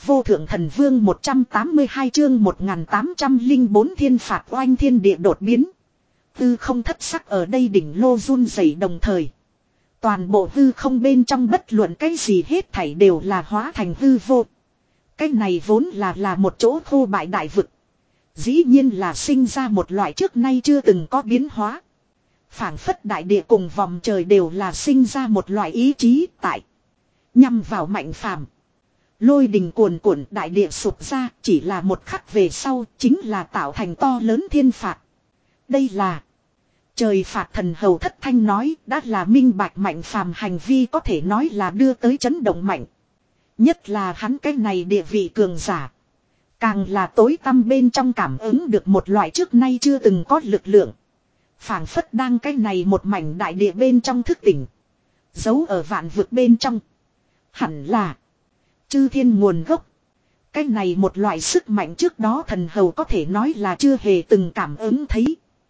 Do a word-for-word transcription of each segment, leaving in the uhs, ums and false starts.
vô thượng thần vương một trăm tám mươi hai chương một nghìn tám trăm lẻ bốn thiên phạt oanh thiên địa đột biến. Hư không thất sắc ở đây đỉnh lô run rẩy đồng thời. Toàn bộ hư không bên trong bất luận cái gì hết thảy đều là hóa thành hư vô. Cái này vốn là là một chỗ khô bại đại vực. Dĩ nhiên là sinh ra một loại trước nay chưa từng có biến hóa. Phảng phất đại địa cùng vòng trời đều là sinh ra một loại ý chí tại. Nhằm vào mạnh phàm. Lôi đình cuồn cuộn đại địa sụp ra chỉ là một khắc về sau chính là tạo thành to lớn thiên phạt. Đây là trời phạt thần hầu thất thanh nói đã là minh bạch mạnh phàm hành vi có thể nói là đưa tới chấn động mạnh. Nhất là hắn cái này địa vị cường giả. Càng là tối tăm bên trong cảm ứng được một loại trước nay chưa từng có lực lượng. Phảng phất đang cái này một mảnh đại địa bên trong thức tỉnh. Giấu ở vạn vực bên trong. Hẳn là chư thiên nguồn gốc. Cái này một loại sức mạnh trước đó thần hầu có thể nói là chưa hề từng cảm ứng thấy.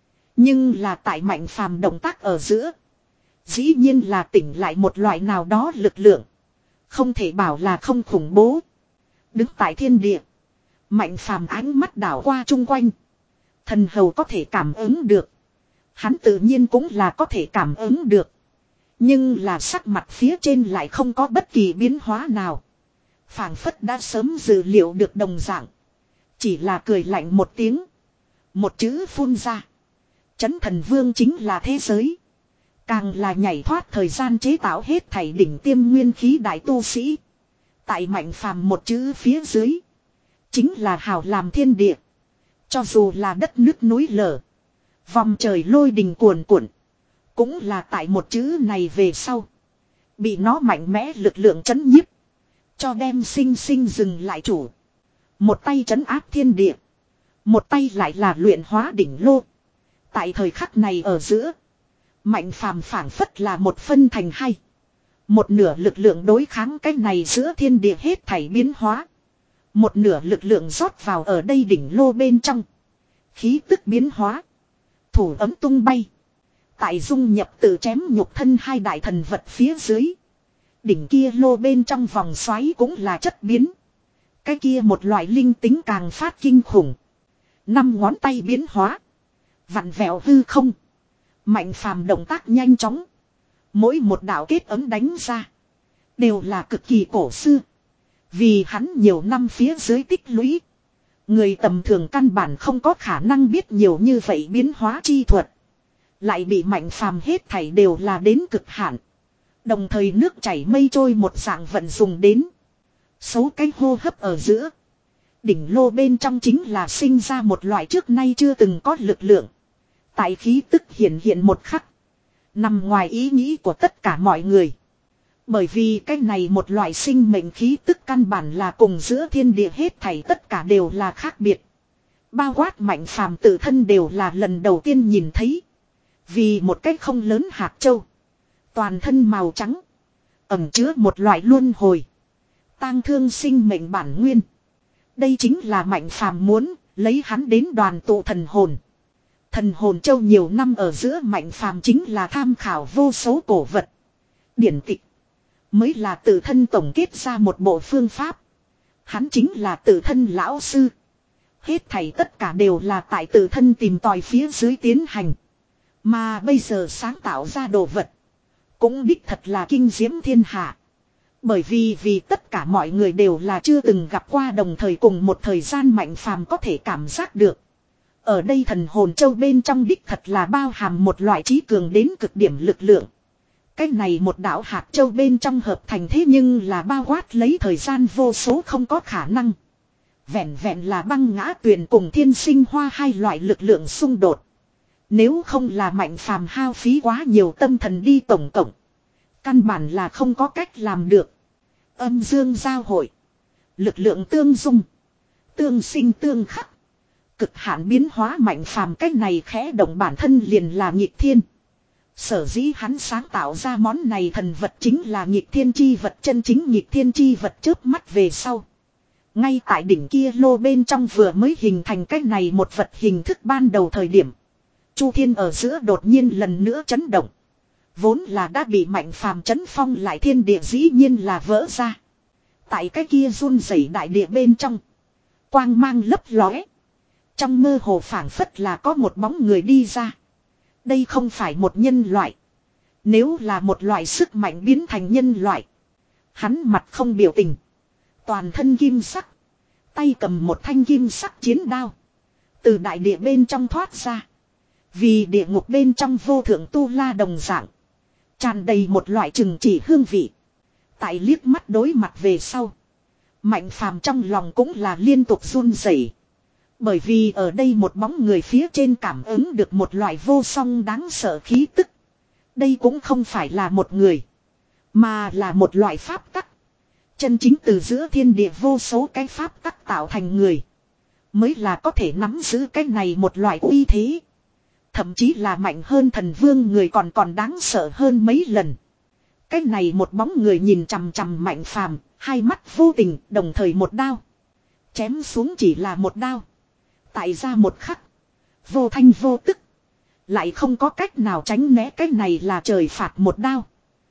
Nhưng là tại mạnh phàm động tác ở giữa. Dĩ nhiên là tỉnh lại một loại nào đó lực lượng. Không thể bảo là không khủng bố. Đứng tại thiên địa. Mạnh phàm ánh mắt đảo qua chung quanh. Thần hầu có thể cảm ứng được. Hắn tự nhiên cũng là có thể cảm ứng được. Nhưng là sắc mặt phía trên lại không có bất kỳ biến hóa nào. Phảng phất đã sớm dự liệu được đồng dạng. Chỉ là cười lạnh một tiếng. Một chữ phun ra. Chấn thần vương chính là thế giới. Càng là nhảy thoát thời gian chế tạo hết thảy đỉnh tiêm nguyên khí đại tu sĩ. Tại mạnh phàm một chữ phía dưới. Chính là hào làm thiên địa. Cho dù là đất nước núi lở. Vòng trời lôi đình cuồn cuộn. Cũng là tại một chữ này về sau. Bị nó mạnh mẽ lực lượng chấn nhiếp. Cho đem sinh sinh dừng lại chủ. Một tay chấn áp thiên địa. Một tay lại là luyện hóa đỉnh lô. Tại thời khắc này ở giữa. Mạnh phàm phảng phất là một phân thành hai. Một nửa lực lượng đối kháng cái này giữa thiên địa hết thảy biến hóa. Một nửa lực lượng rót vào ở đây đỉnh lô bên trong. Khí tức biến hóa. Thủ ấm tung bay. Tại dung nhập tự chém nhục thân hai đại thần vật phía dưới. Đỉnh kia lô bên trong vòng xoáy cũng là chất biến. Cái kia một loại linh tính càng phát kinh khủng. Năm ngón tay biến hóa. Vặn vẹo hư không. Mạnh phàm động tác nhanh chóng. Mỗi một đạo kết ấm đánh ra. Đều là cực kỳ cổ xưa. Vì hắn nhiều năm phía dưới tích lũy. Người tầm thường căn bản không có khả năng biết nhiều như vậy biến hóa chi thuật. Lại bị mạnh phàm hết thảy đều là đến cực hạn. Đồng thời nước chảy mây trôi một dạng vận dùng đến. Số cái hô hấp ở giữa. Đỉnh lô bên trong chính là sinh ra một loại trước nay chưa từng có lực lượng. Tại khí tức hiện hiện một khắc. Nằm ngoài ý nghĩ của tất cả mọi người. Bởi vì cái này một loại sinh mệnh khí tức căn bản là cùng giữa thiên địa hết thảy tất cả đều là khác biệt. Bao quát mạnh phàm tự thân đều là lần đầu tiên nhìn thấy. Vì một cái không lớn hạt châu. Toàn thân màu trắng. Ẩm chứa một loại luân hồi. Tang thương sinh mệnh bản nguyên. Đây chính là mạnh phàm muốn lấy hắn đến đoàn tụ thần hồn. Thần hồn châu nhiều năm ở giữa mạnh phàm chính là tham khảo vô số cổ vật. Điển tịch. Mới là tự thân tổng kết ra một bộ phương pháp. Hắn chính là tự thân lão sư. Hết thảy tất cả đều là tại tự thân tìm tòi phía dưới tiến hành. Mà bây giờ sáng tạo ra đồ vật. Cũng đích thật là kinh diễm thiên hạ. Bởi vì vì tất cả mọi người đều là chưa từng gặp qua đồng thời cùng một thời gian mạnh phàm có thể cảm giác được. Ở đây thần hồn châu bên trong đích thật là bao hàm một loại trí cường đến cực điểm lực lượng. Cái này một đạo hạt châu bên trong hợp thành thế nhưng là bao quát lấy thời gian vô số không có khả năng. Vẹn vẹn là băng ngã tuyền cùng thiên sinh hoa hai loại lực lượng xung đột. Nếu không là mạnh phàm hao phí quá nhiều tâm thần đi tổng cộng. Căn bản là không có cách làm được. Âm dương giao hội. Lực lượng tương dung. Tương sinh tương khắc. Cực hạn biến hóa mạnh phàm cách này khẽ động bản thân liền là nghịch thiên. Sở dĩ hắn sáng tạo ra món này thần vật chính là nghịch thiên chi vật chân chính nghịch thiên chi vật chớp mắt về sau. Ngay tại đỉnh kia lô bên trong vừa mới hình thành cách này một vật hình thức ban đầu thời điểm. Chu thiên ở giữa đột nhiên lần nữa chấn động. Vốn là đã bị mạnh phàm chấn phong lại thiên địa dĩ nhiên là vỡ ra. Tại cái kia run rẩy đại địa bên trong. Quang mang lấp lóe. Trong mơ hồ phảng phất là có một bóng người đi ra. Đây không phải một nhân loại. Nếu là một loại sức mạnh biến thành nhân loại. Hắn mặt không biểu tình. Toàn thân kim sắc. Tay cầm một thanh kim sắc chiến đao. Từ đại địa bên trong thoát ra. Vì địa ngục bên trong vô thượng tu la đồng dạng. Tràn đầy một loại trừng trị hương vị. Tại liếc mắt đối mặt về sau. Mạnh phàm trong lòng cũng là liên tục run rẩy. Bởi vì ở đây một bóng người phía trên cảm ứng được một loại vô song đáng sợ khí tức. Đây cũng không phải là một người. Mà là một loại pháp tắc. Chân chính từ giữa thiên địa vô số cái pháp tắc tạo thành người. Mới là có thể nắm giữ cái này một loại uy thế. Thậm chí là mạnh hơn thần vương người còn còn đáng sợ hơn mấy lần. Cái này một bóng người nhìn chằm chằm Mạnh Phàm, hai mắt vô tình, đồng thời một đao. Chém xuống chỉ là một đao. Tại ra một khắc. Vô thanh vô tức. Lại không có cách nào tránh né, cái này là trời phạt một đao.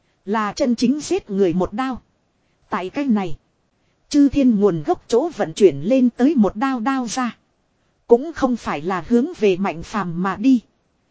Là chân chính giết người một đao. Tại cái này. Chư thiên nguồn gốc chỗ vận chuyển lên tới một đao đao ra. Cũng không phải là hướng về Mạnh Phàm mà đi.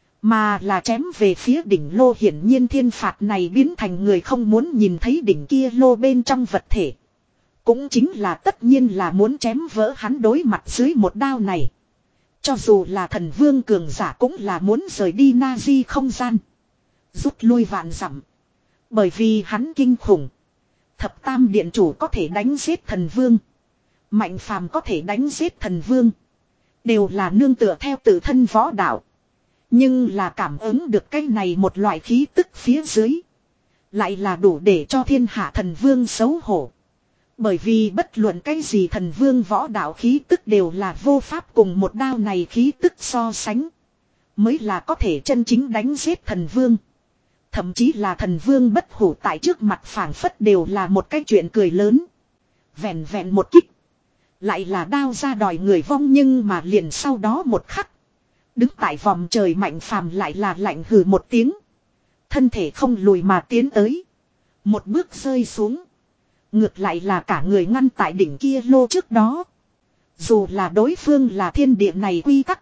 Mà là chém về phía đỉnh lô, hiển nhiên thiên phạt này biến thành người không muốn nhìn thấy đỉnh kia lô bên trong vật thể. Cũng chính là tất nhiên là muốn chém vỡ hắn đối mặt dưới một đao này. Cho dù là thần vương cường giả cũng là muốn rời đi na di không gian. Rút lui vạn dặm. Bởi vì hắn kinh khủng. Thập tam điện chủ có thể đánh giết thần vương. Mạnh phàm có thể đánh giết thần vương. Đều là nương tựa theo tự thân võ đạo. Nhưng là cảm ứng được cái này một loại khí tức phía dưới. Lại là đủ để cho thiên hạ thần vương xấu hổ. Bởi vì bất luận cái gì thần vương võ đạo khí tức đều là vô pháp cùng một đao này khí tức so sánh. Mới là có thể chân chính đánh giết thần vương. Thậm chí là thần vương bất hủ tại trước mặt phảng phất đều là một cái chuyện cười lớn. Vẹn vẹn một kích. Lại là đao ra đòi người vong, nhưng mà liền sau đó một khắc. Đứng tại vòng trời Mạnh Phàm lại là lạnh hừ một tiếng. Thân thể không lùi mà tiến tới. Một bước rơi xuống. Ngược lại là cả người ngăn tại đỉnh kia lô trước đó. Dù là đối phương là thiên địa này quy tắc.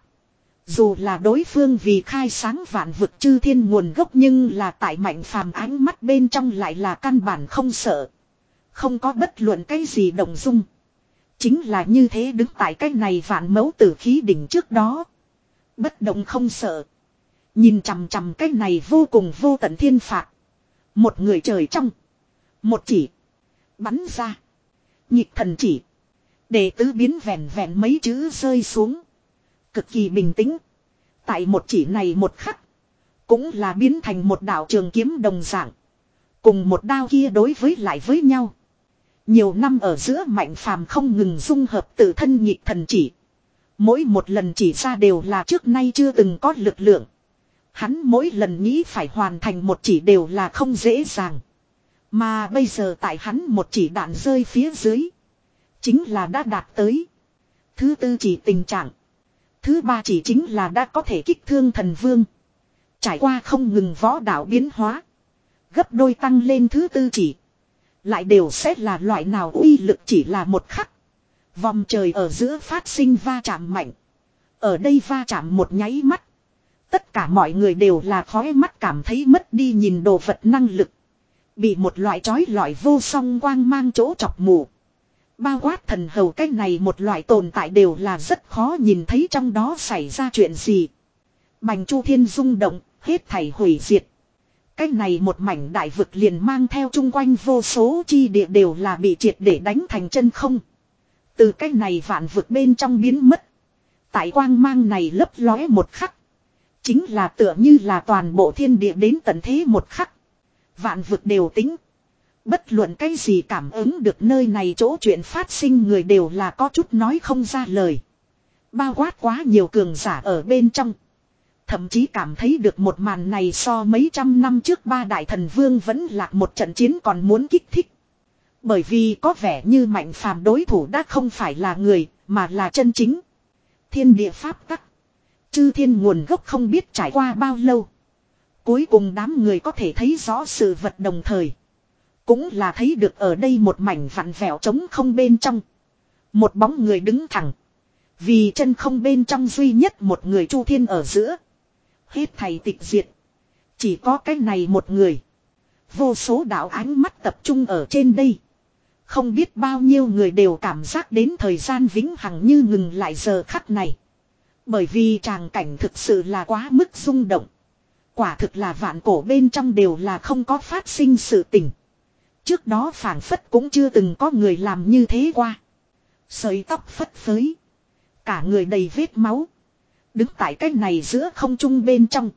Dù là đối phương vì khai sáng vạn vực chư thiên nguồn gốc, nhưng là tại Mạnh Phàm ánh mắt bên trong lại là căn bản không sợ. Không có bất luận cái gì động dung. Chính là như thế đứng tại cái này vạn mẫu tử khí đỉnh trước đó. Bất động không sợ. Nhìn chằm chằm cái này vô cùng vô tận thiên phạt. Một người trời trong. Một chỉ. Bắn ra. Nhịp thần chỉ. Đệ tứ biến vẹn vẹn mấy chữ rơi xuống. Cực kỳ bình tĩnh. Tại một chỉ này một khắc. Cũng là biến thành một đạo trường kiếm đồng dạng. Cùng một đao kia đối với lại với nhau. Nhiều năm ở giữa Mạnh Phàm không ngừng dung hợp tự thân nhịp thần chỉ. Mỗi một lần chỉ ra đều là trước nay chưa từng có lực lượng. Hắn mỗi lần nghĩ phải hoàn thành một chỉ đều là không dễ dàng. Mà bây giờ tại hắn một chỉ đạn rơi phía dưới. Chính là đã đạt tới. Thứ tư chỉ tình trạng. Thứ ba chỉ chính là đã có thể kích thương thần vương. Trải qua không ngừng võ đạo biến hóa. Gấp đôi tăng lên thứ tư chỉ. Lại đều sẽ là loại nào uy lực chỉ là một khắc. Vòng trời ở giữa phát sinh va chạm mạnh. Ở đây va chạm một nháy mắt. Tất cả mọi người đều là khói mắt cảm thấy mất đi nhìn đồ vật năng lực. Bị một loại trói lọi vô song quang mang chỗ chọc mù. Bao quát thần hầu cái này một loại tồn tại đều là rất khó nhìn thấy trong đó xảy ra chuyện gì. Bành chu thiên rung động, hết thảy hủy diệt. Cái này một mảnh đại vực liền mang theo chung quanh vô số chi địa đều là bị triệt để đánh thành chân không. Từ cái này vạn vực bên trong biến mất. Tại quang mang này lấp lóe một khắc. Chính là tựa như là toàn bộ thiên địa đến tận thế một khắc. Vạn vực đều tính. Bất luận cái gì cảm ứng được nơi này chỗ chuyện phát sinh người đều là có chút nói không ra lời. Bao quát quá nhiều cường giả ở bên trong. Thậm chí cảm thấy được một màn này so mấy trăm năm trước ba đại thần vương vẫn lạc một trận chiến còn muốn kích thích. Bởi vì có vẻ như Mạnh Phàm đối thủ đã không phải là người, mà là chân chính. Thiên địa pháp tắc. Chư thiên nguồn gốc không biết trải qua bao lâu. Cuối cùng đám người có thể thấy rõ sự vật đồng thời. Cũng là thấy được ở đây một mảnh vặn vẹo trống không bên trong. Một bóng người đứng thẳng. Vì chân không bên trong duy nhất một người Chu Thiên ở giữa. Hết thầy tịch diệt. Chỉ có cái này một người. Vô số đạo ánh mắt tập trung ở trên đây. Không biết bao nhiêu người đều cảm giác đến thời gian vĩnh hằng như ngừng lại giờ khắc này. Bởi vì tràng cảnh thực sự là quá mức rung động. Quả thực là vạn cổ bên trong đều là không có phát sinh sự tình. Trước đó phảng phất cũng chưa từng có người làm như thế qua. Sợi tóc phất phới. Cả người đầy vết máu. Đứng tại cái này giữa không trung bên trong.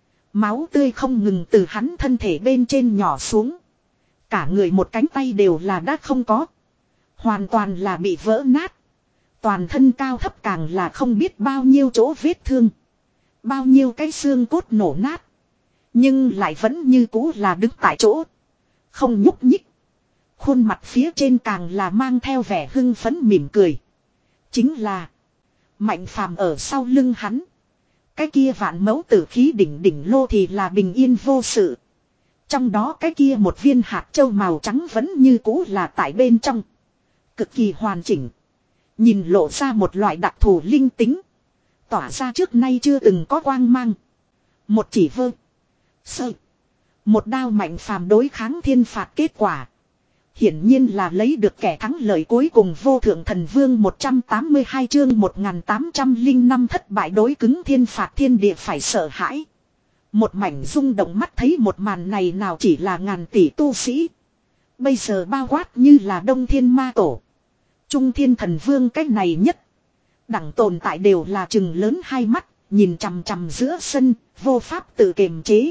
Máu tươi không ngừng từ hắn thân thể bên trên nhỏ xuống. Cả người một cánh tay đều là đã không có. Hoàn toàn là bị vỡ nát. Toàn thân cao thấp càng là không biết bao nhiêu chỗ vết thương. Bao nhiêu cái xương cốt nổ nát. Nhưng lại vẫn như cũ là đứng tại chỗ. Không nhúc nhích. Khuôn mặt phía trên càng là mang theo vẻ hưng phấn mỉm cười. Chính là Mạnh Phàm ở sau lưng hắn. Cái kia vạn mẫu tử khí đỉnh đỉnh lô thì là bình yên vô sự. Trong đó cái kia một viên hạt châu màu trắng vẫn như cũ là tại bên trong. Cực kỳ hoàn chỉnh. Nhìn lộ ra một loại đặc thù linh tính. Tỏa ra trước nay chưa từng có quang mang. Một chỉ vơ. Sơ. Một đao Mạnh Phàm đối kháng thiên phạt kết quả. Hiển nhiên là lấy được kẻ thắng lợi cuối cùng vô thượng thần vương một trăm tám mươi hai chương một nghìn tám trăm lẻ năm thất bại đối cứng thiên phạt thiên địa phải sợ hãi. Một mảnh rung động mắt thấy một màn này nào chỉ là ngàn tỷ tu sĩ. Bây giờ bao quát như là Đông Thiên Ma Tổ. Trung Thiên Thần Vương cách này nhất. Đẳng tồn tại đều là chừng lớn hai mắt, nhìn chằm chằm giữa sân, vô pháp tự kiềm chế.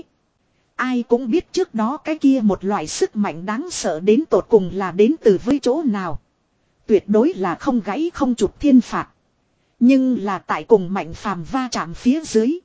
Ai cũng biết trước đó cái kia một loại sức mạnh đáng sợ đến tột cùng là đến từ với chỗ nào. Tuyệt đối là không gãy không chụp thiên phạt. Nhưng là tại cùng Mạnh Phàm va chạm phía dưới.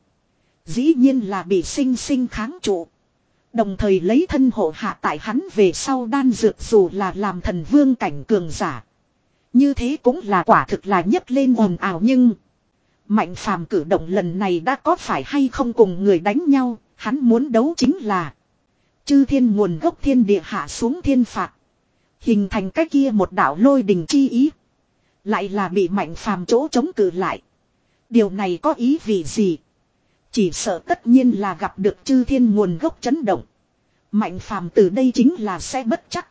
Dĩ nhiên là bị sinh sinh kháng trụ. Đồng thời lấy thân hộ hạ tại hắn về sau đan dược dù là làm thần vương cảnh cường giả. Như thế cũng là quả thực là nhấc lên ồn ào nhưng. Mạnh Phàm cử động lần này đã có phải hay không cùng người đánh nhau. Hắn muốn đấu chính là chư thiên nguồn gốc thiên địa hạ xuống thiên phạt. Hình thành cái kia một đạo lôi đình chi ý. Lại là bị Mạnh Phàm chỗ chống cự lại. Điều này có ý vị gì? Chỉ sợ tất nhiên là gặp được chư thiên nguồn gốc chấn động. Mạnh Phàm từ đây chính là sẽ bất chắc.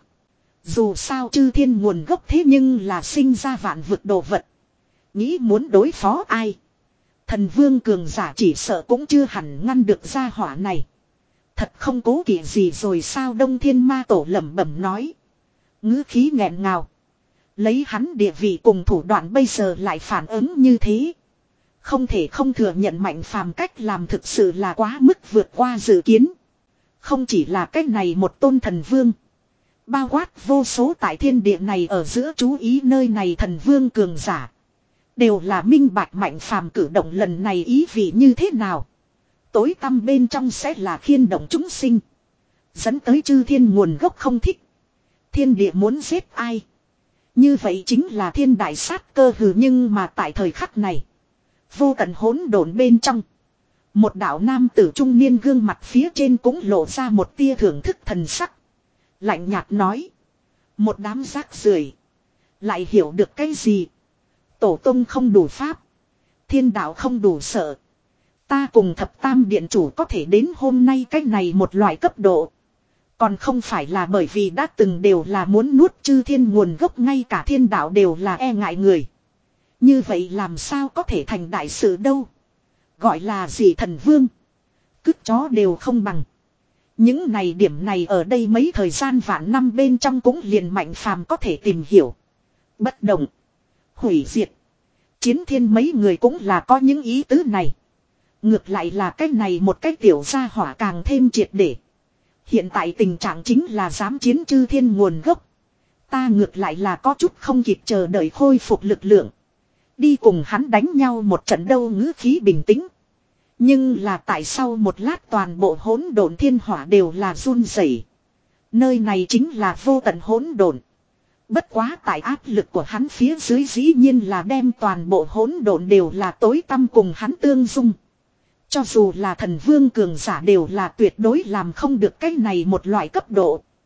Dù sao chư thiên nguồn gốc thế nhưng là sinh ra vạn vực đồ vật. Nghĩ muốn đối phó ai? Thần vương cường giả chỉ sợ cũng chưa hẳn ngăn được gia hỏa này. Thật không cố kỵ gì rồi sao Đông Thiên Ma Tổ lẩm bẩm nói. Ngữ khí nghẹn ngào. Lấy hắn địa vị cùng thủ đoạn bây giờ lại phản ứng như thế. Không thể không thừa nhận Mạnh Phàm cách làm thực sự là quá mức vượt qua dự kiến. Không chỉ là cách này một tôn thần vương. Bao quát vô số tại thiên địa này ở giữa chú ý nơi này thần vương cường giả. Đều là minh bạch Mạnh Phàm cử động lần này ý vị như thế nào. Tối tăm bên trong sẽ là khiên động chúng sinh. Dẫn tới chư thiên nguồn gốc không thích. Thiên địa muốn giết ai. Như vậy chính là thiên đại sát cơ hừ nhưng mà tại thời khắc này. Vô tận hỗn độn bên trong. Một đạo nam tử trung niên gương mặt phía trên cũng lộ ra một tia thưởng thức thần sắc. Lạnh nhạt nói. Một đám rác rưởi lại hiểu được cái gì. Tổ tông không đủ pháp. Thiên đạo không đủ sợ. Ta cùng thập tam điện chủ có thể đến hôm nay cách này một loại cấp độ. Còn không phải là bởi vì đã từng đều là muốn nuốt chư thiên nguồn gốc ngay cả thiên đạo đều là e ngại người. Như vậy làm sao có thể thành đại sự đâu. Gọi là gì thần vương. Cứt chó đều không bằng. Những này điểm này ở đây mấy thời gian vạn năm bên trong cũng liền Mạnh Phàm có thể tìm hiểu. Bất động. Hủy diệt. Chiến thiên mấy người cũng là có những ý tứ này. Ngược lại là cái này một cái tiểu gia hỏa càng thêm triệt để. Hiện tại tình trạng chính là dám chiến chư thiên nguồn gốc. Ta ngược lại là có chút không kịp chờ đợi khôi phục lực lượng. Đi cùng hắn đánh nhau một trận đâu ngữ khí bình tĩnh. Nhưng là tại sao một lát toàn bộ hỗn độn thiên hỏa đều là run rẩy. Nơi này chính là vô tận hỗn độn. Bất quá tại áp lực của hắn phía dưới dĩ nhiên là đem toàn bộ hỗn độn đều là tối tăm cùng hắn tương dung. Cho dù là thần vương cường giả đều là tuyệt đối làm không được cái này một loại cấp độ.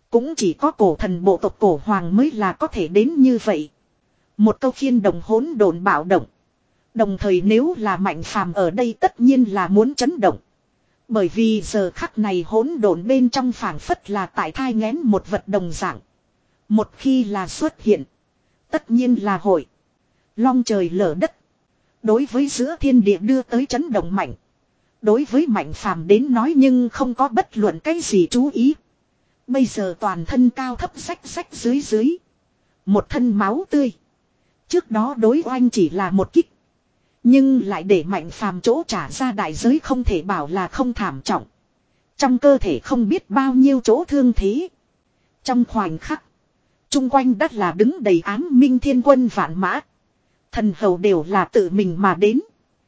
Cũng chỉ có cổ thần bộ tộc cổ hoàng mới là có thể đến như vậy. Một câu khiên động hỗn độn bạo động. Đồng thời nếu là Mạnh Phàm ở đây tất nhiên là muốn chấn động. Bởi vì giờ khắc này hỗn độn bên trong phảng phất là tại thai nghén một vật đồng dạng. Một khi là xuất hiện. Tất nhiên là hội. Long trời lở đất. Đối với giữa thiên địa đưa tới chấn động mạnh. Đối với Mạnh Phàm đến nói nhưng không có bất luận cái gì chú ý. Bây giờ toàn thân cao thấp rách rách dưới dưới. Một thân máu tươi. Trước đó đối oanh chỉ là một kích. Nhưng lại để Mạnh Phàm chỗ trả ra đại giới không thể bảo là không thảm trọng. Trong cơ thể không biết bao nhiêu chỗ thương thế. Trong khoảnh khắc. Trung quanh đất là đứng đầy ám minh thiên quân vạn mã. Thần hầu đều là tự mình mà đến.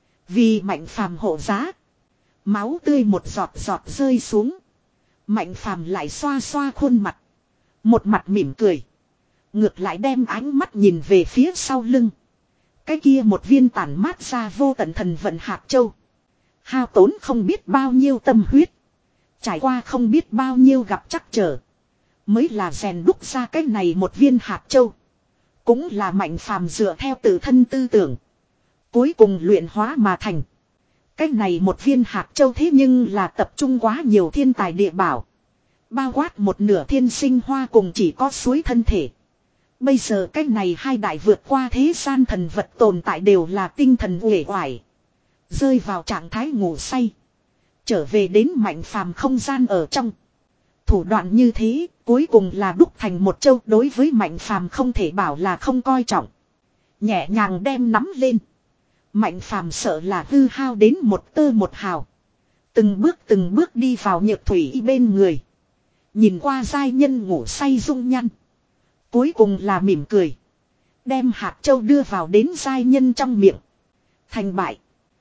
Vì Mạnh Phàm hộ giá. Máu tươi một giọt giọt rơi xuống. Mạnh Phàm lại xoa xoa khuôn mặt. Một mặt mỉm cười. Ngược lại đem ánh mắt nhìn về phía sau lưng. Cái kia một viên tản mát ra vô tận thần vận hạt châu. Hao tốn không biết bao nhiêu tâm huyết. Trải qua không biết bao nhiêu gặp trắc trở. Mới là rèn đúc ra cái này một viên hạt châu. Cũng là Mạnh Phàm dựa theo tự thân tư tưởng. Cuối cùng luyện hóa mà thành. Cái này một viên hạt châu thế nhưng là tập trung quá nhiều thiên tài địa bảo. Bao quát một nửa thiên sinh hoa cùng chỉ có suối thân thể. Bây giờ cái này hai đại vượt qua thế gian thần vật tồn tại đều là tinh thần uể oải. Rơi vào trạng thái ngủ say. Trở về đến Mạnh Phàm không gian ở trong. Thủ đoạn như thế cuối cùng là đúc thành một châu đối với Mạnh Phàm không thể bảo là không coi trọng. Nhẹ nhàng đem nắm lên. Mạnh Phàm sợ là hư hao đến một tơ một hào. Từng bước từng bước đi vào Nhược Thủy bên người. Nhìn qua giai nhân ngủ say dung nhăn. Cuối cùng là mỉm cười. Đem hạt châu đưa vào đến giai nhân trong miệng. Thành bại.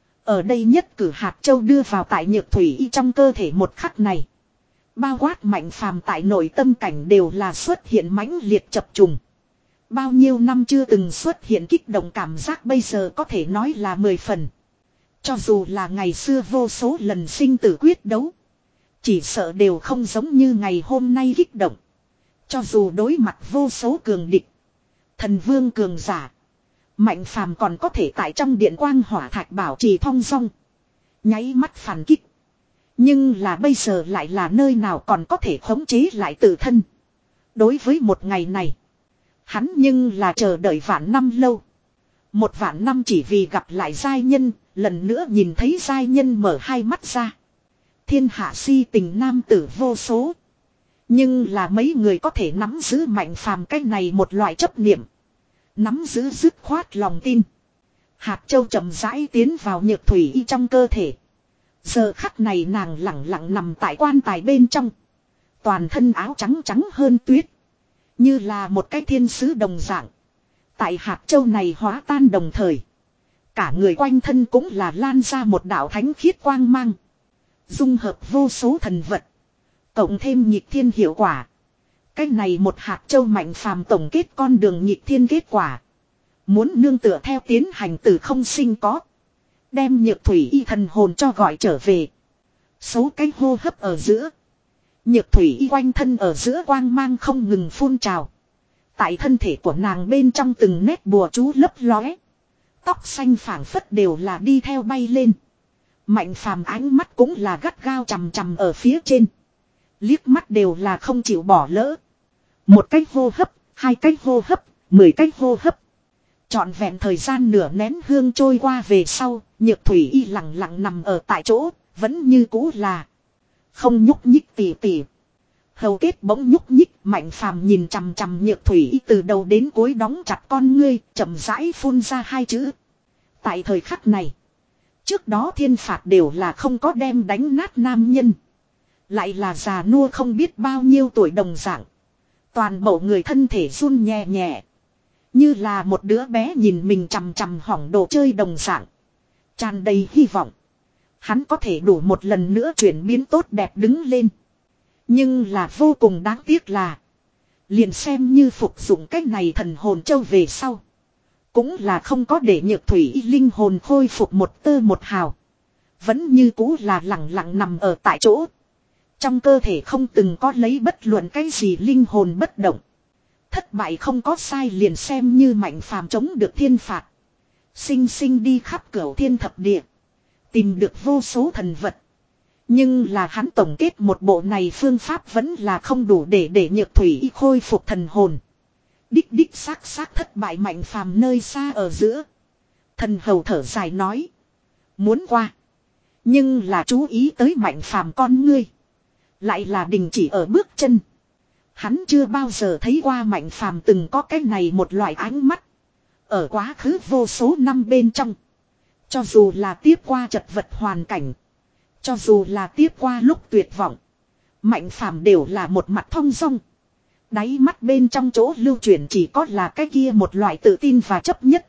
Ở đây nhất cử hạt châu đưa vào tại Nhược Thủy trong cơ thể một khắc này. Bao quát Mạnh Phàm tại nội tâm cảnh đều là xuất hiện mãnh liệt chập trùng. Bao nhiêu năm chưa từng xuất hiện kích động cảm giác bây giờ có thể nói là mười phần. Cho dù là ngày xưa vô số lần sinh tử quyết đấu. Chỉ sợ đều không giống như ngày hôm nay kích động. Cho dù đối mặt vô số cường địch. Thần vương cường giả. Mạnh Phàm còn có thể tại trong điện quang hỏa thạch bảo trì thong dong. Nháy mắt phản kích. Nhưng là bây giờ lại là nơi nào còn có thể khống chế lại tự thân. Đối với một ngày này. Hắn nhưng là chờ đợi vạn năm lâu. Một vạn năm chỉ vì gặp lại giai nhân. Lần nữa nhìn thấy giai nhân mở hai mắt ra. Thiên hạ si tình nam tử vô số. Nhưng là mấy người có thể nắm giữ Mạnh Phàm cái này một loại chấp niệm. Nắm giữ dứt khoát lòng tin. Hạt châu chậm rãi tiến vào Nhược Thủy y trong cơ thể. Giờ khắc này nàng lặng lặng nằm tại quan tài bên trong. Toàn thân áo trắng trắng hơn tuyết. Như là một cái thiên sứ đồng dạng. Tại hạt châu này hóa tan đồng thời. Cả người quanh thân cũng là lan ra một đạo thánh khiết quang mang. Dung hợp vô số thần vật. Cộng thêm nhịp thiên hiệu quả. Cái này một hạt châu Mạnh Phàm tổng kết con đường nhịp thiên kết quả. Muốn nương tựa theo tiến hành từ không sinh có. Đem Nhược Thủy y thần hồn cho gọi trở về. Số cái hô hấp ở giữa. Nhược Thủy y quanh thân ở giữa quang mang không ngừng phun trào. Tại thân thể của nàng bên trong từng nét bùa chú lấp lóe. Tóc xanh phảng phất đều là đi theo bay lên. Mạnh Phàm ánh mắt cũng là gắt gao chằm chằm ở phía trên. Liếc mắt đều là không chịu bỏ lỡ. Một cách hô hấp, hai cách hô hấp, mười cách hô hấp. Trọn vẹn thời gian nửa nén hương trôi qua về sau, Nhược Thủy y lặng lặng nằm ở tại chỗ, vẫn như cũ là không nhúc nhích tỉ tỉ. Hầu kết bỗng nhúc nhích, Mạnh Phàm nhìn chằm chằm Nhược Thủy y từ đầu đến cuối đóng chặt con ngươi, chậm rãi phun ra hai chữ. Tại thời khắc này, trước đó thiên phạt đều là không có đem đánh nát nam nhân. Lại là già nua không biết bao nhiêu tuổi đồng dạng. Toàn bộ người thân thể run nhẹ nhẹ. Như là một đứa bé nhìn mình chằm chằm hỏng đồ chơi đồng dạng. Tràn đầy hy vọng. Hắn có thể đủ một lần nữa chuyển biến tốt đẹp đứng lên. Nhưng là vô cùng đáng tiếc là. Liền xem như phục dụng cách này thần hồn châu về sau. Cũng là không có để Nhược Thủy y linh hồn khôi phục một tơ một hào. Vẫn như cũ là lặng lặng nằm ở tại chỗ. Trong cơ thể không từng có lấy bất luận cái gì linh hồn bất động. Thất bại không có sai liền xem như Mạnh Phàm chống được thiên phạt. Sinh sinh đi khắp cửu thiên thập địa. Tìm được vô số thần vật. Nhưng là hắn tổng kết một bộ này phương pháp vẫn là không đủ để để Nhược Thủy khôi phục thần hồn. Đích đích xác xác thất bại Mạnh Phàm nơi xa ở giữa. Thần hầu thở dài nói. Muốn qua. Nhưng là chú ý tới Mạnh Phàm con ngươi. Lại là đình chỉ ở bước chân. Hắn chưa bao giờ thấy qua Mạnh Phàm từng có cái này một loại ánh mắt. Ở quá khứ vô số năm bên trong. Cho dù là tiếp qua chật vật hoàn cảnh. Cho dù là tiếp qua lúc tuyệt vọng. Mạnh Phàm đều là một mặt thong dong. Đáy mắt bên trong chỗ lưu chuyển chỉ có là cái kia một loại tự tin và chấp nhất.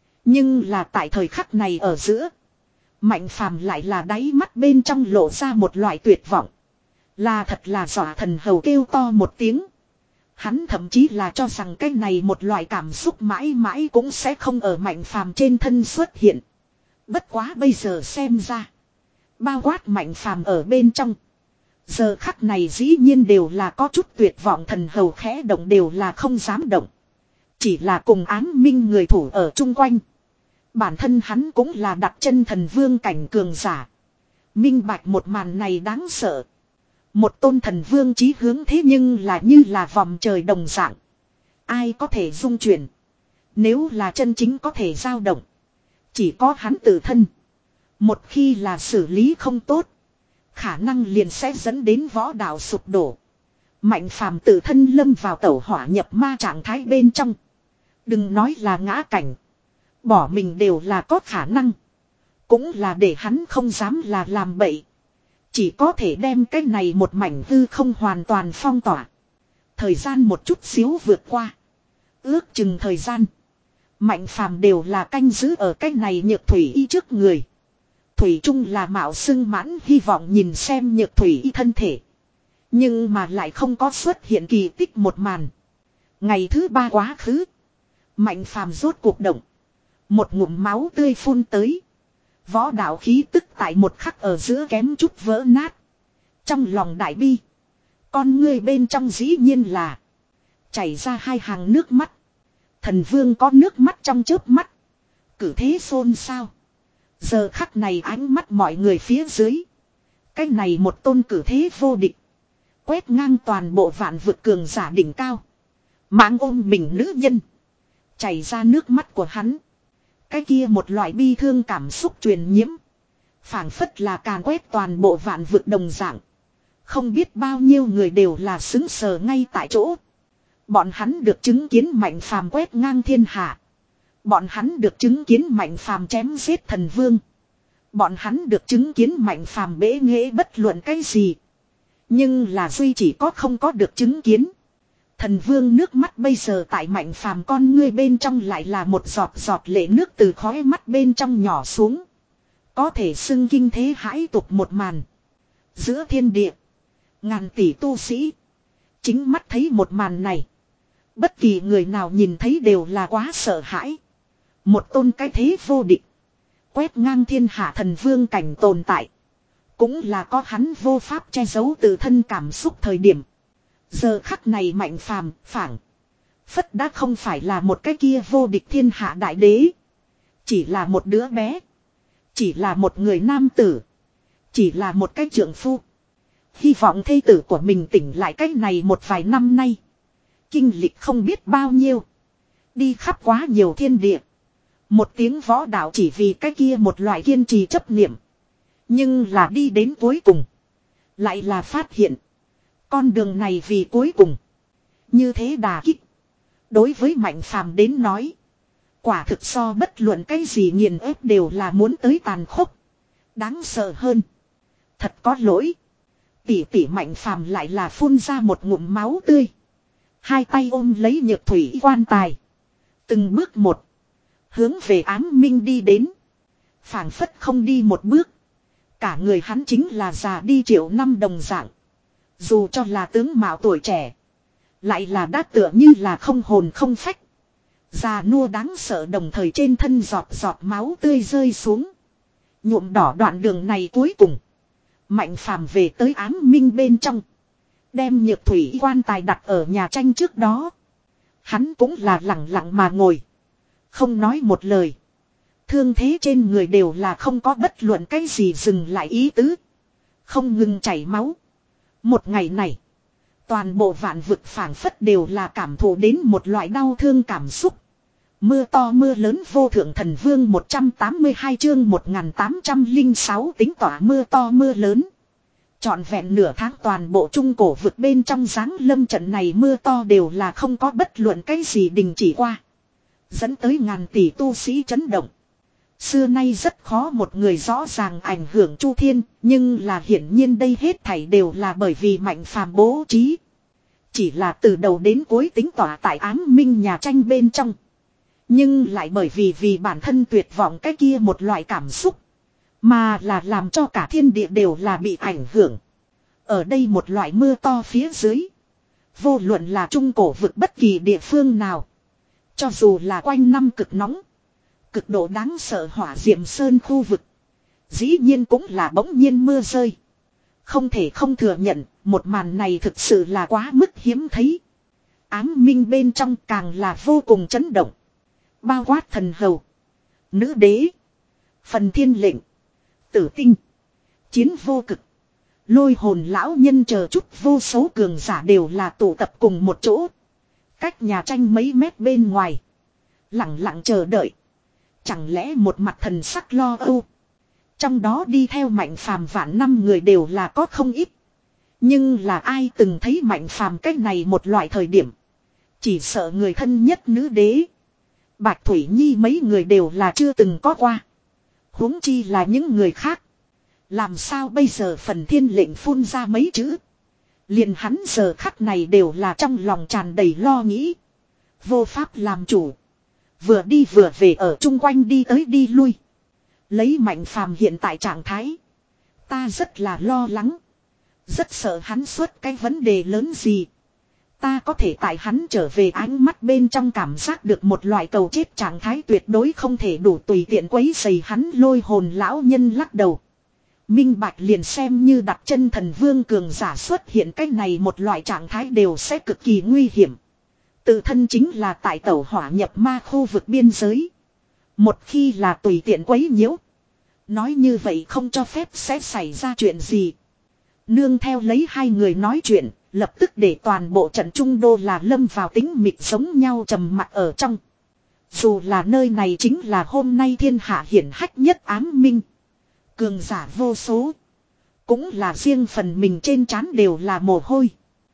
Nhưng là tại thời khắc này ở giữa. Mạnh Phàm lại là đáy mắt bên trong lộ ra một loại tuyệt vọng. Là thật là dọa thần hầu kêu to một tiếng. Hắn thậm chí là cho rằng cái này một loại cảm xúc mãi mãi cũng sẽ không ở Mạnh Phàm trên thân xuất hiện. Bất quá bây giờ xem ra. Bao quát Mạnh Phàm ở bên trong. Giờ khắc này dĩ nhiên đều là có chút tuyệt vọng, thần hầu khẽ động đều là không dám động. Chỉ là cùng Ám Minh người thủ ở chung quanh. Bản thân hắn cũng là đặt chân thần vương cảnh cường giả. Minh bạch một màn này đáng sợ. Một tôn thần vương chí hướng thế nhưng là như là vòng trời đồng dạng. Ai có thể dung chuyển. Nếu là chân chính có thể dao động. Chỉ có hắn tự thân. Một khi là xử lý không tốt. Khả năng liền sẽ dẫn đến võ đạo sụp đổ. Mạnh Phàm tự thân lâm vào tẩu hỏa nhập ma trạng thái bên trong. Đừng nói là ngã cảnh. Bỏ mình đều là có khả năng. Cũng là để hắn không dám là làm bậy. Chỉ có thể đem cái này một mảnh hư không hoàn toàn phong tỏa. Thời gian một chút xíu vượt qua. Ước chừng thời gian. Mạnh Phàm đều là canh giữ ở cái này Nhược Thủy y trước người. Thủy Trung là mạo xưng mãn hy vọng nhìn xem Nhược Thủy y thân thể. Nhưng mà lại không có xuất hiện kỳ tích một màn. Ngày thứ ba quá khứ. Mạnh Phàm rốt cuộc động. Một ngụm máu tươi phun tới. Võ đạo khí tức tại một khắc ở giữa kém chút vỡ nát. Trong lòng đại bi. Con ngươi bên trong dĩ nhiên là. Chảy ra hai hàng nước mắt. Thần vương có nước mắt trong chớp mắt. Cử thế xôn xao. Giờ khắc này ánh mắt mọi người phía dưới. Cái này một tôn cử thế vô địch. Quét ngang toàn bộ vạn vực cường giả đỉnh cao. Mãng ôm mình nữ nhân. Chảy ra nước mắt của hắn. Cái kia một loại bi thương cảm xúc truyền nhiễm. Phảng phất là càn quét toàn bộ vạn vực đồng dạng. Không biết bao nhiêu người đều là xứng sờ ngay tại chỗ. Bọn hắn được chứng kiến Mạnh Phàm quét ngang thiên hạ. Bọn hắn được chứng kiến Mạnh Phàm chém giết thần vương. Bọn hắn được chứng kiến Mạnh Phàm bẽ nghễ bất luận cái gì. Nhưng là duy chỉ có không có được chứng kiến. Thần vương nước mắt bây giờ tại Mạnh Phàm con ngươi bên trong lại là một giọt giọt lệ nước từ khóe mắt bên trong nhỏ xuống. Có thể xưng kinh thế hãi tục một màn. Giữa thiên địa. Ngàn tỷ tu sĩ. Chính mắt thấy một màn này. Bất kỳ người nào nhìn thấy đều là quá sợ hãi. Một tôn cái thế vô địch. Quét ngang thiên hạ thần vương cảnh tồn tại. Cũng là có hắn vô pháp che giấu từ thân cảm xúc thời điểm. Giờ khắc này Mạnh Phàm phảng phất đã không phải là một cái kia vô địch thiên hạ đại đế. Chỉ là một đứa bé. Chỉ là một người nam tử. Chỉ là một cái trượng phu. Hy vọng thê tử của mình tỉnh lại cách này một vài năm nay. Kinh lịch không biết bao nhiêu. Đi khắp quá nhiều thiên địa. Một tiếng võ đạo chỉ vì cái kia một loại kiên trì chấp niệm. Nhưng là đi đến cuối cùng. Lại là phát hiện. Con đường này vì cuối cùng. Như thế đà kích. Đối với Mạnh Phàm đến nói. Quả thực so bất luận cái gì nghiền ép đều là muốn tới tàn khốc. Đáng sợ hơn. Thật có lỗi. Tỷ tỷ Mạnh Phàm lại là phun ra một ngụm máu tươi. Hai tay ôm lấy Nhược Thủy quan tài. Từng bước một. Hướng về Ám Minh đi đến. Phảng phất không đi một bước. Cả người hắn chính là già đi triệu năm đồng dạng. Dù cho là tướng mạo tuổi trẻ. Lại là đã tựa như là không hồn không phách. Già nua đáng sợ đồng thời trên thân giọt giọt máu tươi rơi xuống. Nhuộm đỏ đoạn đường này cuối cùng. Mạnh phàm về tới ám minh bên trong. Đem nhược thủy quan tài đặt ở nhà tranh trước đó. Hắn cũng là lặng lặng mà ngồi. Không nói một lời. Thương thế trên người đều là không có bất luận cái gì dừng lại ý tứ. Không ngừng chảy máu. Một ngày này. Toàn bộ vạn vực phảng phất đều là cảm thụ đến một loại đau thương cảm xúc. Mưa to mưa lớn vô thượng thần vương một trăm tám mươi hai chương một nghìn tám trăm lẻ sáu tính tỏa mưa to mưa lớn. Trọn vẹn nửa tháng toàn bộ trung cổ vực bên trong giáng lâm trận này mưa to đều là không có bất luận cái gì đình chỉ qua. Dẫn tới ngàn tỷ tu sĩ chấn động. Xưa nay rất khó một người rõ ràng ảnh hưởng Chu Thiên, nhưng là hiển nhiên đây hết thảy đều là bởi vì Mạnh Phàm bố trí. Chỉ là từ đầu đến cuối tính tỏa tại ám minh nhà tranh bên trong. Nhưng lại bởi vì vì bản thân tuyệt vọng cái kia một loại cảm xúc. Mà là làm cho cả thiên địa đều là bị ảnh hưởng. Ở đây một loại mưa to phía dưới. Vô luận là trung cổ vực bất kỳ địa phương nào. Cho dù là quanh năm cực nóng. Cực độ đáng sợ hỏa diệm sơn khu vực. Dĩ nhiên cũng là bỗng nhiên mưa rơi. Không thể không thừa nhận, một màn này thực sự là quá mức hiếm thấy. Ám minh bên trong càng là vô cùng chấn động. Bao quát thần hầu, nữ đế, phần thiên lệnh, tử tinh, chiến vô cực, lôi hồn lão nhân chờ chút vô số cường giả đều là tụ tập cùng một chỗ. Cách nhà tranh mấy mét bên ngoài. Lặng lặng chờ đợi. Chẳng lẽ một mặt thần sắc lo âu. Trong đó đi theo Mạnh Phàm vạn năm người đều là có không ít. Nhưng là ai từng thấy Mạnh Phàm cách này một loại thời điểm. Chỉ sợ người thân nhất nữ đế. Bạch Thủy Nhi mấy người đều là chưa từng có qua. Huống chi là những người khác. Làm sao bây giờ phần thiên lệnh phun ra mấy chữ. Liền hắn giờ khắc này đều là trong lòng tràn đầy lo nghĩ. Vô pháp làm chủ. Vừa đi vừa về ở chung quanh đi tới đi lui. Lấy Mạnh Phàm hiện tại trạng thái. Ta rất là lo lắng. Rất sợ hắn xuất cái vấn đề lớn gì. Ta có thể tại hắn trở về ánh mắt bên trong cảm giác được một loại cầu chết trạng thái tuyệt đối không thể đủ tùy tiện quấy rầy hắn. Lôi hồn lão nhân lắc đầu. Minh bạch liền xem như đặt chân thần vương cường giả xuất hiện cái này một loại trạng thái đều sẽ cực kỳ nguy hiểm. Tự thân chính là tại tẩu hỏa nhập ma khu vực biên giới. Một khi là tùy tiện quấy nhiễu. Nói như vậy không cho phép sẽ xảy ra chuyện gì. Nương theo lấy hai người nói chuyện, lập tức để toàn bộ trận trung đô là lâm vào tính mịt giống nhau trầm mặc ở trong. Dù là nơi này chính là hôm nay thiên hạ hiển hách nhất ám minh. Cường giả vô số. Cũng là riêng phần mình trên trán đều là mồ hôi.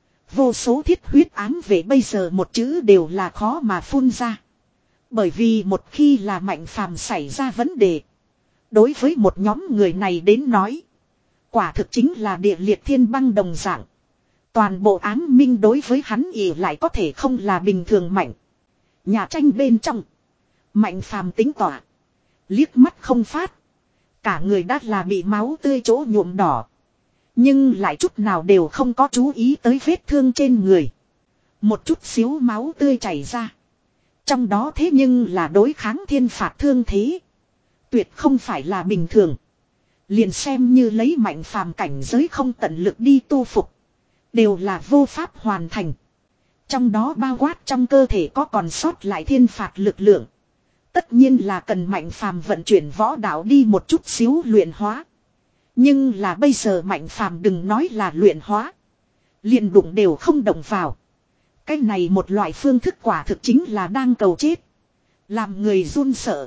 Vô số thiết huyết ám về bây giờ một chữ đều là khó mà phun ra. Bởi vì một khi là Mạnh Phàm xảy ra vấn đề. Đối với một nhóm người này đến nói. Quả thực chính là địa liệt thiên băng đồng dạng. Toàn bộ ám minh đối với hắn ỉ lại có thể không là bình thường mạnh. Nhà tranh bên trong. Mạnh Phàm tính tỏa. Liếc mắt không phát. Cả người đã là bị máu tươi chỗ nhuộm đỏ. Nhưng lại chút nào đều không có chú ý tới vết thương trên người. Một chút xíu máu tươi chảy ra. Trong đó thế nhưng là đối kháng thiên phạt thương thế. Tuyệt không phải là bình thường. Liền xem như lấy Mạnh Phàm cảnh giới không tận lực đi tu phục. Đều là vô pháp hoàn thành. Trong đó bao quát trong cơ thể có còn sót lại thiên phạt lực lượng. Tất nhiên là cần Mạnh Phàm vận chuyển võ đạo đi một chút xíu luyện hóa. Nhưng là bây giờ Mạnh Phàm đừng nói là luyện hóa. Liền đụng đều không động vào. Cái này một loại phương thức quả thực chính là đang cầu chết. Làm người run sợ.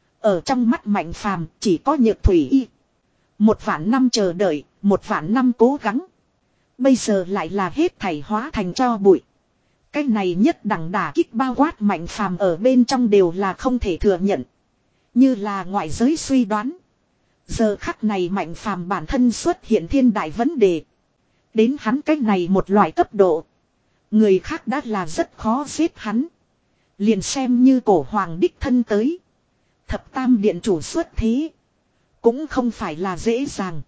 Ở trong mắt Mạnh Phàm chỉ có Nhược Thủy Y. Một vạn năm chờ đợi, một vạn năm cố gắng. Bây giờ lại là hết thảy hóa thành tro bụi. Cái này nhất đẳng đả kích bao quát Mạnh Phàm ở bên trong đều là không thể thừa nhận. Như là ngoại giới suy đoán. Giờ khắc này Mạnh Phàm bản thân xuất hiện thiên đại vấn đề. Đến hắn cái này một loại cấp độ. Người khác đã là rất khó giết hắn. Liền xem như cổ hoàng đích thân tới. Thập tam điện chủ xuất thế. Cũng không phải là dễ dàng.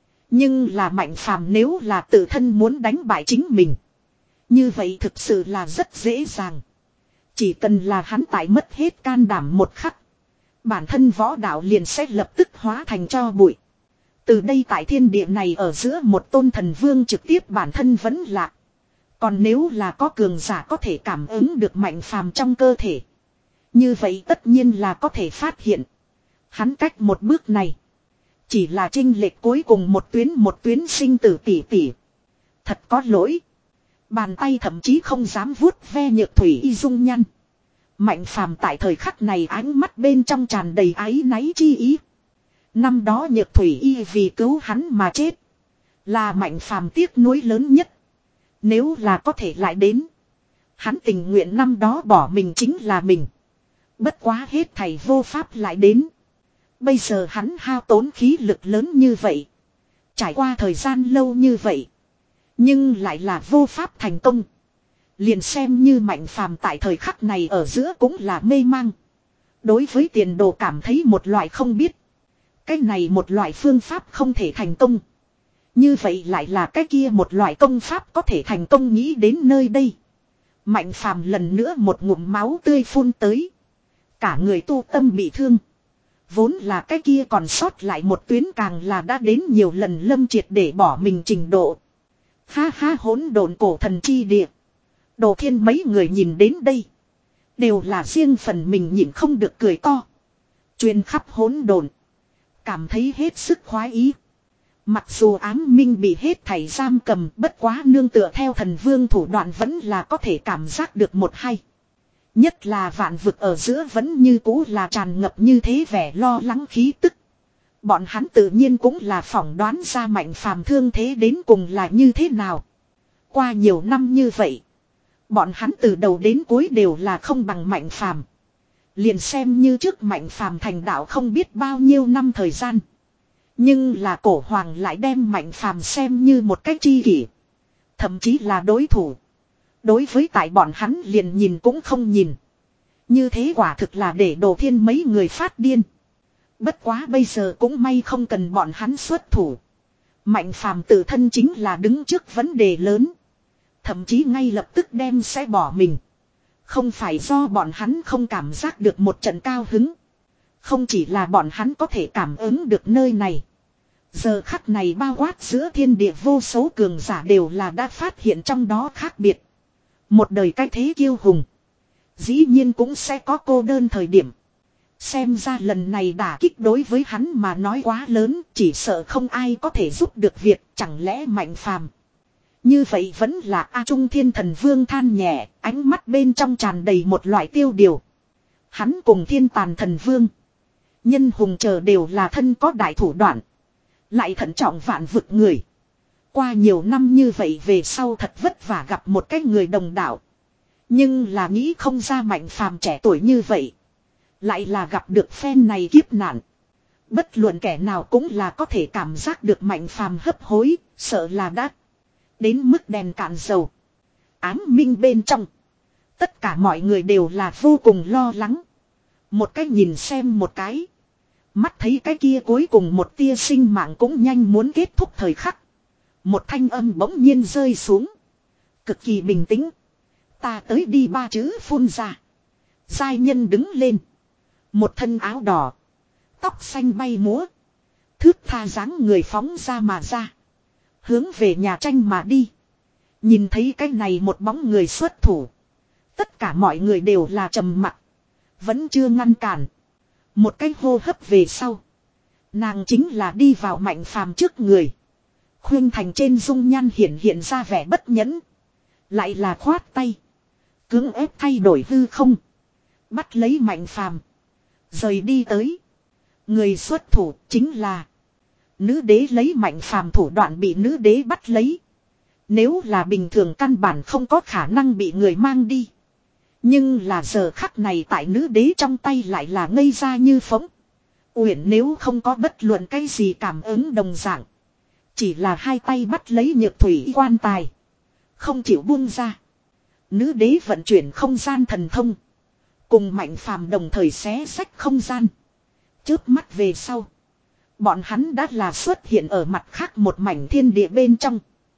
Nhưng là Mạnh Phàm nếu là tự thân muốn đánh bại chính mình. Như vậy thực sự là rất dễ dàng. Chỉ cần là hắn tại mất hết can đảm một khắc. Bản thân võ đạo liền sẽ lập tức hóa thành tro bụi. Từ đây tại thiên địa này ở giữa một tôn thần vương trực tiếp bản thân vẫn lạ. Còn nếu là có cường giả có thể cảm ứng được mạnh phàm trong cơ thể. Như vậy tất nhiên là có thể phát hiện. Hắn cách một bước này. Chỉ là chênh lệch cuối cùng một tuyến một tuyến sinh tử tỷ tỷ. Thật có lỗi. Bàn tay thậm chí không dám vuốt ve Nhược Thủy Y dung nhăn. Mạnh phàm tại thời khắc này ánh mắt bên trong tràn đầy áy náy chi ý. Năm đó Nhược Thủy Y vì cứu hắn mà chết. Là mạnh phàm tiếc nuối lớn nhất. Nếu là có thể lại đến. Hắn tình nguyện năm đó bỏ mình chính là mình. Bất quá hết thầy vô pháp lại đến. Bây giờ hắn hao tốn khí lực lớn như vậy. Trải qua thời gian lâu như vậy. Nhưng lại là vô pháp thành công. Liền xem như mạnh phàm tại thời khắc này ở giữa cũng là mê mang. Đối với tiền đồ cảm thấy một loại không biết. Cái này một loại phương pháp không thể thành công. Như vậy lại là cái kia một loại công pháp có thể thành công nghĩ đến nơi đây. Mạnh phàm lần nữa một ngụm máu tươi phun tới. Cả người tu tâm bị thương. Vốn là cái kia còn sót lại một tuyến càng là đã đến nhiều lần lâm triệt để bỏ mình trình độ. Ha ha hỗn độn cổ thần chi địa. Đồ Thiên mấy người nhìn đến đây. Đều là riêng phần mình nhìn không được cười to. Truyền khắp hỗn độn. Cảm thấy hết sức khoái ý. Mặc dù ám minh bị hết thảy giam cầm bất quá nương tựa theo thần vương thủ đoạn vẫn là có thể cảm giác được một hay. Nhất là vạn vực ở giữa vẫn như cũ là tràn ngập như thế vẻ lo lắng khí tức. Bọn hắn tự nhiên cũng là phỏng đoán ra mạnh phàm thương thế đến cùng là như thế nào. Qua nhiều năm như vậy. Bọn hắn từ đầu đến cuối đều là không bằng mạnh phàm. Liền xem như trước mạnh phàm thành đạo không biết bao nhiêu năm thời gian. Nhưng là cổ hoàng lại đem mạnh phàm xem như một cách tri kỷ. Thậm chí là đối thủ. Đối với tại bọn hắn liền nhìn cũng không nhìn. Như thế quả thực là để Đồ Thiên mấy người phát điên. Bất quá bây giờ cũng may không cần bọn hắn xuất thủ. Mạnh phàm tự thân chính là đứng trước vấn đề lớn. Thậm chí ngay lập tức đem sẽ bỏ mình. Không phải do bọn hắn không cảm giác được một trận cao hứng. Không chỉ là bọn hắn có thể cảm ứng được nơi này. Giờ khắc này bao quát giữa thiên địa vô số cường giả đều là đã phát hiện trong đó khác biệt. Một đời cái thế kiêu hùng. Dĩ nhiên cũng sẽ có cô đơn thời điểm. Xem ra lần này đả kích đối với hắn mà nói quá lớn. Chỉ sợ không ai có thể giúp được việc. Chẳng lẽ mạnh phàm. Như vậy vẫn là A Trung Thiên Thần Vương than nhẹ. Ánh mắt bên trong tràn đầy một loại tiêu điều. Hắn cùng Thiên Tàn Thần Vương. Nhân hùng chờ đều là thân có đại thủ đoạn. Lại thận trọng vạn vực người. Qua nhiều năm như vậy về sau thật vất vả gặp một cái người đồng đạo. Nhưng là nghĩ không ra mạnh phàm trẻ tuổi như vậy. Lại là gặp được phen này kiếp nạn. Bất luận kẻ nào cũng là có thể cảm giác được mạnh phàm hấp hối, sợ là đã đến mức đèn cạn dầu. Ám minh bên trong. Tất cả mọi người đều là vô cùng lo lắng. Một cái nhìn xem một cái. Mắt thấy cái kia cuối cùng một tia sinh mạng cũng nhanh muốn kết thúc thời khắc. Một thanh âm bỗng nhiên rơi xuống. Cực kỳ bình tĩnh. Ta tới đi ba chữ phun ra. Giai nhân đứng lên. Một thân áo đỏ. Tóc xanh bay múa. Thước tha dáng người phóng ra mà ra. Hướng về nhà tranh mà đi. Nhìn thấy cái này một bóng người xuất thủ. Tất cả mọi người đều là trầm mặc. Vẫn chưa ngăn cản. Một cái hô hấp về sau. Nàng chính là đi vào mạnh phàm trước người. Khuyên thành trên dung nhan hiện hiện ra vẻ bất nhẫn. Lại là khoát tay. Cưỡng ép thay đổi hư không. Bắt lấy mạnh phàm. Rời đi tới. Người xuất thủ chính là. Nữ đế lấy mạnh phàm thủ đoạn bị nữ đế bắt lấy. Nếu là bình thường căn bản không có khả năng bị người mang đi. Nhưng là giờ khắc này tại nữ đế trong tay lại là ngây ra như phóng. Uyển nếu không có bất luận cái gì cảm ứng đồng dạng. Chỉ là hai tay bắt lấy Nhược Thủy quan tài. Không chịu buông ra. Nữ đế vận chuyển không gian thần thông. Cùng mạnh phàm đồng thời xé sách không gian. Chớp mắt về sau. Bọn hắn đã là xuất hiện ở mặt khác một mảnh thiên địa bên trong.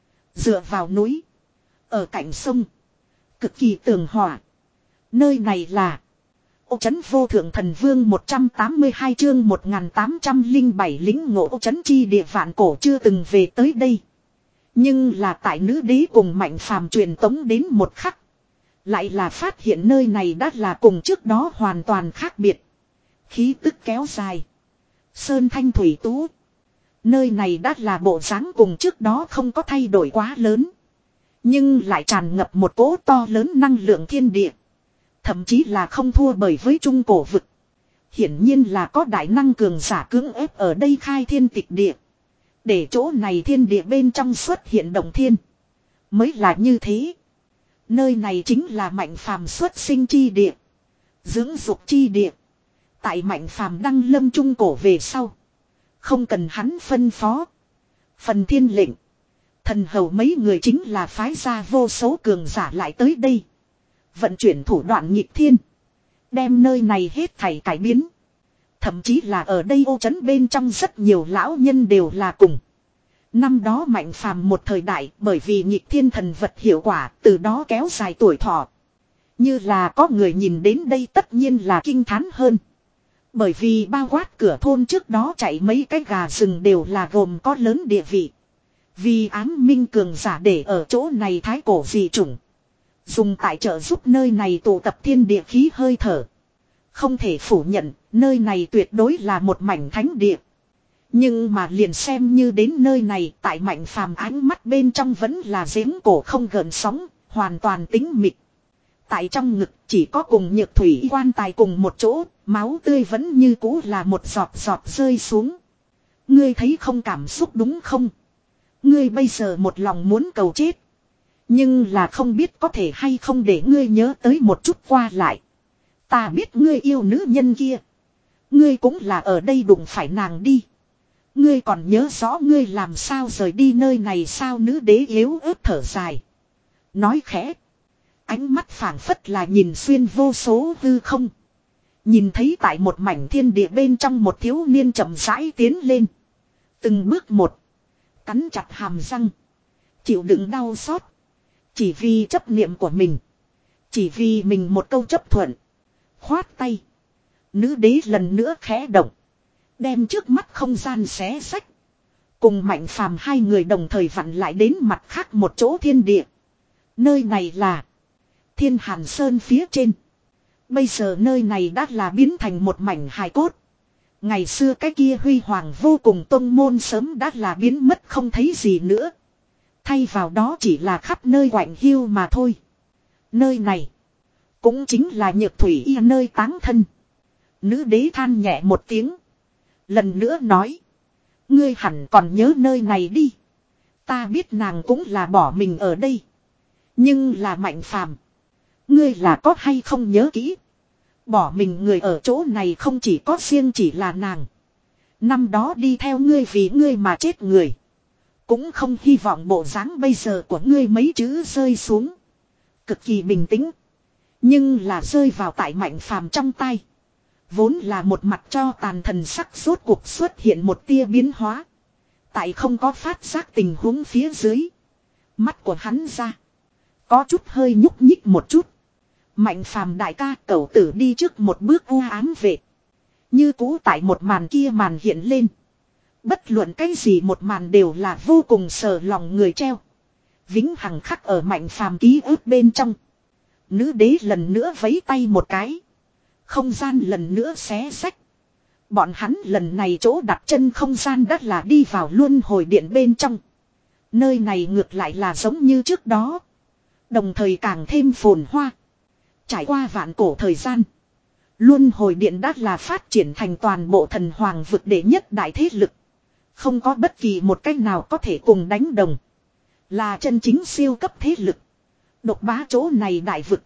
Dựa vào núi. Ở cạnh sông. Cực kỳ tường hòa. Nơi này là. Ô trấn vô thượng thần vương một trăm tám mươi hai chương một nghìn tám trăm lẻ bảy lính ngộ ô trấn chi địa vạn cổ chưa từng về tới đây. Nhưng là tại nữ đế cùng Mạnh Phàm truyền tống đến một khắc. Lại là phát hiện nơi này đã là cùng trước đó hoàn toàn khác biệt. Khí tức kéo dài. Sơn thanh thủy tú. Nơi này đã là bộ dáng cùng trước đó không có thay đổi quá lớn. Nhưng lại tràn ngập một cỗ to lớn năng lượng thiên địa. Thậm chí là không thua bởi với trung cổ vực. Hiển nhiên là có đại năng cường giả cưỡng ép ở đây khai thiên tịch địa. Để chỗ này thiên địa bên trong xuất hiện động thiên. Mới là như thế. Nơi này chính là Mạnh Phàm xuất sinh chi địa. Dưỡng dục chi địa. Tại Mạnh Phàm đăng lâm trung cổ về sau. Không cần hắn phân phó. Phần thiên lệnh. Thần hầu mấy người chính là phái ra vô số cường giả lại tới đây. Vận chuyển thủ đoạn nghịch thiên. Đem nơi này hết thảy cải biến. Thậm chí là ở đây ô trấn bên trong rất nhiều lão nhân đều là cùng. Năm đó Mạnh Phàm một thời đại bởi vì nghịch thiên thần vật hiệu quả từ đó kéo dài tuổi thọ. Như là có người nhìn đến đây tất nhiên là kinh thán hơn. Bởi vì bao quát cửa thôn trước đó chạy mấy cái gà rừng đều là gồm có lớn địa vị. Vì ám minh cường giả để ở chỗ này thái cổ dị chủng. Dùng tại trợ giúp nơi này tụ tập thiên địa khí hơi thở. Không thể phủ nhận, nơi này tuyệt đối là một mảnh thánh địa. Nhưng mà liền xem như đến nơi này, tại Mạnh Phàm ánh mắt bên trong vẫn là giếng cổ không gợn sóng, hoàn toàn tĩnh mịch. Tại trong ngực chỉ có cùng Nhược Thủy quan tài cùng một chỗ, máu tươi vẫn như cũ là một giọt giọt rơi xuống. Ngươi thấy không cảm xúc đúng không? Ngươi bây giờ một lòng muốn cầu chết. Nhưng là không biết có thể hay không để ngươi nhớ tới một chút qua lại. Ta biết ngươi yêu nữ nhân kia. Ngươi cũng là ở đây đụng phải nàng đi. Ngươi còn nhớ rõ ngươi làm sao rời đi nơi này sao nữ đế yếu ớt thở dài. Nói khẽ. Ánh mắt phảng phất là nhìn xuyên vô số hư không. Nhìn thấy tại một mảnh thiên địa bên trong một thiếu niên chậm rãi tiến lên. Từng bước một. Cắn chặt hàm răng. Chịu đựng đau xót. Chỉ vì chấp niệm của mình. Chỉ vì mình một câu chấp thuận. Khoát tay. Nữ đế lần nữa khẽ động. Đem trước mắt không gian xé sách. Cùng Mạnh Phàm hai người đồng thời vặn lại đến mặt khác một chỗ thiên địa. Nơi này là Thiên Hàn Sơn phía trên. Bây giờ nơi này đã là biến thành một mảnh hài cốt. Ngày xưa cái kia huy hoàng vô cùng tông môn sớm đã là biến mất không thấy gì nữa. Thay vào đó chỉ là khắp nơi quạnh hiu mà thôi. Nơi này cũng chính là Nhược Thủy y nơi táng thân. Nữ đế than nhẹ một tiếng. Lần nữa nói. Ngươi hẳn còn nhớ nơi này đi. Ta biết nàng cũng là bỏ mình ở đây. Nhưng là Mạnh Phàm. Ngươi là có hay không nhớ kỹ. Bỏ mình người ở chỗ này không chỉ có riêng chỉ là nàng. Năm đó đi theo ngươi vì ngươi mà chết người. Cũng không hy vọng bộ dáng bây giờ của ngươi mấy chữ rơi xuống. Cực kỳ bình tĩnh. Nhưng là rơi vào tại Mạnh Phàm trong tay. Vốn là một mặt cho tàn thần sắc rốt cuộc xuất hiện một tia biến hóa. Tại không có phát giác tình huống phía dưới. Mắt của hắn ra. Có chút hơi nhúc nhích một chút. Mạnh Phàm đại ca cẩu tử đi trước một bước u ám về. Như cũ tại một màn kia màn hiện lên. Bất luận cái gì một màn đều là vô cùng sờ lòng người treo. Vĩnh hằng khắc ở Mạnh Phàm ký ức bên trong. Nữ đế lần nữa vấy tay một cái. Không gian lần nữa xé sách. Bọn hắn lần này chỗ đặt chân không gian đất là đi vào luân hồi điện bên trong. Nơi này ngược lại là giống như trước đó. Đồng thời càng thêm phồn hoa. Trải qua vạn cổ thời gian. Luân hồi điện đã là phát triển thành toàn bộ thần hoàng vực đệ nhất đại thế lực. Không có bất kỳ một cách nào có thể cùng đánh đồng. Là chân chính siêu cấp thế lực. Độc bá chỗ này đại vực.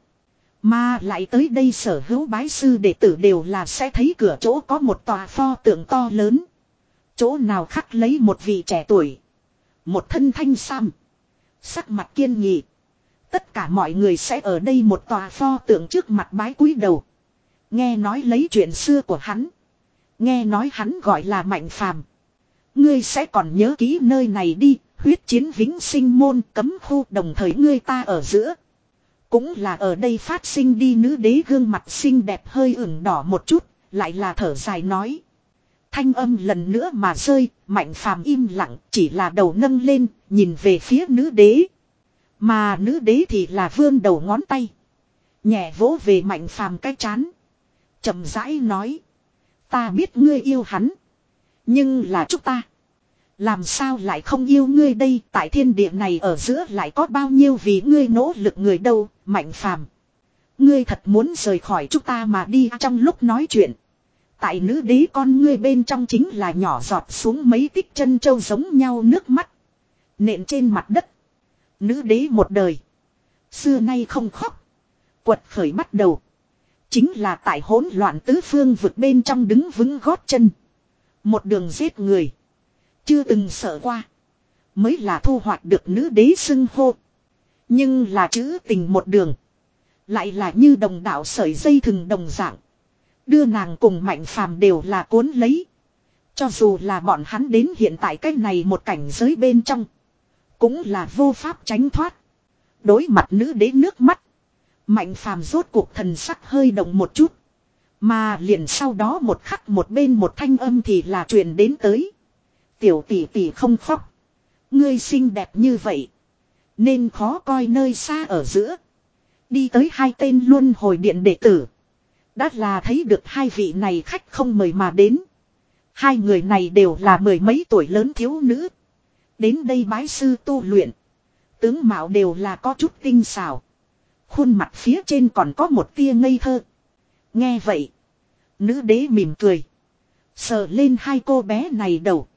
Mà lại tới đây sở hữu bái sư đệ tử đều là sẽ thấy cửa chỗ có một tòa pho tượng to lớn. Chỗ nào khắc lấy một vị trẻ tuổi. Một thân thanh sam. Sắc mặt kiên nghị. Tất cả mọi người sẽ ở đây một tòa pho tượng trước mặt bái cúi đầu. Nghe nói lấy chuyện xưa của hắn. Nghe nói hắn gọi là Mạnh Phàm. Ngươi sẽ còn nhớ kỹ nơi này đi. Huyết chiến vĩnh sinh môn cấm khu đồng thời ngươi ta ở giữa. Cũng là ở đây phát sinh đi, nữ đế gương mặt xinh đẹp hơi ửng đỏ một chút, lại là thở dài nói. Thanh âm lần nữa mà rơi, Mạnh Phàm im lặng, chỉ là đầu nâng lên, nhìn về phía nữ đế. Mà nữ đế thì là vươn đầu ngón tay. Nhẹ vỗ về Mạnh Phàm cái trán. Chậm rãi nói. Ta biết ngươi yêu hắn. Nhưng là chúng ta. Làm sao lại không yêu ngươi đây, tại thiên địa này ở giữa lại có bao nhiêu vì ngươi nỗ lực người đâu, Mạnh Phàm. Ngươi thật muốn rời khỏi chúng ta mà đi. Trong lúc nói chuyện. Tại nữ đế con ngươi bên trong chính là nhỏ giọt xuống mấy tích chân châu giống nhau nước mắt. Nện trên mặt đất. Nữ đế một đời. Xưa nay không khóc. Quật khởi bắt đầu. Chính là tại hỗn loạn tứ phương vực bên trong đứng vững gót chân. Một đường giết người. Chưa từng sợ qua. Mới là thu hoạch được nữ đế xưng hô. Nhưng là chữ tình một đường. Lại là như đồng đạo sợi dây thừng đồng dạng. Đưa nàng cùng Mạnh Phàm đều là cuốn lấy. Cho dù là bọn hắn đến hiện tại cái này một cảnh giới bên trong. Cũng là vô pháp tránh thoát. Đối mặt nữ đế nước mắt. Mạnh Phàm rốt cuộc thần sắc hơi động một chút. Mà liền sau đó một khắc một bên một thanh âm thì là truyền đến tới. Tiểu tỷ tỷ không khóc. Ngươi xinh đẹp như vậy. Nên khó coi nơi xa ở giữa. Đi tới hai tên luân hồi điện đệ tử. Đã là thấy được hai vị này khách không mời mà đến. Hai người này đều là mười mấy tuổi lớn thiếu nữ. Đến đây bái sư tu luyện. Tướng mạo đều là có chút tinh xảo. Khuôn mặt phía trên còn có một tia ngây thơ. Nghe vậy. Nữ đế mỉm cười. Sờ lên hai cô bé này đầu.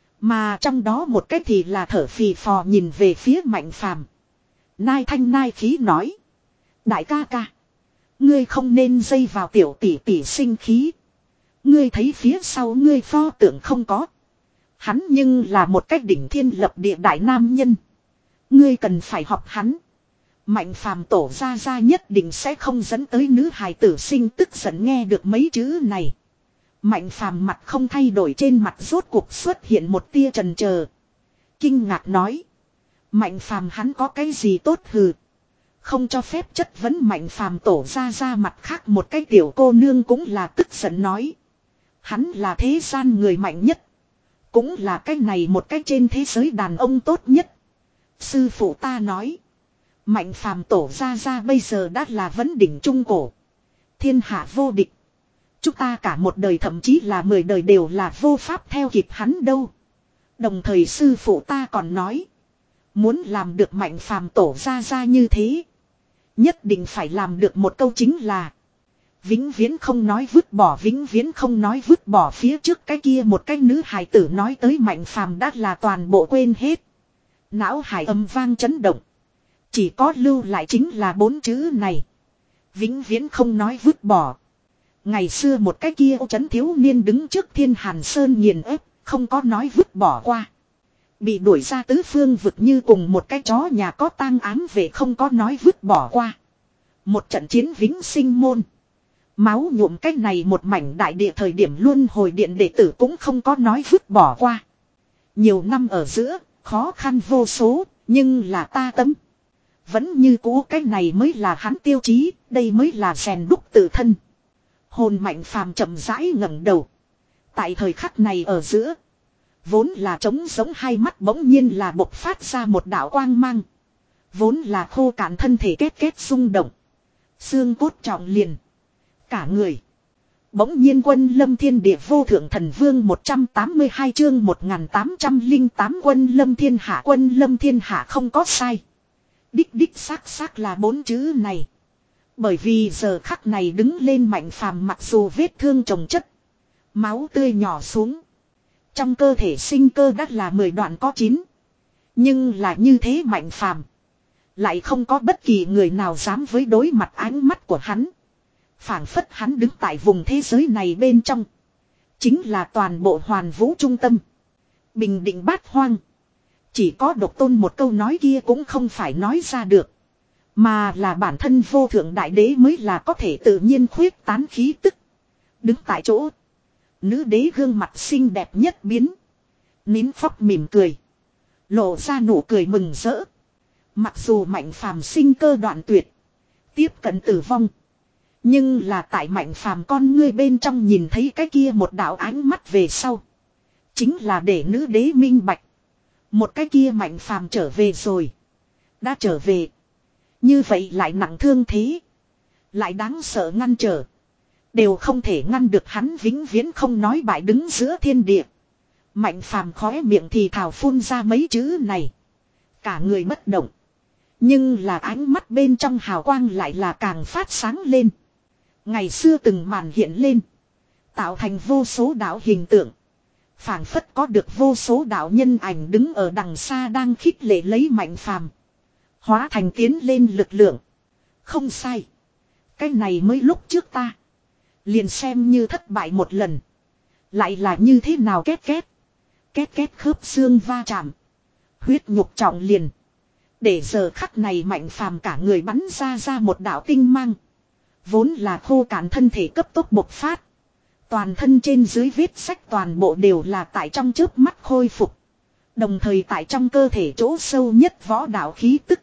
Mà trong đó một cái thì là thở phì phò nhìn về phía Mạnh Phàm. Nai thanh nai khí nói. Đại ca ca. Ngươi không nên dây vào tiểu tỷ tỷ sinh khí. Ngươi thấy phía sau ngươi pho tượng không có. Hắn nhưng là một cách đỉnh thiên lập địa đại nam nhân. Ngươi cần phải học hắn. Mạnh Phàm tổ ra ra nhất định sẽ không dẫn tới nữ hài tử sinh tức giận nghe được mấy chữ này. Mạnh Phàm mặt không thay đổi, trên mặt rốt cuộc xuất hiện một tia chần chờ. Kinh ngạc nói. Mạnh Phàm hắn có cái gì tốt hừ. Không cho phép chất vấn Mạnh Phàm tổ ra ra mặt khác một cái tiểu cô nương cũng là tức giận nói. Hắn là thế gian người mạnh nhất. Cũng là cái này một cái trên thế giới đàn ông tốt nhất. Sư phụ ta nói. Mạnh Phàm tổ ra ra bây giờ đã là vấn đỉnh trung cổ. Thiên hạ vô địch. Chúng ta cả một đời thậm chí là mười đời đều là vô pháp theo kịp hắn đâu. Đồng thời sư phụ ta còn nói. Muốn làm được Mạnh Phàm tổ ra ra như thế. Nhất định phải làm được một câu chính là. Vĩnh viễn không nói vứt bỏ, vĩnh viễn không nói vứt bỏ. Phía trước cái kia một cái nữ hài tử nói tới Mạnh Phàm đã là toàn bộ quên hết. Não hải âm vang chấn động. Chỉ có lưu lại chính là bốn chữ này. Vĩnh viễn không nói vứt bỏ. Ngày xưa một cái kia ô chấn thiếu niên đứng trước Thiên Hàn Sơn nghiền ép, không có nói vứt bỏ qua. Bị đuổi ra tứ phương vực như cùng một cái chó nhà có tang ám về, không có nói vứt bỏ qua. Một trận chiến vĩnh sinh môn. Máu nhuộm cái này một mảnh đại địa thời điểm luân hồi điện đệ tử cũng không có nói vứt bỏ qua. Nhiều năm ở giữa, khó khăn vô số, nhưng là ta tấm. Vẫn như cũ cái này mới là hắn tiêu chí, đây mới là rèn đúc tự thân. Hồn Mạnh Phàm chậm rãi ngẩng đầu. Tại thời khắc này ở giữa, vốn là trống giống hai mắt bỗng nhiên là bộc phát ra một đạo quang mang. Vốn là khô cạn thân thể kết kết rung động. Xương cốt trọng liền. Cả người. Bỗng nhiên quân lâm thiên địa vô thượng thần vương một trăm tám mươi hai chương một nghìn tám trăm lẻ tám quân lâm thiên hạ, quân lâm thiên hạ không có sai. Đích đích xác xác là bốn chữ này. Bởi vì giờ khắc này đứng lên Mạnh Phàm mặc dù vết thương chồng chất. Máu tươi nhỏ xuống. Trong cơ thể sinh cơ đắt là mười đoạn có chín. Nhưng là như thế Mạnh Phàm lại không có bất kỳ người nào dám với đối mặt ánh mắt của hắn. Phảng phất hắn đứng tại vùng thế giới này bên trong. Chính là toàn bộ hoàn vũ trung tâm. Bình định bát hoang. Chỉ có độc tôn một câu nói kia cũng không phải nói ra được. Mà là bản thân vô thượng đại đế mới là có thể tự nhiên khuyết tán khí tức. Đứng tại chỗ. Nữ đế gương mặt xinh đẹp nhất biến. Nín phóc mỉm cười. Lộ ra nụ cười mừng rỡ. Mặc dù Mạnh Phàm sinh cơ đoạn tuyệt. Tiếp cận tử vong. Nhưng là tại Mạnh Phàm con ngươi bên trong nhìn thấy cái kia một đạo ánh mắt về sau. Chính là để nữ đế minh bạch. Một cái kia Mạnh Phàm trở về rồi. Đã trở về. Như vậy lại nặng thương thế. Lại đáng sợ ngăn trở. Đều không thể ngăn được hắn vĩnh viễn không nói bại đứng giữa thiên địa. Mạnh Phàm khóe miệng thì thào phun ra mấy chữ này. Cả người bất động. Nhưng là ánh mắt bên trong hào quang lại là càng phát sáng lên. Ngày xưa từng màn hiện lên. Tạo thành vô số đạo hình tượng. Phảng phất có được vô số đạo nhân ảnh đứng ở đằng xa đang khích lệ lấy Mạnh Phàm. Hóa thành tiến lên lực lượng. Không sai. Cái này mới lúc trước ta. Liền xem như thất bại một lần. Lại là như thế nào két két. Két két khớp xương va chạm. Huyết nhục trọng liền. Để giờ khắc này Mạnh Phàm cả người bắn ra ra một đạo tinh mang. Vốn là khô cạn thân thể cấp tốc bộc phát. Toàn thân trên dưới vết sách toàn bộ đều là tại trong chớp mắt khôi phục. Đồng thời tại trong cơ thể chỗ sâu nhất võ đạo khí tức.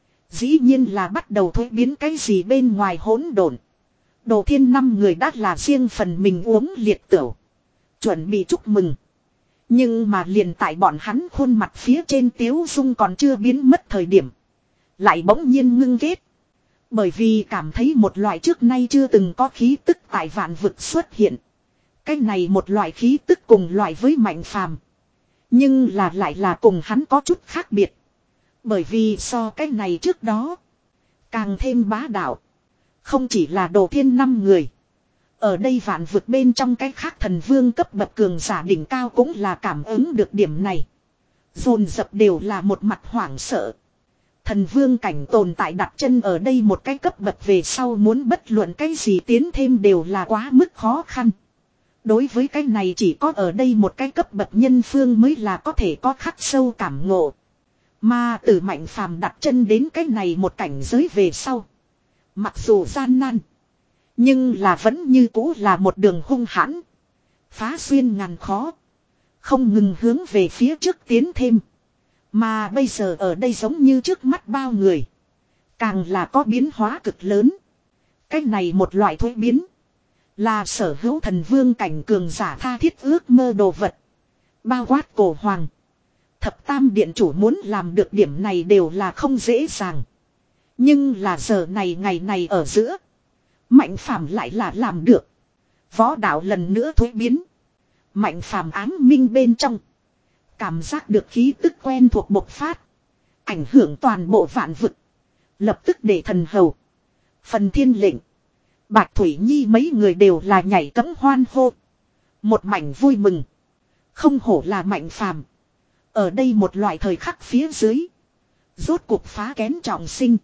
Dĩ nhiên là bắt đầu thuế biến cái gì bên ngoài hỗn độn. Đồ Thiên năm người đã là riêng phần mình uống liệt tửu. Chuẩn bị chúc mừng. Nhưng mà liền tại bọn hắn khuôn mặt phía trên tiếu dung còn chưa biến mất thời điểm. Lại bỗng nhiên ngưng kết. Bởi vì cảm thấy một loại trước nay chưa từng có khí tức tại vạn vực xuất hiện. Cái này một loại khí tức cùng loại với Mạnh Phàm. Nhưng là lại là cùng hắn có chút khác biệt. Bởi vì so cái này trước đó. Càng thêm bá đạo. Không chỉ là Đồ Thiên năm người. Ở đây vạn vực bên trong cái khác thần vương cấp bậc cường giả đỉnh cao cũng là cảm ứng được điểm này. Dồn dập đều là một mặt hoảng sợ. Thần vương cảnh tồn tại đặt chân ở đây một cái cấp bậc về sau muốn bất luận cái gì tiến thêm đều là quá mức khó khăn. Đối với cái này chỉ có ở đây một cái cấp bậc nhân phương mới là có thể có khắc sâu cảm ngộ. Mà từ Mạnh Phàm đặt chân đến cái này một cảnh giới về sau. Mặc dù gian nan. Nhưng là vẫn như cũ là một đường hung hãn. Phá xuyên ngàn khó. Không ngừng hướng về phía trước tiến thêm. Mà bây giờ ở đây giống như trước mắt bao người. Càng là có biến hóa cực lớn. Cách này một loại thuế biến. Là sở hữu thần vương cảnh cường giả tha thiết ước mơ đồ vật. Bao quát cổ hoàng. Thập tam điện chủ muốn làm được điểm này đều là không dễ dàng. Nhưng là giờ này ngày này ở giữa. Mạnh Phàm lại là làm được. Võ đạo lần nữa thuế biến. Mạnh Phàm ám minh bên trong. Cảm giác được khí tức quen thuộc bộc phát. Ảnh hưởng toàn bộ vạn vực. Lập tức để thần hầu. Phần thiên lệnh. Bạch Thủy Nhi mấy người đều là nhảy cẫng hoan hô. Một mảnh vui mừng. Không hổ là Mạnh Phàm. Ở đây một loại thời khắc phía dưới. Rốt cuộc phá kén trọng sinh.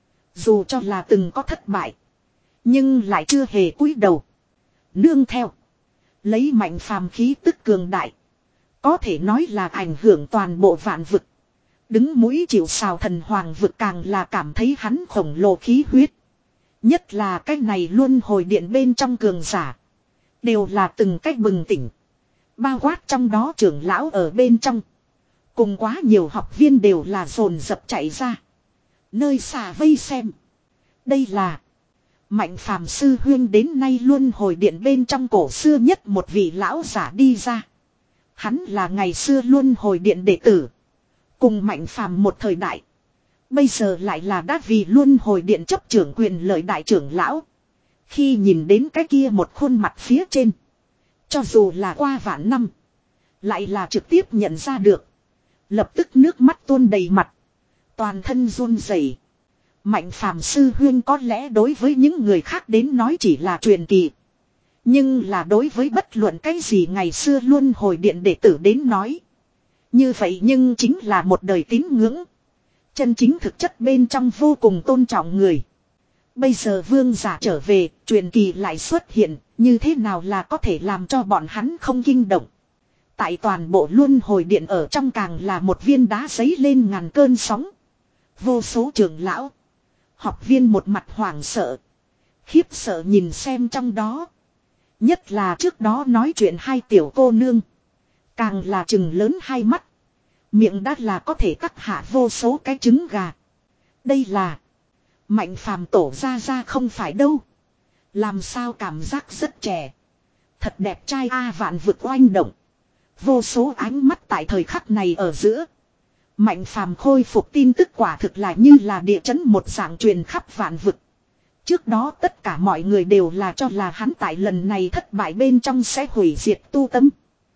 Dù cho là từng có thất bại. Nhưng lại chưa hề cúi đầu. Nương theo. Lấy Mạnh Phàm khí tức cường đại. Có thể nói là ảnh hưởng toàn bộ vạn vực. Đứng mũi chịu sào thần hoàng vực càng là cảm thấy hắn khổng lồ khí huyết. Nhất là cái này luôn hồi điện bên trong cường giả. Đều là từng cách bừng tỉnh. Bao quát trong đó trưởng lão ở bên trong. Cùng quá nhiều học viên đều là dồn dập chạy ra. Nơi xa vây xem. Đây là Mạnh Phàm sư huyên đến nay luôn hồi điện bên trong cổ xưa nhất một vị lão giả đi ra. Hắn là ngày xưa luôn hồi điện đệ tử. Cùng Mạnh Phàm một thời đại. Bây giờ lại là đã vì luôn hồi điện chấp trưởng quyền lợi đại trưởng lão. Khi nhìn đến cái kia một khuôn mặt phía trên. Cho dù là qua vạn năm. Lại là trực tiếp nhận ra được. Lập tức nước mắt tuôn đầy mặt. Toàn thân run rẩy. Mạnh Phàm sư huyên có lẽ đối với những người khác đến nói chỉ là truyền kỳ. Nhưng là đối với bất luận cái gì ngày xưa luôn hồi điện đệ tử đến nói. Như vậy nhưng chính là một đời tín ngưỡng. Chân chính thực chất bên trong vô cùng tôn trọng người. Bây giờ vương giả trở về, truyền kỳ lại xuất hiện, như thế nào là có thể làm cho bọn hắn không kinh động. Tại toàn bộ luân hồi điện ở trong càng là một viên đá giấy lên ngàn cơn sóng. Vô số trưởng lão, học viên một mặt hoảng sợ, khiếp sợ nhìn xem trong đó. Nhất là trước đó nói chuyện hai tiểu cô nương. Càng là trừng lớn hai mắt. Miệng đã là có thể cắt hạ vô số cái trứng gà. Đây là Mạnh phàm tổ ra ra không phải đâu. Làm sao cảm giác rất trẻ. Thật đẹp trai a vạn vực oanh động. Vô số ánh mắt tại thời khắc này ở giữa. Mạnh phàm khôi phục tin tức quả thực là như là địa chấn một dạng truyền khắp vạn vực. Trước đó tất cả mọi người đều là cho là hắn tại lần này thất bại bên trong sẽ hủy diệt tu tâm.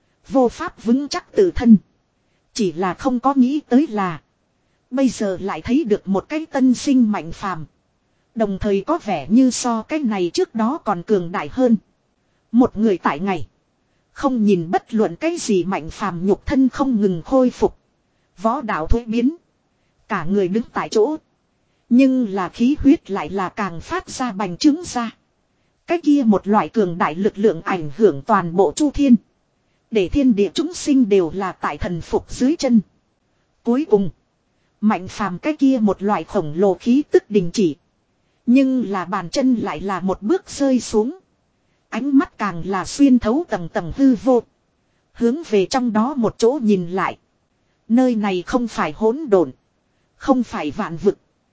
Vô pháp vững chắc tự thân. Chỉ là không có nghĩ tới là. Bây giờ lại thấy được một cái tân sinh mạnh phàm. Đồng thời có vẻ như so cái này trước đó còn cường đại hơn. Một người tại ngày. Không nhìn bất luận cái gì mạnh phàm nhục thân không ngừng khôi phục. Võ đạo thuế biến. Cả người đứng tại chỗ. Nhưng là khí huyết lại là càng phát ra bành trướng ra. Cái kia một loại cường đại lực lượng ảnh hưởng toàn bộ chu thiên. Để thiên địa chúng sinh đều là tại thần phục dưới chân. Cuối cùng. Mạnh phàm cái kia một loại khổng lồ khí tức đình chỉ. Nhưng là bàn chân lại là một bước rơi xuống. Ánh mắt càng là xuyên thấu tầng tầng hư vô. Hướng về trong đó một chỗ nhìn lại. Nơi này không phải hỗn độn. Không phải vạn vực.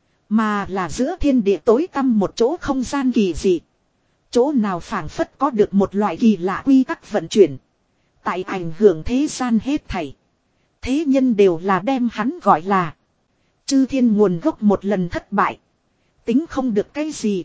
Mà là giữa thiên địa tối tăm một chỗ không gian kỳ dị. Chỗ nào phảng phất có được một loại kỳ lạ quy tắc vận chuyển. Tại ảnh hưởng thế gian hết thảy. Thế nhân đều là đem hắn gọi là. Chư thiên nguồn gốc một lần thất bại. Tính không được cái gì.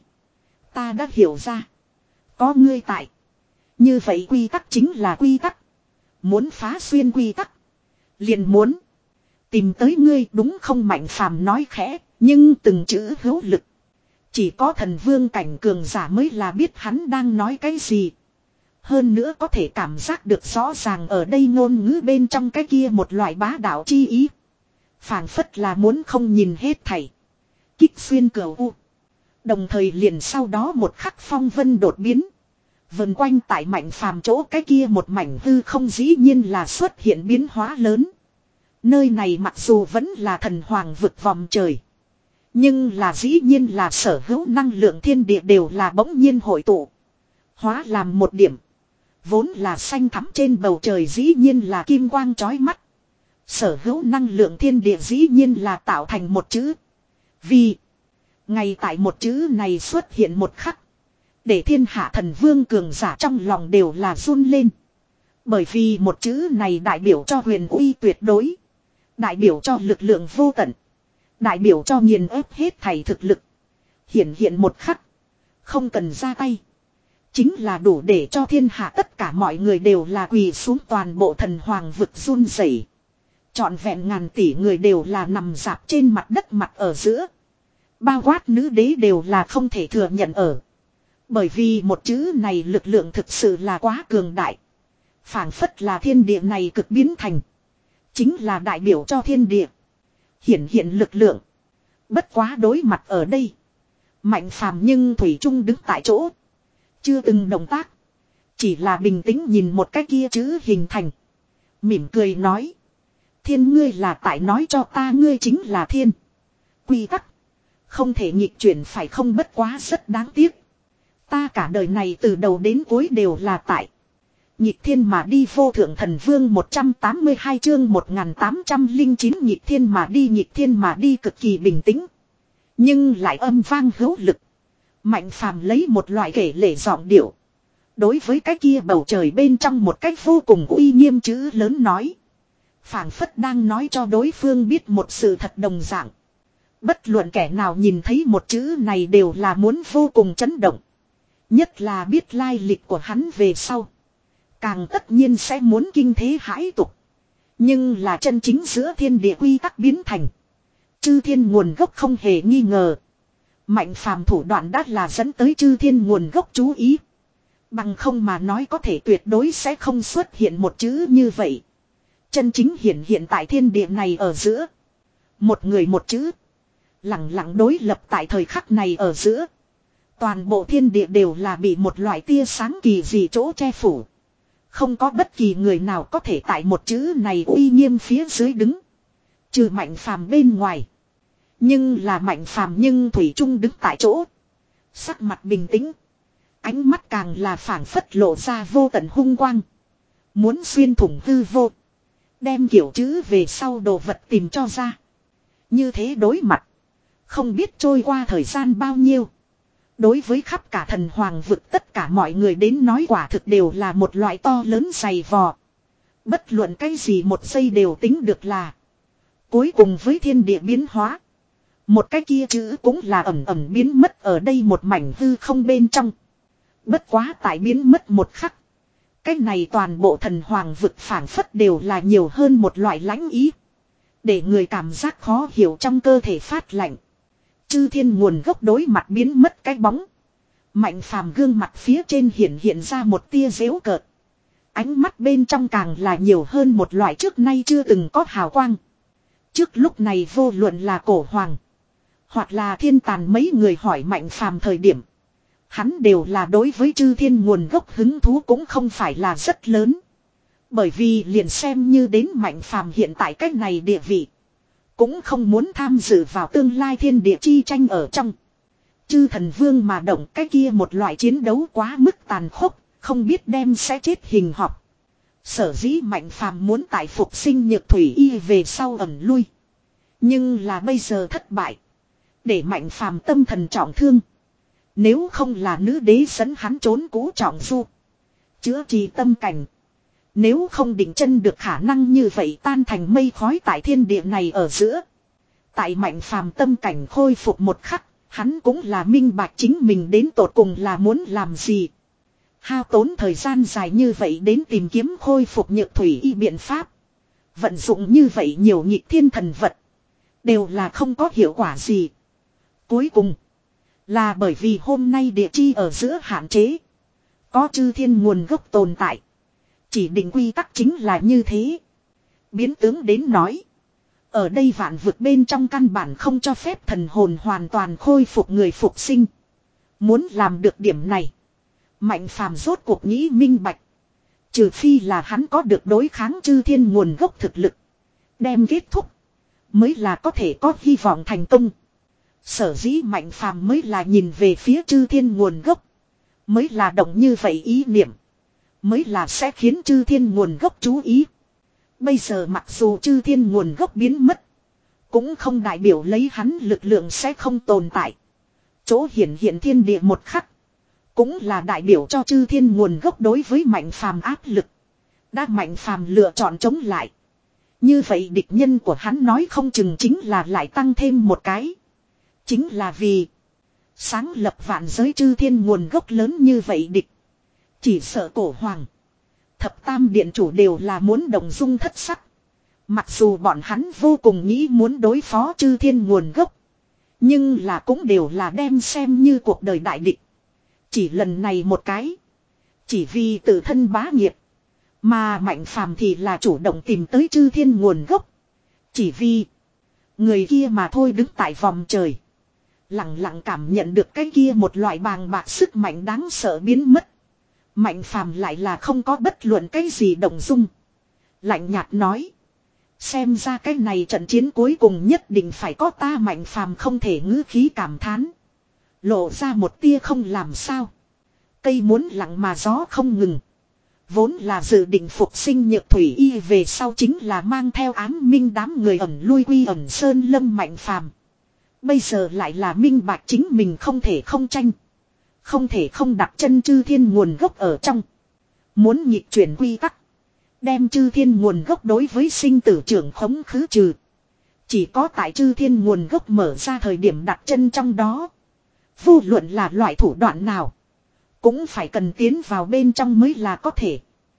Ta đã hiểu ra. Có ngươi tại. Như vậy quy tắc chính là quy tắc. Muốn phá xuyên quy tắc. Liền muốn. Tìm tới ngươi đúng không mạnh phàm nói khẽ. Nhưng từng chữ hữu lực. Chỉ có thần vương cảnh cường giả mới là biết hắn đang nói cái gì. Hơn nữa có thể cảm giác được rõ ràng ở đây ngôn ngữ bên trong cái kia một loại bá đạo chi ý. Phảng phất là muốn không nhìn hết thảy. Kích xuyên cửu u. Đồng thời liền sau đó một khắc phong vân đột biến. Vần quanh tại mạnh phàm chỗ cái kia một mảnh hư không dĩ nhiên là xuất hiện biến hóa lớn. Nơi này mặc dù vẫn là thần hoàng vực vòng trời. Nhưng là dĩ nhiên là sở hữu năng lượng thiên địa đều là bỗng nhiên hội tụ. Hóa làm một điểm. Vốn là xanh thắm trên bầu trời dĩ nhiên là kim quang chói mắt. Sở hữu năng lượng thiên địa dĩ nhiên là tạo thành một chữ. Vì. Ngay tại một chữ này xuất hiện một khắc. Để thiên hạ thần vương cường giả trong lòng đều là run lên. Bởi vì một chữ này đại biểu cho huyền uy tuyệt đối. Đại biểu cho lực lượng vô tận. Đại biểu cho nghiền ép hết thảy thực lực. Hiện hiện một khắc. Không cần ra tay. Chính là đủ để cho thiên hạ tất cả mọi người đều là quỳ xuống toàn bộ thần hoàng vực run rẩy. Trọn vẹn ngàn tỷ người đều là nằm dạp trên mặt đất mặt ở giữa. Bao quát nữ đế đều là không thể thừa nhận ở. Bởi vì một chữ này lực lượng thực sự là quá cường đại. Phảng phất là thiên địa này cực biến thành. Chính là đại biểu cho thiên địa. Hiển hiện lực lượng. Bất quá đối mặt ở đây. Mạnh phàm nhưng thủy chung đứng tại chỗ. Chưa từng động tác. Chỉ là bình tĩnh nhìn một cái kia chữ hình thành. Mỉm cười nói. Thiên ngươi là tại nói cho ta ngươi chính là thiên. Quy tắc. Không thể nghịch chuyển phải không bất quá rất đáng tiếc. Ta cả đời này từ đầu đến cuối đều là tại. Nhịp thiên mà đi vô thượng thần vương một trăm tám mươi hai chương một nghìn tám trăm lẻ chín nhịp thiên mà đi nhịp thiên mà đi cực kỳ bình tĩnh. Nhưng lại âm vang hữu lực. Mạnh phàm lấy một loại kể lể giọng điệu. Đối với cái kia bầu trời bên trong một cách vô cùng uy nghiêm chữ lớn nói. Phảng phất đang nói cho đối phương biết một sự thật đồng dạng. Bất luận kẻ nào nhìn thấy một chữ này đều là muốn vô cùng chấn động. Nhất là biết lai lịch của hắn về sau. Càng tất nhiên sẽ muốn kinh thế hãi tục. Nhưng là chân chính giữa thiên địa quy tắc biến thành. Chư thiên nguồn gốc không hề nghi ngờ. Mạnh phàm thủ đoạn đã là dẫn tới chư thiên nguồn gốc chú ý. Bằng không mà nói có thể tuyệt đối sẽ không xuất hiện một chữ như vậy. Chân chính hiện hiện tại thiên địa này ở giữa. Một người một chữ. Lặng lặng đối lập tại thời khắc này ở giữa. Toàn bộ thiên địa đều là bị một loại tia sáng kỳ dị chỗ che phủ. Không có bất kỳ người nào có thể tại một chữ này uy nghiêm phía dưới đứng. Trừ mạnh phàm bên ngoài. Nhưng là mạnh phàm nhưng thủy chung đứng tại chỗ. Sắc mặt bình tĩnh. Ánh mắt càng là phảng phất lộ ra vô tận hung quang. Muốn xuyên thủng hư vô. Đem kiểu chữ về sau đồ vật tìm cho ra. Như thế đối mặt. Không biết trôi qua thời gian bao nhiêu. Đối với khắp cả thần hoàng vực tất cả mọi người đến nói quả thực đều là một loại to lớn dày vò. Bất luận cái gì một giây đều tính được là. Cuối cùng với thiên địa biến hóa. Một cái kia chữ cũng là ẩm ẩm biến mất ở đây một mảnh hư không bên trong. Bất quá tại biến mất một khắc. Cái này toàn bộ thần hoàng vực phảng phất đều là nhiều hơn một loại lãnh ý. Để người cảm giác khó hiểu trong cơ thể phát lạnh. Chư thiên nguồn gốc đối mặt biến mất cái bóng. Mạnh phàm gương mặt phía trên hiện hiện ra một tia giễu cợt. Ánh mắt bên trong càng là nhiều hơn một loại trước nay chưa từng có hào quang. Trước lúc này vô luận là cổ hoàng. Hoặc là thiên tàn mấy người hỏi mạnh phàm thời điểm. Hắn đều là đối với chư thiên nguồn gốc hứng thú cũng không phải là rất lớn. Bởi vì liền xem như đến mạnh phàm hiện tại cách này địa vị. Cũng không muốn tham dự vào tương lai thiên địa chi tranh ở trong. Chư thần vương mà động cái kia một loại chiến đấu quá mức tàn khốc. Không biết đem sẽ chết hình học. Sở dĩ mạnh phàm muốn tại phục sinh nhược thủy y về sau ẩn lui. Nhưng là bây giờ thất bại. Để mạnh phàm tâm thần trọng thương. Nếu không là nữ đế dẫn hắn trốn cũ trọng du. Chữa trị tâm cảnh. Nếu không định chân được khả năng như vậy tan thành mây khói tại thiên địa này ở giữa. Tại mạnh phàm tâm cảnh khôi phục một khắc. Hắn cũng là minh bạch chính mình đến tột cùng là muốn làm gì. Hao tốn thời gian dài như vậy đến tìm kiếm khôi phục nhược thủy y biện pháp. Vận dụng như vậy nhiều nhịp thiên thần vật. Đều là không có hiệu quả gì. Cuối cùng. Là bởi vì hôm nay địa chi ở giữa hạn chế. Có chư thiên nguồn gốc tồn tại. Chỉ định quy tắc chính là như thế. Biến tướng đến nói. Ở đây vạn vực bên trong căn bản không cho phép thần hồn hoàn toàn khôi phục người phục sinh. Muốn làm được điểm này. Mạnh phàm rốt cuộc nghĩ minh bạch. Trừ phi là hắn có được đối kháng chư thiên nguồn gốc thực lực. Đem kết thúc. Mới là có thể có hy vọng thành công. Sở dĩ mạnh phàm mới là nhìn về phía chư thiên nguồn gốc. Mới là động như vậy ý niệm. Mới là sẽ khiến chư thiên nguồn gốc chú ý. Bây giờ mặc dù chư thiên nguồn gốc biến mất. Cũng không đại biểu lấy hắn lực lượng sẽ không tồn tại. Chỗ hiển hiện thiên địa một khắc. Cũng là đại biểu cho chư thiên nguồn gốc đối với mạnh phàm áp lực. Đã mạnh phàm lựa chọn chống lại. Như vậy địch nhân của hắn nói không chừng chính là lại tăng thêm một cái. Chính là vì sáng lập vạn giới chư thiên nguồn gốc lớn như vậy địch. Chỉ sợ cổ hoàng. Thập tam điện chủ đều là muốn đồng dung thất sắc. Mặc dù bọn hắn vô cùng nghĩ muốn đối phó chư thiên nguồn gốc. Nhưng là cũng đều là đem xem như cuộc đời đại địch. Chỉ lần này một cái. Chỉ vì tự thân bá nghiệp. Mà mạnh phàm thì là chủ động tìm tới chư thiên nguồn gốc. Chỉ vì người kia mà thôi đứng tại vòng trời. Lặng lặng cảm nhận được cái kia một loại bàng bạc sức mạnh đáng sợ biến mất. Mạnh phàm lại là không có bất luận cái gì động dung. Lạnh nhạt nói. Xem ra cái này trận chiến cuối cùng nhất định phải có ta mạnh phàm không thể ngữ khí cảm thán. Lộ ra một tia không làm sao. Cây muốn lặng mà gió không ngừng. Vốn là dự định phục sinh nhược thủy y về sau chính là mang theo ám minh đám người ẩn lui quy ẩn sơn lâm mạnh phàm. Bây giờ lại là minh bạch chính mình không thể không tranh. Không thể không đặt chân chư thiên nguồn gốc ở trong. Muốn nhịp chuyển quy tắc. Đem chư thiên nguồn gốc đối với sinh tử trưởng khống khứ trừ. Chỉ có tại chư thiên nguồn gốc mở ra thời điểm đặt chân trong đó. Vô luận là loại thủ đoạn nào. Cũng phải cần tiến vào bên trong mới là có thể.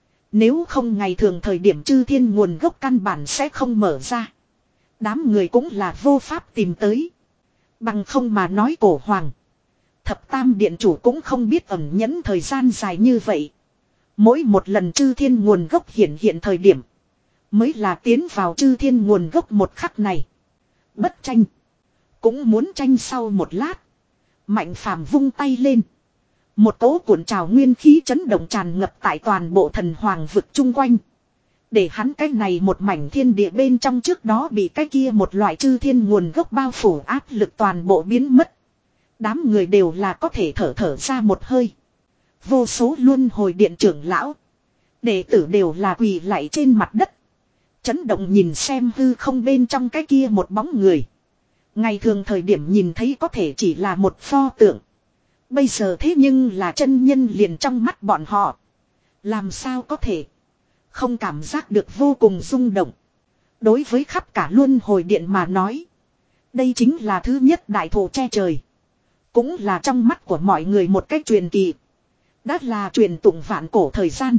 Nếu không ngày thường thời điểm chư thiên nguồn gốc căn bản sẽ không mở ra. Đám người cũng là vô pháp tìm tới. Bằng không mà nói cổ hoàng. Thập tam điện chủ cũng không biết ẩn nhẫn thời gian dài như vậy. Mỗi một lần chư thiên nguồn gốc hiện hiện thời điểm. Mới là tiến vào chư thiên nguồn gốc một khắc này. Bất tranh. Cũng muốn tranh sau một lát. Mạnh phàm vung tay lên. Một cỗ cuộn trào nguyên khí chấn động tràn ngập tại toàn bộ thần hoàng vực chung quanh. Để hắn cái này một mảnh thiên địa bên trong trước đó bị cái kia một loại chư thiên nguồn gốc bao phủ áp lực toàn bộ biến mất. Đám người đều là có thể thở thở ra một hơi. Vô số luân hồi điện trưởng lão. Đệ tử đều là quỳ lạy trên mặt đất. Chấn động nhìn xem hư không bên trong cái kia một bóng người. Ngày thường thời điểm nhìn thấy có thể chỉ là một pho tượng. Bây giờ thế nhưng là chân nhân liền trong mắt bọn họ. Làm sao có thể không cảm giác được vô cùng rung động. Đối với khắp cả luân hồi điện mà nói. Đây chính là thứ nhất đại thụ che trời. Cũng là trong mắt của mọi người một cách truyền kỳ. Đã là truyền tụng vạn cổ thời gian.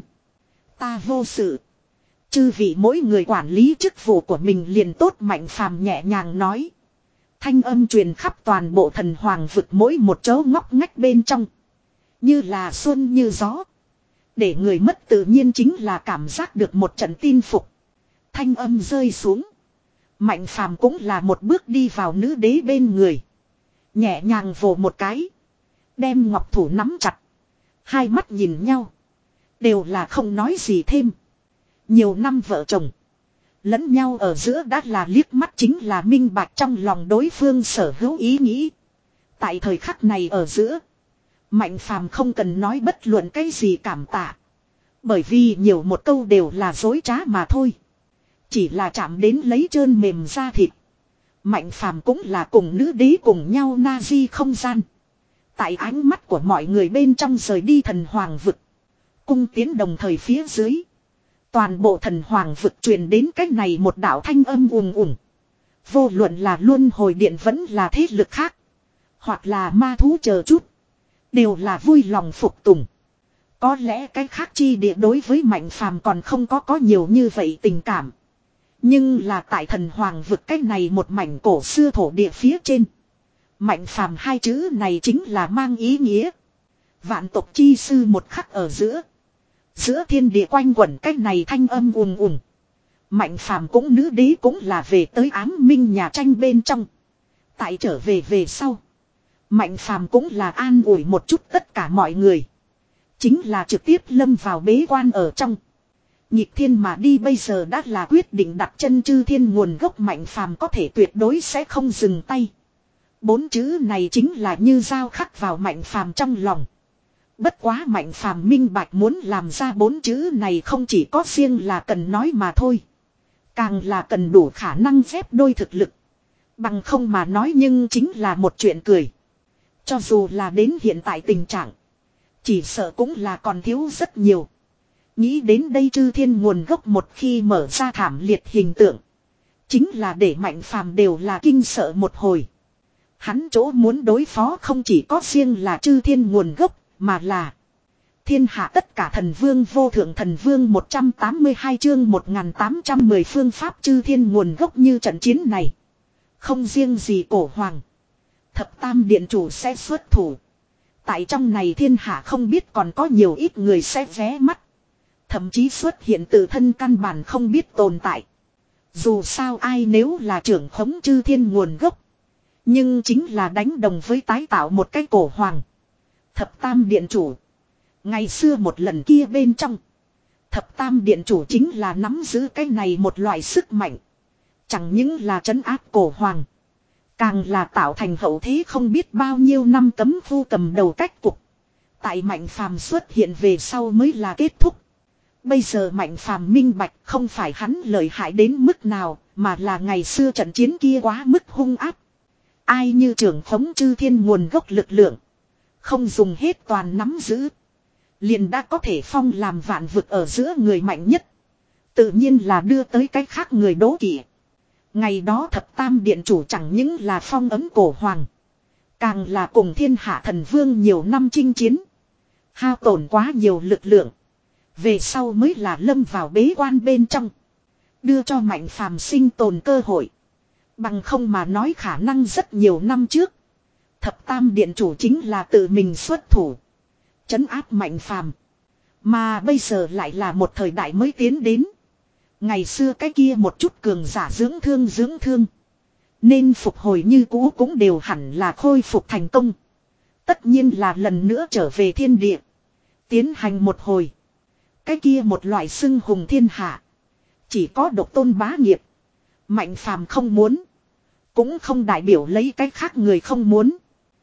Ta vô sự. Chư vị mỗi người quản lý chức vụ của mình liền tốt, Mạnh Phàm nhẹ nhàng nói. Thanh âm truyền khắp toàn bộ thần hoàng vực mỗi một chỗ ngóc ngách bên trong. Như là xuân như gió. Để người mất tự nhiên chính là cảm giác được một trận tin phục. Thanh âm rơi xuống. Mạnh Phàm cũng là một bước đi vào nữ đế bên người. Nhẹ nhàng vồ một cái. Đem ngọc thủ nắm chặt. Hai mắt nhìn nhau. Đều là không nói gì thêm. Nhiều năm vợ chồng. Lẫn nhau ở giữa đã là liếc mắt chính là minh bạch trong lòng đối phương sở hữu ý nghĩ. Tại thời khắc này ở giữa. Mạnh Phàm không cần nói bất luận cái gì cảm tạ. Bởi vì nhiều một câu đều là dối trá mà thôi. Chỉ là chạm đến lấy trơn mềm da thịt. Mạnh Phàm cũng là cùng nữ đế cùng nhau na di không gian. Tại ánh mắt của mọi người bên trong rời đi thần hoàng vực. Cung tiến đồng thời phía dưới. Toàn bộ thần hoàng vực truyền đến cách này một đạo thanh âm ùng ùng. Vô luận là luân hồi điện vẫn là thế lực khác. Hoặc là ma thú chờ chút. Đều là vui lòng phục tùng. Có lẽ cái khác chi địa đối với Mạnh Phàm còn không có có nhiều như vậy tình cảm. Nhưng là tại thần hoàng vực cái này một mảnh cổ xưa thổ địa phía trên. Mạnh Phàm hai chữ này chính là mang ý nghĩa. Vạn tộc chi sư một khắc ở giữa. Giữa thiên địa quanh quẩn cái này thanh âm ùng ùng. Mạnh Phàm cũng nữ đế cũng là về tới ám minh nhà tranh bên trong. Tại trở về về sau. Mạnh Phàm cũng là an ủi một chút tất cả mọi người. Chính là trực tiếp lâm vào bế quan ở trong. Nhịp thiên mà đi bây giờ đã là quyết định đặt chân chư thiên nguồn gốc, Mạnh Phàm có thể tuyệt đối sẽ không dừng tay. Bốn chữ này chính là như dao khắc vào Mạnh Phàm trong lòng. Bất quá Mạnh Phàm minh bạch muốn làm ra bốn chữ này không chỉ có riêng là cần nói mà thôi. Càng là cần đủ khả năng phép đôi thực lực. Bằng không mà nói nhưng chính là một chuyện cười. Cho dù là đến hiện tại tình trạng. Chỉ sợ cũng là còn thiếu rất nhiều. Nghĩ đến đây chư thiên nguồn gốc một khi mở ra thảm liệt hình tượng. Chính là để Mạnh Phàm đều là kinh sợ một hồi. Hắn chỗ muốn đối phó không chỉ có riêng là chư thiên nguồn gốc, mà là thiên hạ tất cả thần vương vô thượng thần vương. Một trăm tám mươi hai chương một nghìn tám trăm mười phương pháp chư thiên nguồn gốc như trận chiến này. Không riêng gì cổ hoàng. Thập tam điện chủ sẽ xuất thủ. Tại trong này thiên hạ không biết còn có nhiều ít người sẽ vé mắt. Thậm chí xuất hiện từ thân căn bản không biết tồn tại. Dù sao ai nếu là trưởng khống chư thiên nguồn gốc. Nhưng chính là đánh đồng với tái tạo một cái cổ hoàng. Thập tam điện chủ. Ngày xưa một lần kia bên trong. Thập tam điện chủ chính là nắm giữ cái này một loại sức mạnh. Chẳng những là trấn áp cổ hoàng. Càng là tạo thành hậu thế không biết bao nhiêu năm cấm khu cầm đầu cách cục. Tại Mạnh Phàm xuất hiện về sau mới là kết thúc. Bây giờ Mạnh Phàm minh bạch không phải hắn lợi hại đến mức nào, mà là ngày xưa trận chiến kia quá mức hung áp. Ai như trưởng khống chư thiên nguồn gốc lực lượng. Không dùng hết toàn nắm giữ. Liền đã có thể phong làm vạn vực ở giữa người mạnh nhất. Tự nhiên là đưa tới cách khác người đố kỵ. Ngày đó thập tam điện chủ chẳng những là phong ấm cổ hoàng. Càng là cùng thiên hạ thần vương nhiều năm chinh chiến. Hao tổn quá nhiều lực lượng. Về sau mới là lâm vào bế quan bên trong. Đưa cho Mạnh Phàm sinh tồn cơ hội. Bằng không mà nói khả năng rất nhiều năm trước. Thập tam điện chủ chính là tự mình xuất thủ. Trấn áp Mạnh Phàm. Mà bây giờ lại là một thời đại mới tiến đến. Ngày xưa cái kia một chút cường giả dưỡng thương dưỡng thương. Nên phục hồi như cũ cũng đều hẳn là khôi phục thành công. Tất nhiên là lần nữa trở về thiên địa. Tiến hành một hồi. Cái kia một loại xưng hùng thiên hạ. Chỉ có độc tôn bá nghiệp. Mạnh Phàm không muốn. Cũng không đại biểu lấy cái khác người không muốn.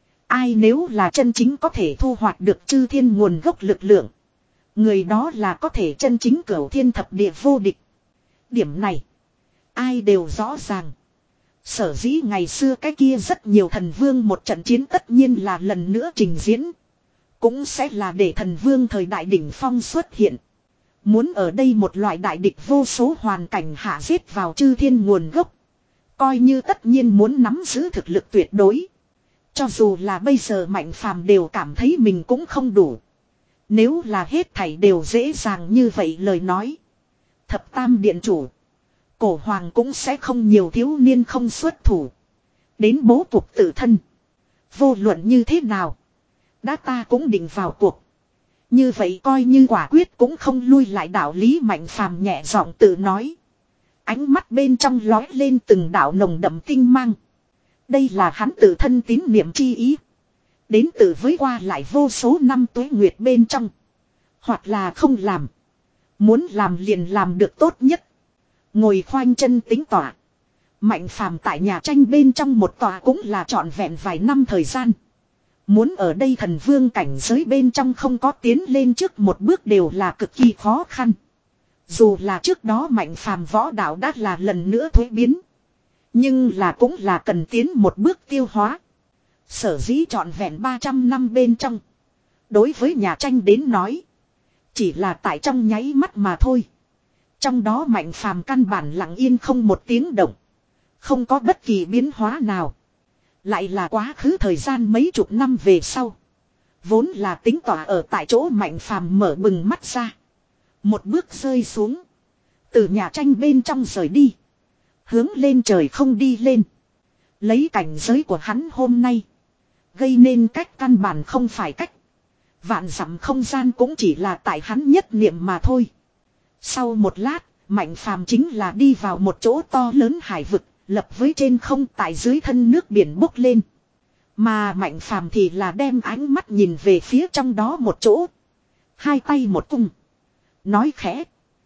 Ai nếu là chân chính có thể thu hoạch được chư thiên nguồn gốc lực lượng. Người đó là có thể chân chính cửu thiên thập địa vô địch. Điểm này. Ai đều rõ ràng. Sở dĩ ngày xưa cái kia rất nhiều thần vương một trận chiến tất nhiên là lần nữa trình diễn. Cũng sẽ là để thần vương thời đại đỉnh phong xuất hiện. Muốn ở đây một loại đại địch vô số hoàn cảnh hạ giết vào chư thiên nguồn gốc. Coi như tất nhiên muốn nắm giữ thực lực tuyệt đối. Cho dù là bây giờ Mạnh Phàm đều cảm thấy mình cũng không đủ. Nếu là hết thảy đều dễ dàng như vậy lời nói. Thập tam điện chủ. Cổ hoàng cũng sẽ không nhiều thiếu niên không xuất thủ. Đến bố cục tự thân. Vô luận như thế nào. Đã ta cũng định vào cuộc. Như vậy coi như quả quyết cũng không lui lại đạo lý Mạnh Phàm nhẹ giọng tự nói. Ánh mắt bên trong lói lên từng đạo nồng đậm tinh mang. Đây là hắn tự thân tín niệm chi ý. Đến từ với qua lại vô số năm tuế nguyệt bên trong. Hoặc là không làm. Muốn làm liền làm được tốt nhất. Ngồi khoanh chân tính tỏa. Mạnh Phàm tại nhà tranh bên trong một tòa cũng là trọn vẹn vài năm thời gian. Muốn ở đây thần vương cảnh giới bên trong không có tiến lên trước một bước đều là cực kỳ khó khăn. Dù là trước đó Mạnh Phàm võ đạo đã là lần nữa thuế biến. Nhưng là cũng là cần tiến một bước tiêu hóa. Sở dĩ trọn vẹn ba trăm năm bên trong. Đối với nhà tranh đến nói. Chỉ là tại trong nháy mắt mà thôi. Trong đó Mạnh Phàm căn bản lặng yên không một tiếng động. Không có bất kỳ biến hóa nào. Lại là quá khứ thời gian mấy chục năm về sau. Vốn là tính tỏa ở tại chỗ Mạnh Phàm mở bừng mắt ra. Một bước rơi xuống. Từ nhà tranh bên trong rời đi. Hướng lên trời không đi lên. Lấy cảnh giới của hắn hôm nay. Gây nên cách căn bản không phải cách. Vạn dặm không gian cũng chỉ là tại hắn nhất niệm mà thôi. Sau một lát, Mạnh Phàm chính là đi vào một chỗ to lớn hải vực, lập với trên không tại dưới thân nước biển bốc lên. Mà Mạnh Phàm thì là đem ánh mắt nhìn về phía trong đó một chỗ. Hai tay một cung. Nói khẽ.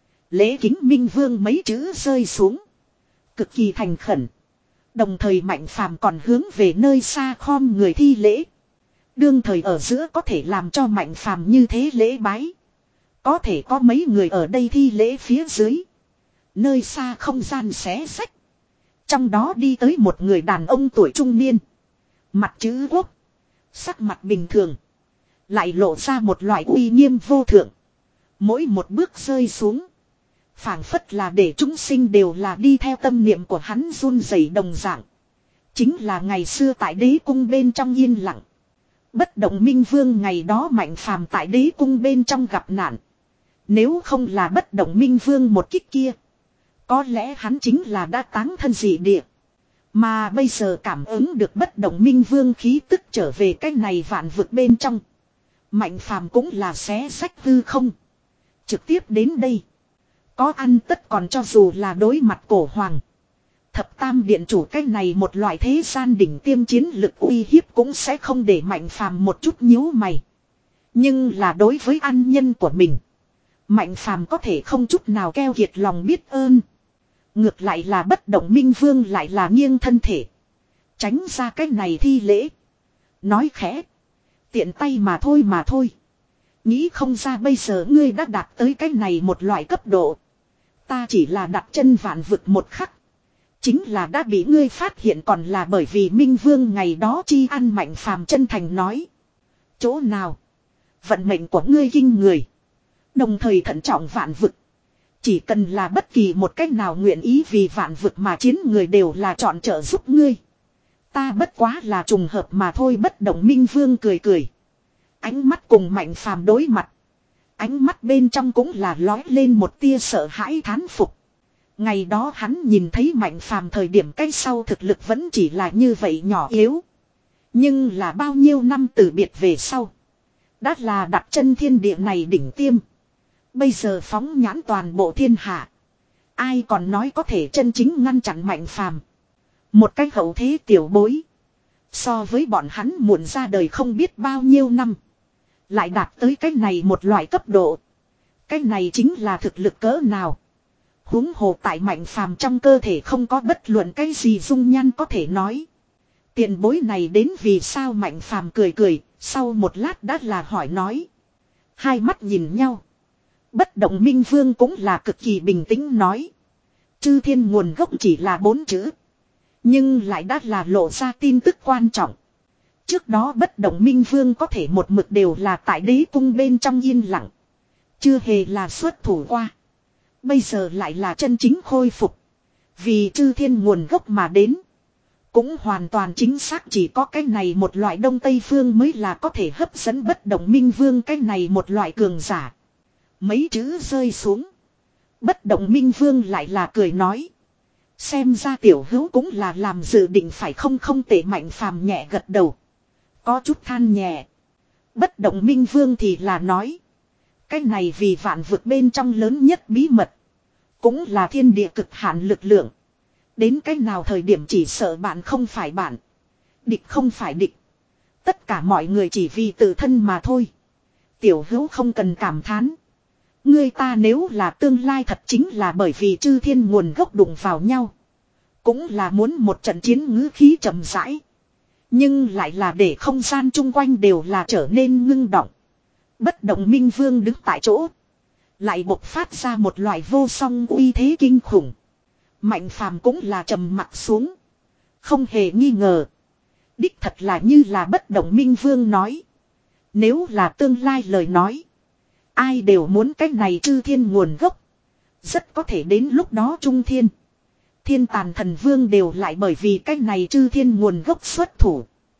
Lễ kính minh vương mấy chữ rơi xuống. Cực kỳ thành khẩn. Đồng thời Mạnh Phàm còn hướng về nơi xa khom người thi lễ. Đương thời ở giữa có thể làm cho Mạnh Phàm như thế lễ bái. Có thể có mấy người ở đây thi lễ phía dưới. Nơi xa không gian xé xách. Trong đó đi tới một người đàn ông tuổi trung niên. Mặt chữ quốc. Sắc mặt bình thường. Lại lộ ra một loại uy nghiêm vô thượng. Mỗi một bước rơi xuống. Phảng phất là để chúng sinh đều là đi theo tâm niệm của hắn run rẩy đồng dạng. Chính là ngày xưa tại đế cung bên trong yên lặng. Bất động minh vương ngày đó Mạnh Phàm tại đế cung bên trong gặp nạn. Nếu không là bất động minh vương một kích kia. Có lẽ hắn chính là đã táng thân dị địa. Mà bây giờ cảm ứng được bất động minh vương khí tức trở về cái này vạn vực bên trong. Mạnh Phàm cũng là xé sách hư không. Trực tiếp đến đây. Có ăn tất còn cho dù là đối mặt cổ hoàng. Thập tam điện chủ cái này một loại thế gian đỉnh tiêm chiến lực uy hiếp cũng sẽ không để Mạnh Phàm một chút nhíu mày. Nhưng là đối với ăn nhân của mình. Mạnh Phàm có thể không chút nào keo kiệt lòng biết ơn. Ngược lại là bất động minh vương lại là nghiêng thân thể. Tránh ra cái này thi lễ. Nói khẽ. Tiện tay mà thôi mà thôi. Nghĩ không ra bây giờ ngươi đã đạt tới cái này một loại cấp độ. Ta chỉ là đặt chân vạn vực một khắc. Chính là đã bị ngươi phát hiện còn là bởi vì minh vương ngày đó chi ăn Mạnh Phàm chân thành nói. Chỗ nào? Vận mệnh của ngươi kinh người. Đồng thời thận trọng vạn vực. Chỉ cần là bất kỳ một cách nào nguyện ý vì vạn vực mà chiến người đều là chọn trợ giúp ngươi. Ta bất quá là trùng hợp mà thôi. Bất động minh vương cười cười. Ánh mắt cùng Mạnh Phàm đối mặt. Ánh mắt bên trong cũng là lói lên một tia sợ hãi thán phục. Ngày đó hắn nhìn thấy Mạnh Phàm thời điểm cách sau thực lực vẫn chỉ là như vậy nhỏ yếu. Nhưng là bao nhiêu năm từ biệt về sau. Đã là đặt chân thiên địa này đỉnh tiêm. Bây giờ phóng nhãn toàn bộ thiên hạ. Ai còn nói có thể chân chính ngăn chặn Mạnh Phàm. Một cách hậu thế tiểu bối. So với bọn hắn muộn ra đời không biết bao nhiêu năm. Lại đạt tới cái này một loại cấp độ. Cái này chính là thực lực cỡ nào. Huống hồ tại Mạnh Phàm trong cơ thể không có bất luận cái gì dung nhan có thể nói. Tiền bối này đến vì sao Mạnh Phàm cười cười. Sau một lát đã là hỏi nói. Hai mắt nhìn nhau. Bất động minh vương cũng là cực kỳ bình tĩnh nói. Chư thiên nguồn gốc chỉ là bốn chữ. Nhưng lại đã là lộ ra tin tức quan trọng. Trước đó bất động minh vương có thể một mực đều là tại đế cung bên trong yên lặng. Chưa hề là xuất thủ qua. Bây giờ lại là chân chính khôi phục. Vì chư thiên nguồn gốc mà đến. Cũng hoàn toàn chính xác chỉ có cái này một loại đông tây phương mới là có thể hấp dẫn bất động minh vương cái này một loại cường giả. Mấy chữ rơi xuống. Bất động minh vương lại là cười nói. Xem ra tiểu hữu cũng là làm dự định phải không không tệ Mạnh Phàm nhẹ gật đầu. Có chút than nhẹ. Bất động minh vương thì là nói. Cái này vì vạn vực bên trong lớn nhất bí mật. Cũng là thiên địa cực hạn lực lượng. Đến cái nào thời điểm chỉ sợ bạn không phải bạn. Địch không phải địch. Tất cả mọi người chỉ vì tự thân mà thôi. Tiểu hữu không cần cảm thán. Người ta nếu là tương lai thật chính là bởi vì chư thiên nguồn gốc đụng vào nhau. Cũng là muốn một trận chiến ngữ khí trầm rãi. Nhưng lại là để không gian chung quanh đều là trở nên ngưng động. Bất động minh vương đứng tại chỗ. Lại bộc phát ra một loại vô song uy thế kinh khủng. Mạnh Phàm cũng là trầm mặt xuống. Không hề nghi ngờ. Đích thật là như là bất động minh vương nói. Nếu là tương lai lời nói. Ai đều muốn cách này chư thiên nguồn gốc. Rất có thể đến lúc đó trung thiên. Thiên tàn thần vương đều lại bởi vì cách này chư thiên nguồn gốc xuất thủ.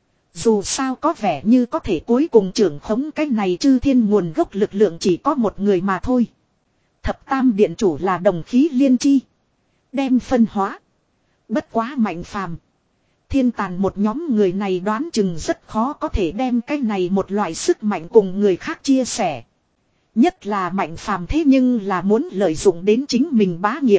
Dù sao có vẻ như có thể cuối cùng trưởng khống cách này chư thiên nguồn gốc lực lượng chỉ có một người mà thôi. Thập tam điện chủ là đồng khí liên chi. Đem phân hóa. Bất quá Mạnh Phàm. Thiên tàn một nhóm người này đoán chừng rất khó có thể đem cái này một loại sức mạnh cùng người khác chia sẻ. Nhất là Mạnh Phàm thế nhưng là muốn lợi dụng đến chính mình bá nghiệp.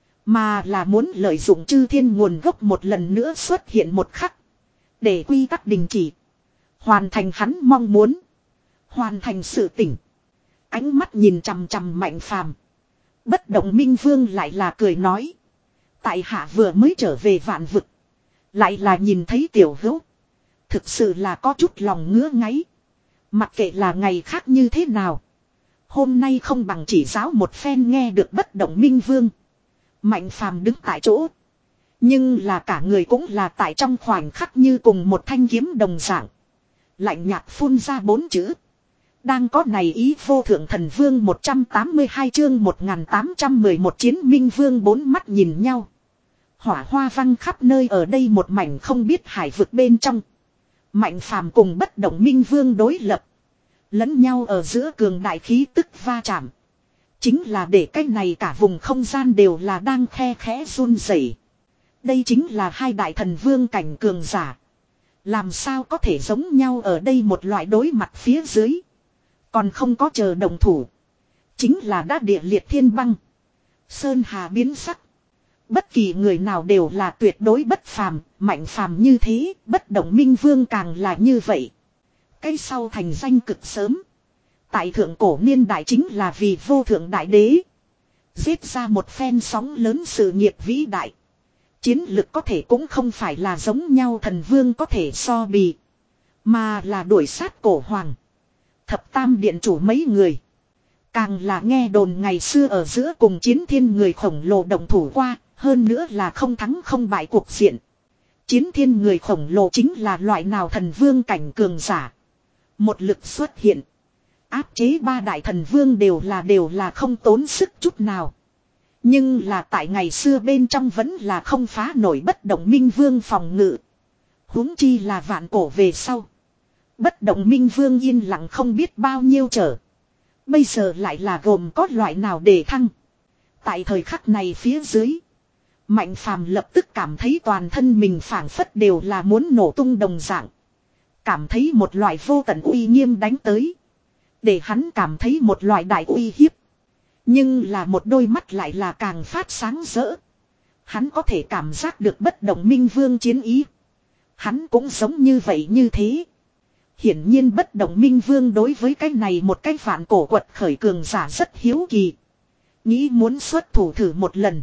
Mà là muốn lợi dụng chư thiên nguồn gốc một lần nữa xuất hiện một khắc. Để quy tắc đình chỉ. Hoàn thành hắn mong muốn. Hoàn thành sự tỉnh. Ánh mắt nhìn chằm chằm Mạnh Phàm. Bất động minh vương lại là cười nói. Tại hạ vừa mới trở về vạn vực. Lại là nhìn thấy tiểu hữu. Thực sự là có chút lòng ngứa ngáy. Mặc kệ là ngày khác như thế nào. Hôm nay không bằng chỉ giáo một phen nghe được bất động minh vương. Mạnh Phàm đứng tại chỗ. Nhưng là cả người cũng là tại trong khoảnh khắc như cùng một thanh kiếm đồng dạng. Lạnh nhạt phun ra bốn chữ. Đang có này ý vô thượng thần vương một trăm tám mươi hai chương một nghìn tám trăm mười một chiến minh vương bốn mắt nhìn nhau. Hỏa hoa văng khắp nơi ở đây một mảnh không biết hải vực bên trong. Mạnh Phàm cùng bất động minh vương đối lập. Lẫn nhau ở giữa cường đại khí tức va chạm. Chính là để cái này cả vùng không gian đều là đang khe khẽ run rẩy. Đây chính là hai đại thần vương cảnh cường giả. Làm sao có thể giống nhau ở đây một loại đối mặt phía dưới. Còn không có chờ đồng thủ. Chính là đã địa liệt thiên băng. Sơn hà biến sắc. Bất kỳ người nào đều là tuyệt đối bất phàm. Mạnh phàm như thế. Bất động minh vương càng là như vậy. Cái sau thành danh cực sớm. Tại thượng cổ niên đại chính là vì vô thượng đại đế. Giết ra một phen sóng lớn sự nghiệp vĩ đại. Chiến lực có thể cũng không phải là giống nhau thần vương có thể so bì. Mà là đuổi sát cổ hoàng. Thập tam điện chủ mấy người. Càng là nghe đồn ngày xưa ở giữa cùng chiến thiên người khổng lồ đồng thủ qua. Hơn nữa là không thắng không bại cuộc diện. Chiến thiên người khổng lồ chính là loại nào thần vương cảnh cường giả. Một lực xuất hiện. Áp chế ba đại thần vương đều là đều là không tốn sức chút nào. Nhưng là tại ngày xưa bên trong vẫn là không phá nổi bất động minh vương phòng ngự. Huống chi là vạn cổ về sau. Bất động minh vương yên lặng không biết bao nhiêu trở. Bây giờ lại là gồm có loại nào để thăng. Tại thời khắc này phía dưới. Mạnh phàm lập tức cảm thấy toàn thân mình phảng phất đều là muốn nổ tung đồng dạng. Cảm thấy một loại vô tận uy nghiêm đánh tới. Để hắn cảm thấy một loại đại uy hiếp. Nhưng là một đôi mắt lại là càng phát sáng rỡ. Hắn có thể cảm giác được bất động minh vương chiến ý. Hắn cũng giống như vậy như thế. Hiển nhiên bất động minh vương đối với cái này một cái vạn cổ quật khởi cường giả rất hiếu kỳ. Nghĩ muốn xuất thủ thử một lần.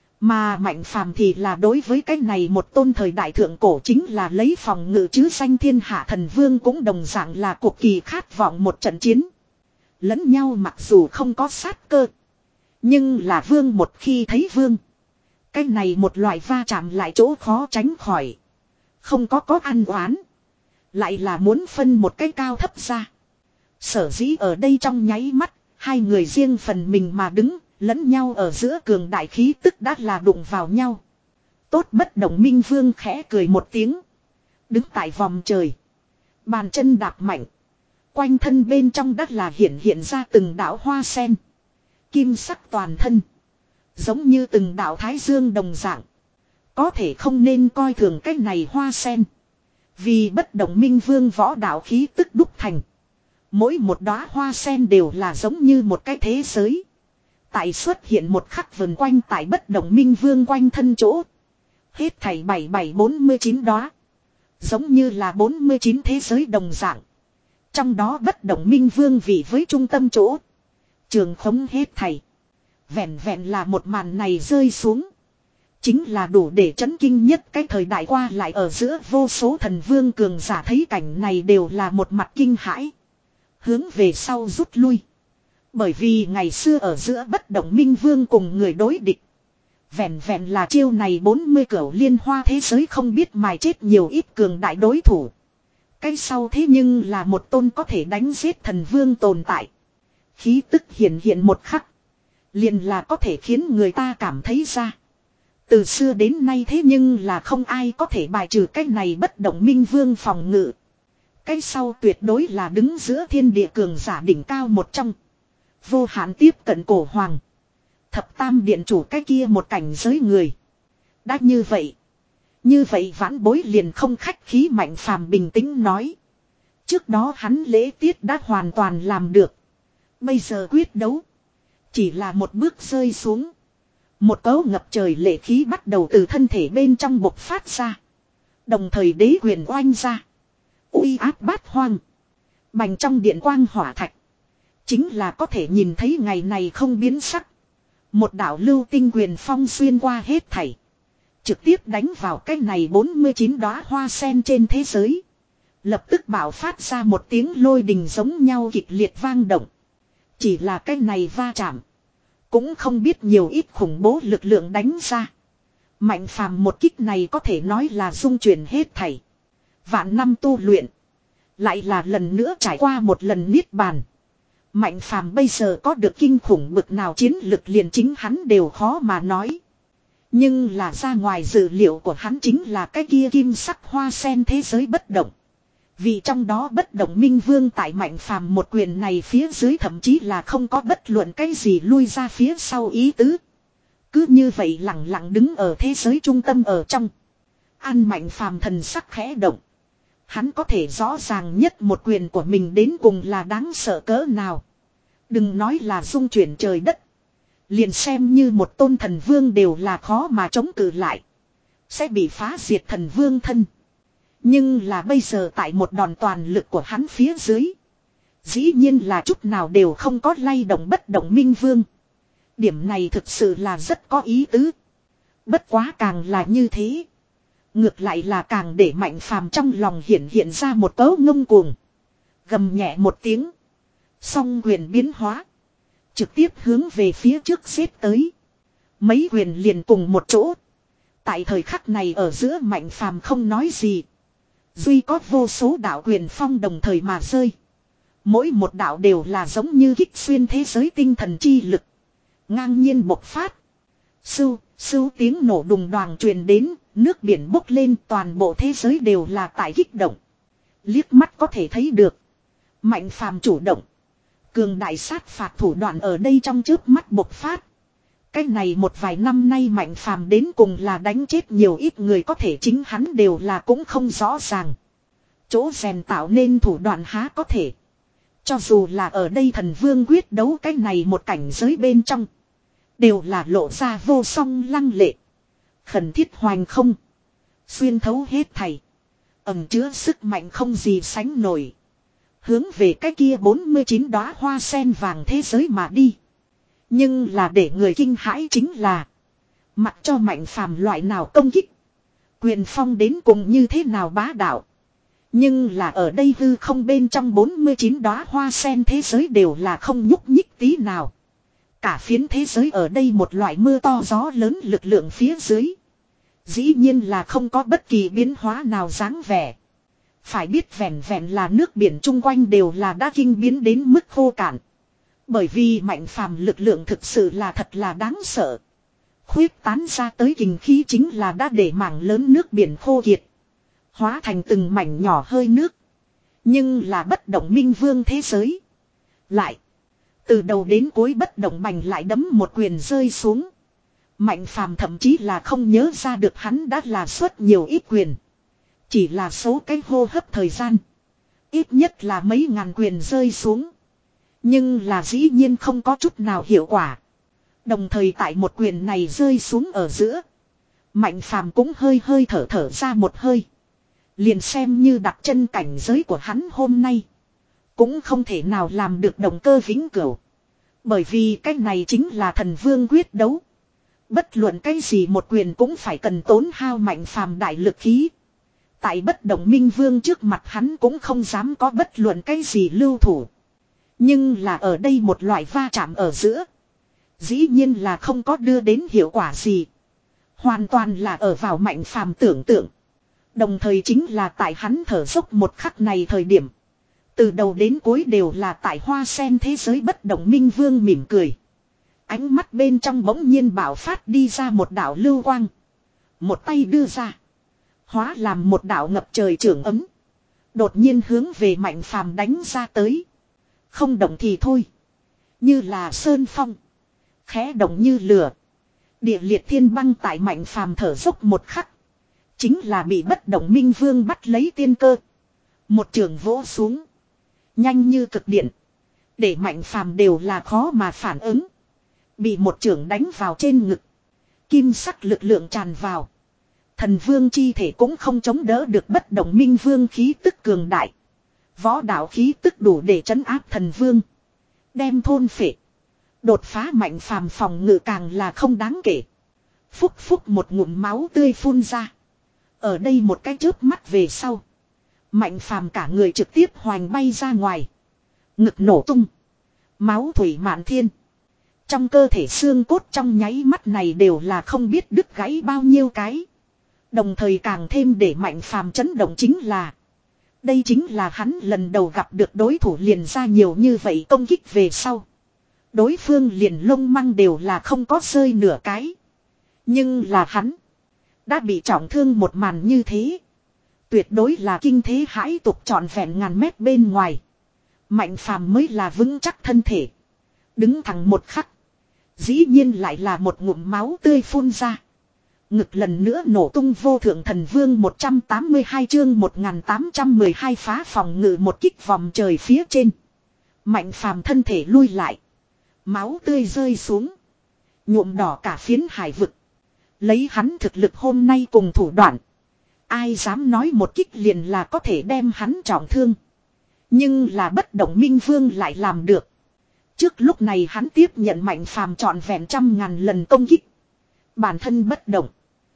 Mà Mạnh Phàm thì là đối với cái này một tôn thời đại thượng cổ chính là lấy phòng ngự chứ danh thiên hạ thần vương cũng đồng dạng là cuộc kỳ khát vọng một trận chiến. Lẫn nhau mặc dù không có sát cơ. Nhưng là vương một khi thấy vương. Cái này một loại va chạm lại chỗ khó tránh khỏi. Không có có ăn oán. Lại là muốn phân một cái cao thấp ra. Sở dĩ ở đây trong nháy mắt, hai người riêng phần mình mà đứng, lẫn nhau ở giữa cường đại khí tức đã là đụng vào nhau. Tốt bất động minh vương khẽ cười một tiếng. Đứng tại vòng trời. Bàn chân đạp mạnh. Quanh thân bên trong đất là hiện hiện ra từng đạo hoa sen. Kim sắc toàn thân. Giống như từng đạo thái dương đồng dạng. Có thể không nên coi thường cái này hoa sen. Vì bất động minh vương võ đạo khí tức đúc thành. Mỗi một đóa hoa sen đều là giống như một cái thế giới. Tại xuất hiện một khắc vần quanh tại bất động minh vương quanh thân chỗ. Hết thảy bảy bảy bốn mươi chín đóa. Giống như là bốn mươi chín thế giới đồng dạng. Trong đó bất động minh vương vị với trung tâm chỗ. Trường khống hết thảy. Vẹn vẹn là một màn này rơi xuống. Chính là đủ để chấn kinh nhất cái thời đại qua lại ở giữa vô số thần vương cường giả thấy cảnh này đều là một mặt kinh hãi. Hướng về sau rút lui. Bởi vì ngày xưa ở giữa bất động minh vương cùng người đối địch. Vẹn vẹn là chiêu này bốn mươi cửu liên hoa thế giới không biết mài chết nhiều ít cường đại đối thủ. Cái sau thế nhưng là một tôn có thể đánh giết thần vương tồn tại. Khí tức hiện hiện một khắc. Liền là có thể khiến người ta cảm thấy ra. Từ xưa đến nay thế nhưng là không ai có thể bài trừ cái này bất động minh vương phòng ngự. Cái sau tuyệt đối là đứng giữa thiên địa cường giả đỉnh cao một trong. Vô hạn tiếp cận cổ hoàng. Thập tam điện chủ cái kia một cảnh giới người. Đã như vậy. Như vậy vãn bối liền không khách khí Mạnh Phàm bình tĩnh nói. Trước đó hắn lễ tiết đã hoàn toàn làm được. Bây giờ quyết đấu. Chỉ là một bước rơi xuống. Một cấu ngập trời lệ khí bắt đầu từ thân thể bên trong bộc phát ra. Đồng thời đế quyền oanh ra. Uy áp bát hoang. Bành trong điện quang hỏa thạch. Chính là có thể nhìn thấy ngày này không biến sắc. Một đạo lưu tinh quyền phong xuyên qua hết thảy. Trực tiếp đánh vào cái này bốn mươi chín đóa hoa sen trên thế giới. Lập tức bảo phát ra một tiếng lôi đình giống nhau kịch liệt vang động. Chỉ là cái này va chạm. Cũng không biết nhiều ít khủng bố lực lượng đánh ra. Mạnh Phàm một kích này có thể nói là dung chuyển hết thảy. Vạn năm tu luyện. Lại là lần nữa trải qua một lần niết bàn. Mạnh Phàm bây giờ có được kinh khủng bực nào chiến lực liền chính hắn đều khó mà nói. Nhưng là ra ngoài dự liệu của hắn chính là cái kia kim sắc hoa sen thế giới bất động. Vì trong đó bất động minh vương tại Mạnh Phàm một quyền này phía dưới thậm chí là không có bất luận cái gì lui ra phía sau ý tứ. Cứ như vậy lặng lặng đứng ở thế giới trung tâm ở trong. Ăn Mạnh Phàm thần sắc khẽ động. Hắn có thể rõ ràng nhất một quyền của mình đến cùng là đáng sợ cỡ nào. Đừng nói là dung chuyển trời đất. Liền xem như một tôn thần vương đều là khó mà chống cự lại. Sẽ bị phá diệt thần vương thân. Nhưng là bây giờ tại một đòn toàn lực của hắn phía dưới. Dĩ nhiên là chút nào đều không có lay động bất động minh vương. Điểm này thực sự là rất có ý tứ. Bất quá càng là như thế. Ngược lại là càng để Mạnh Phàm trong lòng hiện hiện ra một cấu ngông cuồng. Gầm nhẹ một tiếng. Song quyền biến hóa. Trực tiếp hướng về phía trước xếp tới. Mấy quyền liền cùng một chỗ. Tại thời khắc này ở giữa Mạnh Phàm không nói gì. Duy có vô số đạo quyền phong đồng thời mà rơi. Mỗi một đạo đều là giống như kích xuyên thế giới tinh thần chi lực. Ngang nhiên bộc phát. Sưu, sưu tiếng nổ đùng đoàng truyền đến. Nước biển bốc lên toàn bộ thế giới đều là tại kích động. Liếc mắt có thể thấy được. Mạnh Phàm chủ động. Cường đại sát phạt thủ đoạn ở đây trong chớp mắt bộc phát. Cái này một vài năm nay Mạnh Phàm đến cùng là đánh chết nhiều ít người có thể chính hắn đều là cũng không rõ ràng. Chỗ rèn tạo nên thủ đoạn há có thể. Cho dù là ở đây thần vương quyết đấu cái này một cảnh giới bên trong. Đều là lộ ra vô song lăng lệ. Khẩn thiết hoành không. Xuyên thấu hết thảy. Ẩm chứa sức mạnh không gì sánh nổi. Hướng về cái kia bốn mươi chín đóa hoa sen vàng thế giới mà đi. Nhưng là để người kinh hãi chính là. Mặc cho Mạnh Phàm loại nào công kích. Quyền phong đến cùng như thế nào bá đạo. Nhưng là ở đây hư không bên trong bốn mươi chín đóa hoa sen thế giới đều là không nhúc nhích tí nào. cả phiến thế giới ở đây một loại mưa to gió lớn lực lượng phía dưới. Dĩ nhiên là không có bất kỳ biến hóa nào dáng vẻ. Phải biết vẹn vẹn là nước biển chung quanh đều là đã kinh biến đến mức khô cạn. Bởi vì mạnh phàm lực lượng thực sự là thật là đáng sợ. Khuyết tán ra tới kình khí chính là đã để mảng lớn nước biển khô kiệt. Hóa thành từng mảnh nhỏ hơi nước. Nhưng là bất động minh vương thế giới. Lại. Từ đầu đến cuối bất động bành lại đấm một quyền rơi xuống. Mạnh phàm thậm chí là không nhớ ra được hắn đã là xuất nhiều ít quyền. Chỉ là số cái hô hấp thời gian. Ít nhất là mấy ngàn quyền rơi xuống. Nhưng là dĩ nhiên không có chút nào hiệu quả. Đồng thời tại một quyền này rơi xuống ở giữa. Mạnh phàm cũng hơi hơi thở thở ra một hơi. Liền xem như đặt chân cảnh giới của hắn hôm nay. Cũng không thể nào làm được động cơ vĩnh cửu. Bởi vì cái này chính là thần vương quyết đấu. Bất luận cái gì một quyền cũng phải cần tốn hao mạnh phàm đại lực khí. Tại bất động minh vương trước mặt hắn cũng không dám có bất luận cái gì lưu thủ. Nhưng là ở đây một loại va chạm ở giữa. Dĩ nhiên là không có đưa đến hiệu quả gì. Hoàn toàn là ở vào mạnh phàm tưởng tượng. Đồng thời chính là tại hắn thở dốc một khắc này thời điểm. Từ đầu đến cuối đều là tại hoa sen thế giới bất động minh vương mỉm cười. Ánh mắt bên trong bỗng nhiên bạo phát đi ra một đạo lưu quang. Một tay đưa ra. Hóa làm một đạo ngập trời trưởng ấm. Đột nhiên hướng về mạnh phàm đánh ra tới. Không động thì thôi. Như là sơn phong. Khẽ động như lửa. Địa liệt thiên băng tại mạnh phàm thở dốc một khắc. Chính là bị bất động minh vương bắt lấy tiên cơ. Một trường vỗ xuống. Nhanh như cực điện. Để mạnh phàm đều là khó mà phản ứng. Bị một trường đánh vào trên ngực. Kim sắc lực lượng tràn vào. Thần vương chi thể cũng không chống đỡ được bất động minh vương khí tức cường đại. Võ đạo khí tức đủ để trấn áp thần vương. Đem thôn phệ. Đột phá mạnh phàm phòng ngự càng là không đáng kể. Phúc phúc một ngụm máu tươi phun ra. Ở đây một cái chớp mắt về sau. Mạnh phàm cả người trực tiếp hoành bay ra ngoài. Ngực nổ tung. Máu thủy mạn thiên. Trong cơ thể xương cốt trong nháy mắt này đều là không biết đứt gãy bao nhiêu cái. Đồng thời càng thêm để mạnh phàm chấn động chính là. Đây chính là hắn lần đầu gặp được đối thủ liền ra nhiều như vậy công kích về sau. Đối phương liền lông măng đều là không có rơi nửa cái. Nhưng là hắn. Đã bị trọng thương một màn như thế. Tuyệt đối là kinh thế hãi tục trọn vẹn ngàn mét bên ngoài. Mạnh phàm mới là vững chắc thân thể. Đứng thẳng một khắc. Dĩ nhiên lại là một ngụm máu tươi phun ra. Ngực lần nữa nổ tung vô thượng thần vương một trăm tám mươi hai chương một nghìn tám trăm mười hai phá phòng ngự một kích vòng trời phía trên. Mạnh phàm thân thể lui lại. Máu tươi rơi xuống. Nhuộm đỏ cả phiến hải vực. Lấy hắn thực lực hôm nay cùng thủ đoạn. Ai dám nói một kích liền là có thể đem hắn trọng thương. Nhưng là bất động minh vương lại làm được. Trước lúc này hắn tiếp nhận mạnh phàm trọn vẹn trăm ngàn lần công kích. Bản thân bất động.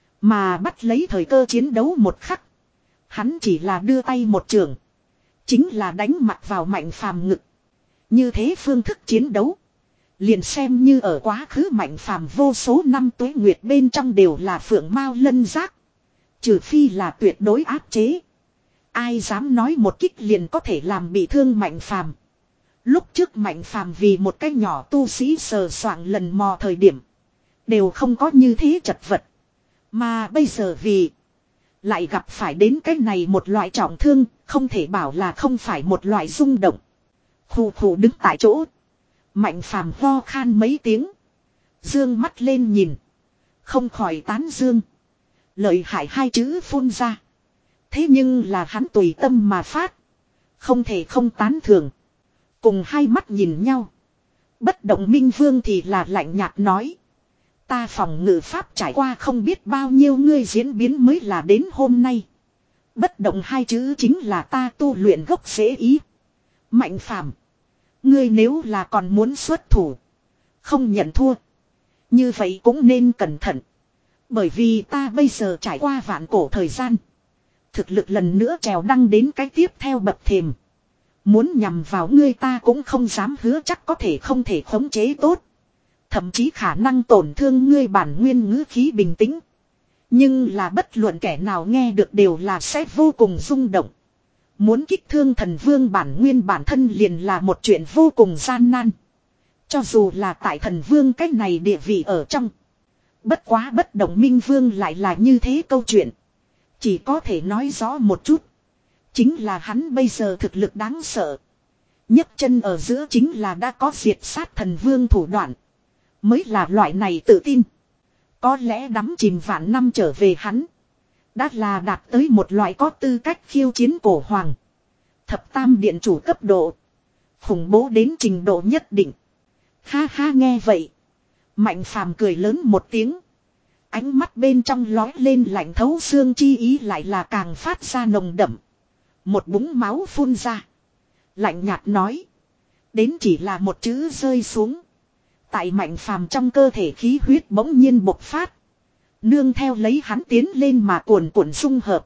Mà bắt lấy thời cơ chiến đấu một khắc. Hắn chỉ là đưa tay một trường. Chính là đánh mặt vào mạnh phàm ngực. Như thế phương thức chiến đấu. Liền xem như ở quá khứ mạnh phàm vô số năm tuế nguyệt bên trong đều là phượng mao lân giác. Trừ phi là tuyệt đối áp chế. Ai dám nói một kích liền có thể làm bị thương mạnh phàm. Lúc trước mạnh phàm vì một cái nhỏ tu sĩ sờ soạng lần mò thời điểm. Đều không có như thế chật vật. Mà bây giờ vì. Lại gặp phải đến cái này một loại trọng thương. Không thể bảo là không phải một loại rung động. Khù khù đứng tại chỗ. Mạnh phàm ho khan mấy tiếng. Dương mắt lên nhìn. Không khỏi tán dương. Lợi hại hai chữ phun ra. Thế nhưng là hắn tùy tâm mà phát. Không thể không tán thưởng. Cùng hai mắt nhìn nhau. Bất động minh vương thì là lạnh nhạt nói. Ta phòng ngự pháp trải qua không biết bao nhiêu ngươi diễn biến mới là đến hôm nay. Bất động hai chữ chính là ta tu luyện gốc rễ ý. Mạnh phàm. Ngươi nếu là còn muốn xuất thủ. Không nhận thua. Như vậy cũng nên cẩn thận. Bởi vì ta bây giờ trải qua vạn cổ thời gian. Thực lực lần nữa trèo đăng đến cái tiếp theo bậc thềm. Muốn nhằm vào ngươi ta cũng không dám hứa chắc có thể không thể khống chế tốt. Thậm chí khả năng tổn thương ngươi bản nguyên ngữ khí bình tĩnh. Nhưng là bất luận kẻ nào nghe được đều là sẽ vô cùng rung động. Muốn kích thương thần vương bản nguyên bản thân liền là một chuyện vô cùng gian nan. Cho dù là tại thần vương cách này địa vị ở trong. Bất quá bất động minh vương lại là như thế câu chuyện. Chỉ có thể nói rõ một chút. Chính là hắn bây giờ thực lực đáng sợ. nhấc chân ở giữa chính là đã có diệt sát thần vương thủ đoạn. Mới là loại này tự tin. Có lẽ đắm chìm vạn năm trở về hắn. Đã là đạt tới một loại có tư cách khiêu chiến cổ hoàng. Thập tam điện chủ cấp độ. Khủng bố đến trình độ nhất định. Ha ha nghe vậy. Mạnh phàm cười lớn một tiếng. Ánh mắt bên trong lói lên lạnh thấu xương chi ý lại là càng phát ra nồng đậm. Một búng máu phun ra. Lạnh nhạt nói. Đến chỉ là một chữ rơi xuống. Tại mạnh phàm trong cơ thể khí huyết bỗng nhiên bộc phát. Nương theo lấy hắn tiến lên mà cuồn cuộn xung hợp.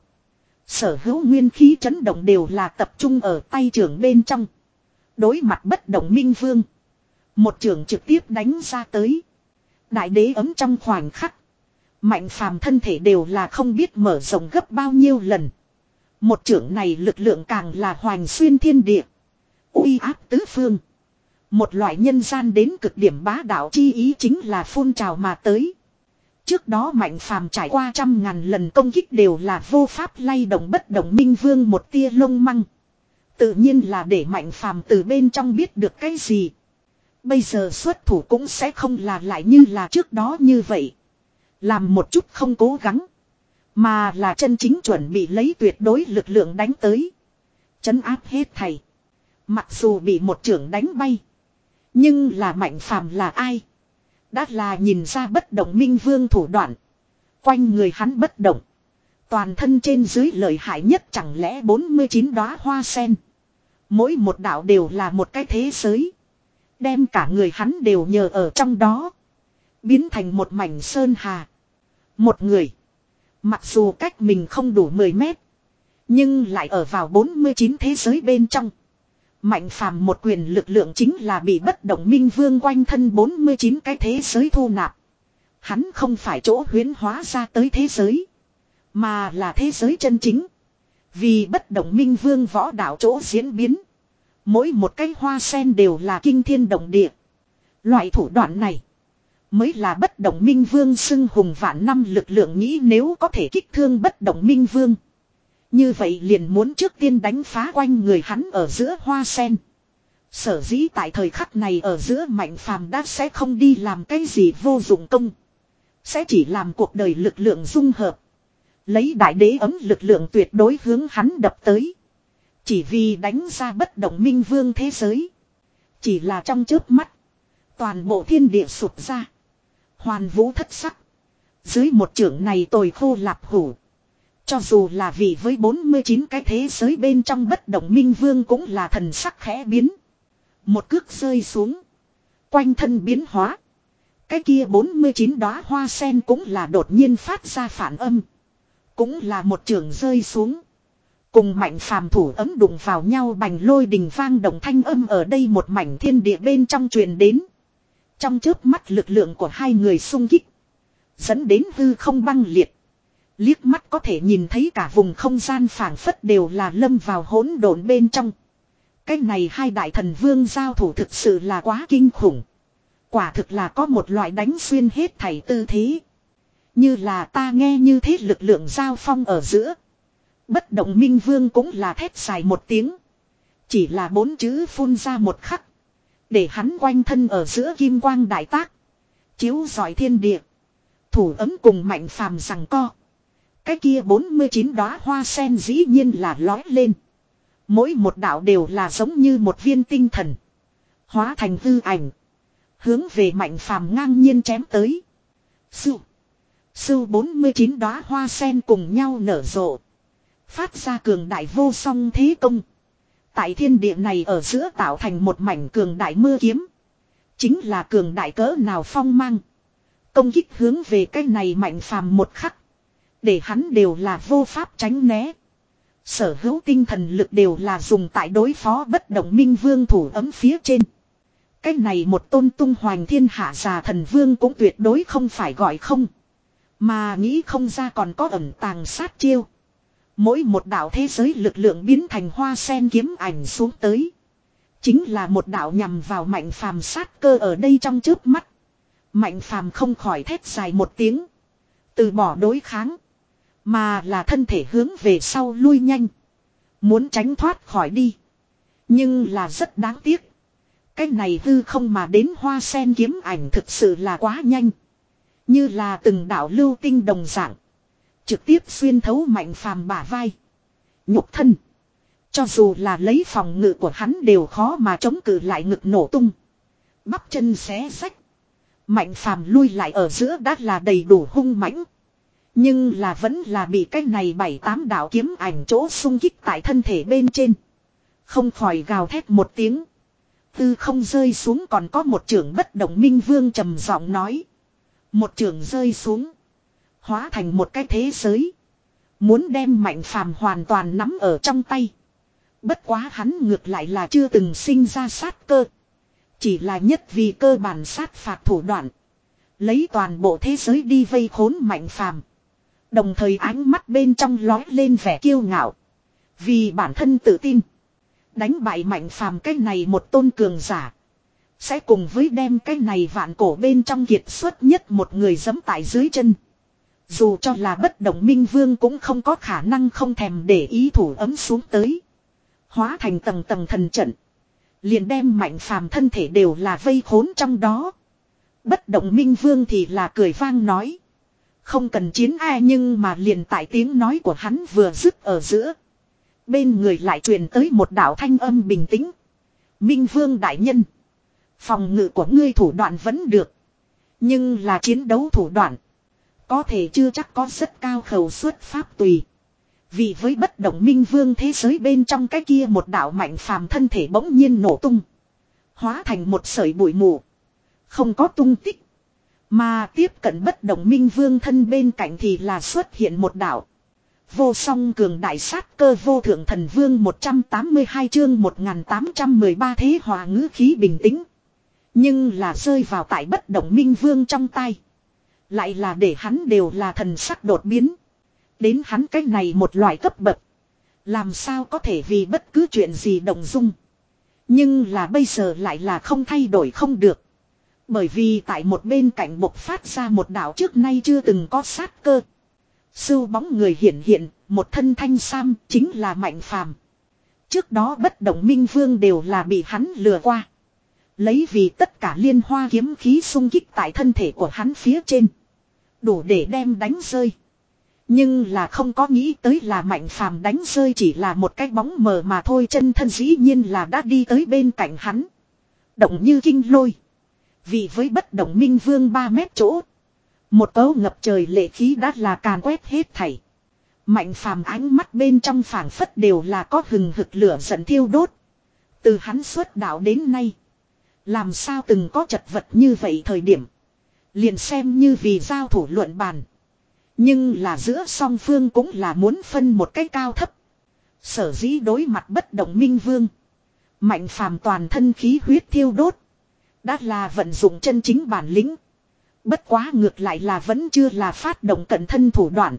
Sở hữu nguyên khí chấn động đều là tập trung ở tay trưởng bên trong. Đối mặt bất động minh vương. Một trưởng trực tiếp đánh ra tới. Đại đế ấm trong khoảnh khắc. Mạnh phàm thân thể đều là không biết mở rộng gấp bao nhiêu lần. Một trưởng này lực lượng càng là hoành xuyên thiên địa. Uy áp tứ phương. Một loại nhân gian đến cực điểm bá đạo chi ý chính là phun trào mà tới. Trước đó mạnh phàm trải qua trăm ngàn lần công kích đều là vô pháp lay động bất động minh vương một tia lông măng. Tự nhiên là để mạnh phàm từ bên trong biết được cái gì. Bây giờ xuất thủ cũng sẽ không là lại như là trước đó như vậy. Làm một chút không cố gắng. Mà là chân chính chuẩn bị lấy tuyệt đối lực lượng đánh tới. Chấn áp hết thầy. Mặc dù bị một trưởng đánh bay. Nhưng là mạnh phàm là ai? Đã là nhìn ra bất động minh vương thủ đoạn. Quanh người hắn bất động. Toàn thân trên dưới lợi hại nhất chẳng lẽ bốn mươi chín đóa hoa sen. Mỗi một đạo đều là một cái thế giới. Đem cả người hắn đều nhờ ở trong đó. Biến thành một mảnh sơn hà. Một người. Mặc dù cách mình không đủ mười mét. Nhưng lại ở vào bốn mươi chín thế giới bên trong. Mạnh phàm một quyền lực lượng chính là bị bất động minh vương quanh thân bốn mươi chín cái thế giới thu nạp. Hắn không phải chỗ huyễn hóa ra tới thế giới. Mà là thế giới chân chính. Vì bất động minh vương võ đạo chỗ diễn biến. Mỗi một cái hoa sen đều là kinh thiên động địa. Loại thủ đoạn này. Mới là bất động minh vương xưng hùng vạn năm lực lượng nghĩ nếu có thể kích thương bất động minh vương. Như vậy liền muốn trước tiên đánh phá quanh người hắn ở giữa hoa sen. Sở dĩ tại thời khắc này ở giữa mạnh phàm đã sẽ không đi làm cái gì vô dụng công. Sẽ chỉ làm cuộc đời lực lượng dung hợp. Lấy đại đế ấm lực lượng tuyệt đối hướng hắn đập tới. Chỉ vì đánh ra bất động minh vương thế giới. Chỉ là trong chớp mắt. Toàn bộ thiên địa sụp ra. Hoàn vũ thất sắc. Dưới một trưởng này tồi khô lạp hủ. Cho dù là vì với bốn mươi chín cái thế giới bên trong bất động minh vương cũng là thần sắc khẽ biến. Một cước rơi xuống. Quanh thân biến hóa. Cái kia bốn mươi chín đóa hoa sen cũng là đột nhiên phát ra phản âm. Cũng là một trường rơi xuống. Cùng mạnh phàm thủ ấm đụng vào nhau bành lôi đình vang động thanh âm ở đây một mảnh thiên địa bên trong truyền đến. Trong chớp mắt lực lượng của hai người xung kích. Dẫn đến hư không băng liệt. Liếc mắt có thể nhìn thấy cả vùng không gian phảng phất đều là lâm vào hỗn độn bên trong. Cái này hai đại thần vương giao thủ thực sự là quá kinh khủng. Quả thực là có một loại đánh xuyên hết thảy tư thế. Như là ta nghe như thế lực lượng giao phong ở giữa. Bất động minh vương cũng là thét dài một tiếng. Chỉ là bốn chữ phun ra một khắc. Để hắn quanh thân ở giữa kim quang đại tác. Chiếu rọi thiên địa. Thủ ấm cùng mạnh phàm rằng co. Cái kia bốn mươi chín đóa hoa sen dĩ nhiên là lói lên. Mỗi một đạo đều là giống như một viên tinh thần. Hóa thành hư ảnh. Hướng về mạnh phàm ngang nhiên chém tới. Sưu. Sưu bốn mươi chín đóa hoa sen cùng nhau nở rộ. Phát ra cường đại vô song thế công. Tại thiên địa này ở giữa tạo thành một mảnh cường đại mưa kiếm. Chính là cường đại cỡ nào phong mang. Công kích hướng về cái này mạnh phàm một khắc. Để hắn đều là vô pháp tránh né. Sở hữu tinh thần lực đều là dùng tại đối phó bất động minh vương thủ ấm phía trên. Cái này một tôn tung hoành thiên hạ già thần vương cũng tuyệt đối không phải gọi không. Mà nghĩ không ra còn có ẩn tàng sát chiêu. Mỗi một đạo thế giới lực lượng biến thành hoa sen kiếm ảnh xuống tới. Chính là một đạo nhằm vào Mạnh Phàm sát cơ ở đây trong chớp mắt. Mạnh Phàm không khỏi thét dài một tiếng. Từ bỏ đối kháng. Mà là thân thể hướng về sau lui nhanh. Muốn tránh thoát khỏi đi. Nhưng là rất đáng tiếc. Cái này hư không mà đến hoa sen kiếm ảnh thực sự là quá nhanh. Như là từng đạo lưu tinh đồng dạng. Trực tiếp xuyên thấu Mạnh Phàm bả vai. Nhục thân. Cho dù là lấy phòng ngự của hắn đều khó mà chống cự lại ngực nổ tung. Bắp chân xé rách. Mạnh Phàm lui lại ở giữa đã là đầy đủ hung mãnh. Nhưng là vẫn là bị cái này bảy tám đạo kiếm ảnh chỗ xung kích tại thân thể bên trên. Không khỏi gào thét một tiếng. Tư không rơi xuống còn có một trưởng bất động minh vương trầm giọng nói. Một trưởng rơi xuống. Hóa thành một cái thế giới. Muốn đem Mạnh Phàm hoàn toàn nắm ở trong tay. Bất quá hắn ngược lại là chưa từng sinh ra sát cơ. Chỉ là nhất vì cơ bản sát phạt thủ đoạn. Lấy toàn bộ thế giới đi vây khốn Mạnh Phàm. Đồng thời ánh mắt bên trong lói lên vẻ kiêu ngạo. Vì bản thân tự tin. Đánh bại Mạnh Phàm cái này một tôn cường giả. Sẽ cùng với đem cái này vạn cổ bên trong kiệt xuất nhất một người giẫm tại dưới chân. Dù cho là bất động minh vương cũng không có khả năng không thèm để ý thủ ấm xuống tới. Hóa thành tầng tầng thần trận. Liền đem Mạnh Phàm thân thể đều là vây khốn trong đó. Bất động minh vương thì là cười vang nói. Không cần chiến ai nhưng mà liền tại tiếng nói của hắn vừa dứt ở giữa. Bên người lại truyền tới một đạo thanh âm bình tĩnh. Minh vương đại nhân. Phòng ngự của ngươi thủ đoạn vẫn được. Nhưng là chiến đấu thủ đoạn. Có thể chưa chắc có rất cao khẩu suất pháp tùy. Vì với bất động minh vương thế giới bên trong cái kia một đạo Mạnh Phàm thân thể bỗng nhiên nổ tung. Hóa thành một sợi bụi mù. Không có tung tích. Mà tiếp cận bất động minh vương thân bên cạnh thì là xuất hiện một đạo. Vô song cường đại sát cơ vô thượng thần vương một trăm tám mươi hai chương một nghìn tám trăm mười ba thế hòa ngữ khí bình tĩnh. Nhưng là rơi vào tại bất động minh vương trong tay. Lại là để hắn đều là thần sắc đột biến. Đến hắn cái này một loại cấp bậc. Làm sao có thể vì bất cứ chuyện gì động dung. Nhưng là bây giờ lại là không thay đổi không được. Bởi vì tại một bên cạnh bộc phát ra một đạo trước nay chưa từng có sát cơ. Sưu bóng người hiện hiện, một thân thanh sam chính là Mạnh Phàm. Trước đó bất động minh vương đều là bị hắn lừa qua. Lấy vì tất cả liên hoa kiếm khí xung kích tại thân thể của hắn phía trên. Đủ để đem đánh rơi. Nhưng là không có nghĩ tới là Mạnh Phàm đánh rơi chỉ là một cái bóng mờ mà thôi, chân thân dĩ nhiên là đã đi tới bên cạnh hắn. Động như kinh lôi. Vì với bất động minh vương ba mét chỗ. Một cấu ngập trời lệ khí đã là càn quét hết thảy. Mạnh Phàm ánh mắt bên trong phảng phất đều là có hừng hực lửa giận thiêu đốt. Từ hắn xuất đạo đến nay. Làm sao từng có chật vật như vậy thời điểm. Liền xem như vì giao thủ luận bàn. Nhưng là giữa song phương cũng là muốn phân một cái cao thấp. Sở dĩ đối mặt bất động minh vương. Mạnh Phàm toàn thân khí huyết thiêu đốt. Đã là vận dụng chân chính bản lĩnh. Bất quá ngược lại là vẫn chưa là phát động cận thân thủ đoạn.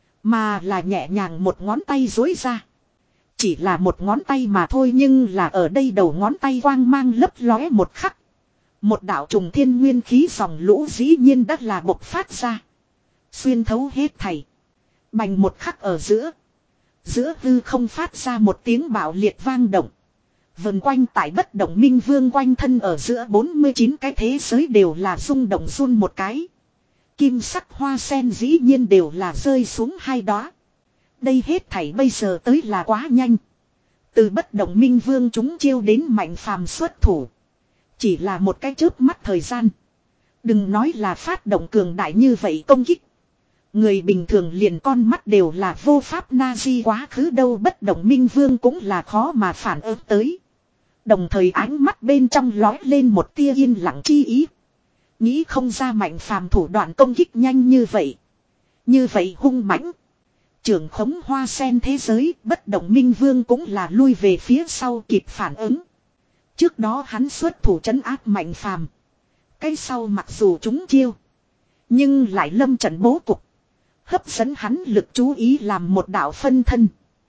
Mà là nhẹ nhàng một ngón tay dối ra. Chỉ là một ngón tay mà thôi nhưng là ở đây đầu ngón tay quang mang lấp lóe một khắc. Một đạo trùng thiên nguyên khí dòng lũ dĩ nhiên đã là bộc phát ra. Xuyên thấu hết thảy. Bành một khắc ở giữa. Giữa hư không phát ra một tiếng bạo liệt vang động. Vần quanh tại bất động minh vương quanh thân ở giữa bốn mươi chín cái thế giới đều là rung động run một cái. Kim sắc hoa sen dĩ nhiên đều là rơi xuống hai đóa. Đây hết thảy bây giờ tới là quá nhanh. Từ bất động minh vương chúng chiêu đến Mạnh Phàm xuất thủ. Chỉ là một cái chớp mắt thời gian. Đừng nói là phát động cường đại như vậy công kích. Người bình thường liền con mắt đều là vô pháp na di quá khứ đâu, bất động minh vương cũng là khó mà phản ứng tới. Đồng thời ánh mắt bên trong lói lên một tia yên lặng chi ý. Nghĩ không ra Mạnh Phàm thủ đoạn công kích nhanh như vậy. Như vậy hung mãnh. Trưởng khống hoa sen thế giới, bất động minh vương cũng là lui về phía sau kịp phản ứng. Trước đó hắn xuất thủ trấn áp Mạnh Phàm. Cái sau mặc dù chúng chiêu. Nhưng lại lâm trận bố cục. Hấp dẫn hắn lực chú ý làm một đạo phân thân.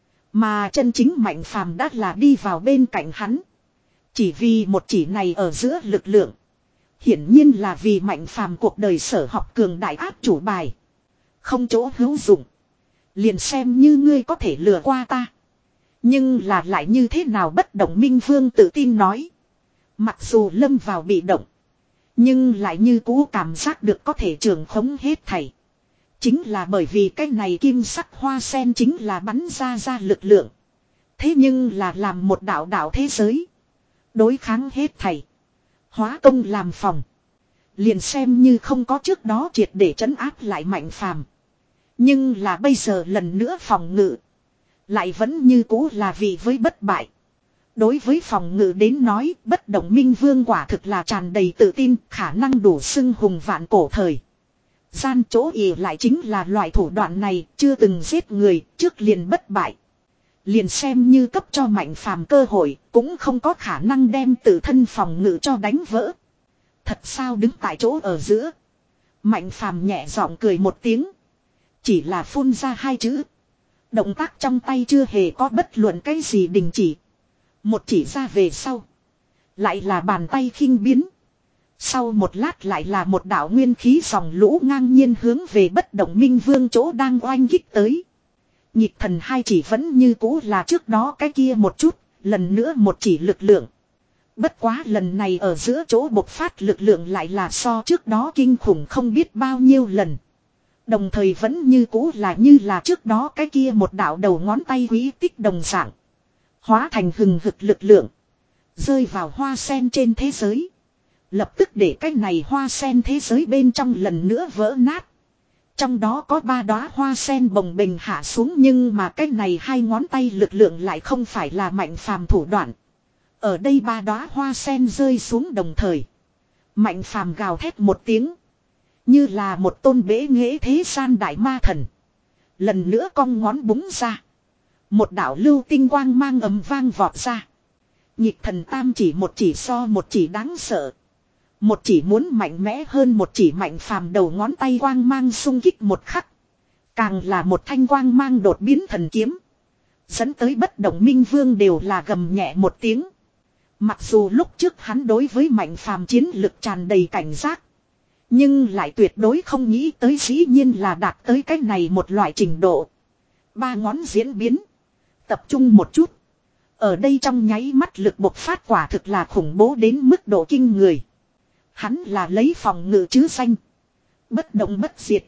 Mà chân chính Mạnh Phàm đã là đi vào bên cạnh hắn. Chỉ vì một chỉ này ở giữa lực lượng. Hiển nhiên là vì Mạnh Phàm cuộc đời sở học cường đại áp chủ bài. Không chỗ hữu dụng. Liền xem như ngươi có thể lừa qua ta. Nhưng là lại như thế nào bất động Minh Vương tự tin nói. Mặc dù lâm vào bị động. Nhưng lại như cũ cảm giác được có thể trường khống hết thảy. Chính là bởi vì cái này kim sắc hoa sen chính là bắn ra ra lực lượng. Thế nhưng là làm một đạo đạo thế giới. Đối kháng hết thảy. Hóa công làm phòng. Liền xem như không có trước đó triệt để trấn áp lại Mạnh Phàm. Nhưng là bây giờ lần nữa phòng ngự. Lại vẫn như cũ là vị với bất bại. Đối với phòng ngự đến nói, bất động Minh Vương quả thực là tràn đầy tự tin, khả năng đủ xưng hùng vạn cổ thời. Gian chỗ ỉ lại chính là loại thủ đoạn này, chưa từng giết người, trước liền bất bại. Liền xem như cấp cho Mạnh Phàm cơ hội, cũng không có khả năng đem tự thân phòng ngự cho đánh vỡ. Thật sao đứng tại chỗ ở giữa. Mạnh Phàm nhẹ giọng cười một tiếng. Chỉ là phun ra hai chữ. Động tác trong tay chưa hề có bất luận cái gì đình chỉ. Một chỉ ra về sau. Lại là bàn tay khinh biến. Sau một lát lại là một đạo nguyên khí dòng lũ ngang nhiên hướng về bất động Minh Vương chỗ đang oanh kích tới. Nhịp thần hai chỉ vẫn như cũ là trước đó cái kia một chút, lần nữa một chỉ lực lượng. Bất quá lần này ở giữa chỗ bộc phát lực lượng lại là so trước đó kinh khủng không biết bao nhiêu lần. Đồng thời vẫn như cũ là như là trước đó cái kia một đạo đầu ngón tay quý tích đồng dạng. Hóa thành hừng hực lực lượng. Rơi vào hoa sen trên thế giới. Lập tức để cái này hoa sen thế giới bên trong lần nữa vỡ nát. Trong đó có ba đóa hoa sen bồng bềnh hạ xuống nhưng mà cái này hai ngón tay lực lượng lại không phải là Mạnh Phàm thủ đoạn. Ở đây ba đóa hoa sen rơi xuống đồng thời. Mạnh Phàm gào thét một tiếng. Như là một tôn bế nghệ thế gian đại ma thần. Lần nữa cong ngón búng ra. Một đạo lưu tinh quang mang ầm vang vọt ra. Nhịp thần tam chỉ một chỉ so một chỉ đáng sợ. Một chỉ muốn mạnh mẽ hơn một chỉ Mạnh Phàm đầu ngón tay quang mang xung kích một khắc. Càng là một thanh quang mang đột biến thần kiếm. Dẫn tới bất động Minh Vương đều là gầm nhẹ một tiếng. Mặc dù lúc trước hắn đối với Mạnh Phàm chiến lực tràn đầy cảnh giác. Nhưng lại tuyệt đối không nghĩ tới dĩ nhiên là đạt tới cái này một loại trình độ. Ba ngón diễn biến. Tập trung một chút. Ở đây trong nháy mắt lực bộc phát quả thực là khủng bố đến mức độ kinh người. Hắn là lấy phòng ngự chứ danh. Bất động bất diệt.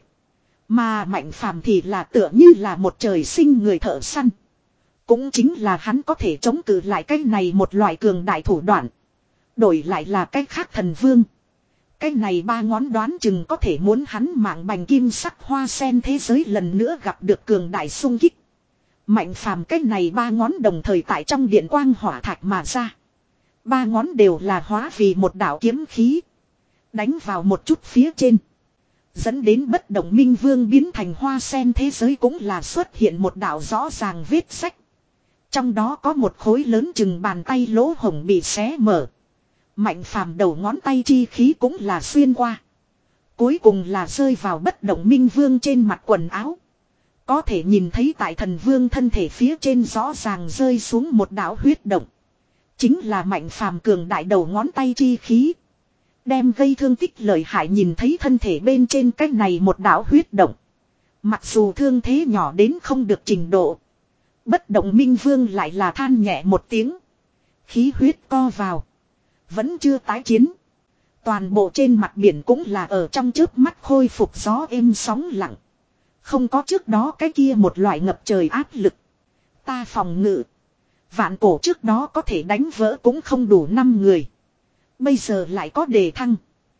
Mà Mạnh Phàm thì là tựa như là một trời sinh người thợ săn. Cũng chính là hắn có thể chống cự lại cái này một loại cường đại thủ đoạn. Đổi lại là cái khác thần vương. Cái này ba ngón đoán chừng có thể muốn hắn mạng bành kim sắc hoa sen thế giới lần nữa gặp được cường đại sung kích. Mạnh Phàm cái này ba ngón đồng thời tại trong điện quang hỏa thạch mà ra. Ba ngón đều là hóa vì một đạo kiếm khí. Đánh vào một chút phía trên. Dẫn đến bất động Minh Vương biến thành hoa sen thế giới cũng là xuất hiện một đạo rõ ràng vết sách. Trong đó có một khối lớn chừng bàn tay lỗ hổng bị xé mở. Mạnh Phàm đầu ngón tay chi khí cũng là xuyên qua. Cuối cùng là rơi vào bất động Minh Vương trên mặt quần áo. Có thể nhìn thấy tại thần vương thân thể phía trên rõ ràng rơi xuống một đạo huyết động. Chính là Mạnh Phàm cường đại đầu ngón tay chi khí. Đem gây thương tích lợi hại nhìn thấy thân thể bên trên cách này một đạo huyết động. Mặc dù thương thế nhỏ đến không được trình độ. Bất động Minh Vương lại là than nhẹ một tiếng. Khí huyết co vào. Vẫn chưa tái chiến. Toàn bộ trên mặt biển cũng là ở trong chớp mắt khôi phục gió êm sóng lặng. Không có trước đó cái kia một loại ngập trời áp lực. Ta phòng ngự. Vạn cổ trước đó có thể đánh vỡ cũng không đủ năm người. Bây giờ lại có đề thăng.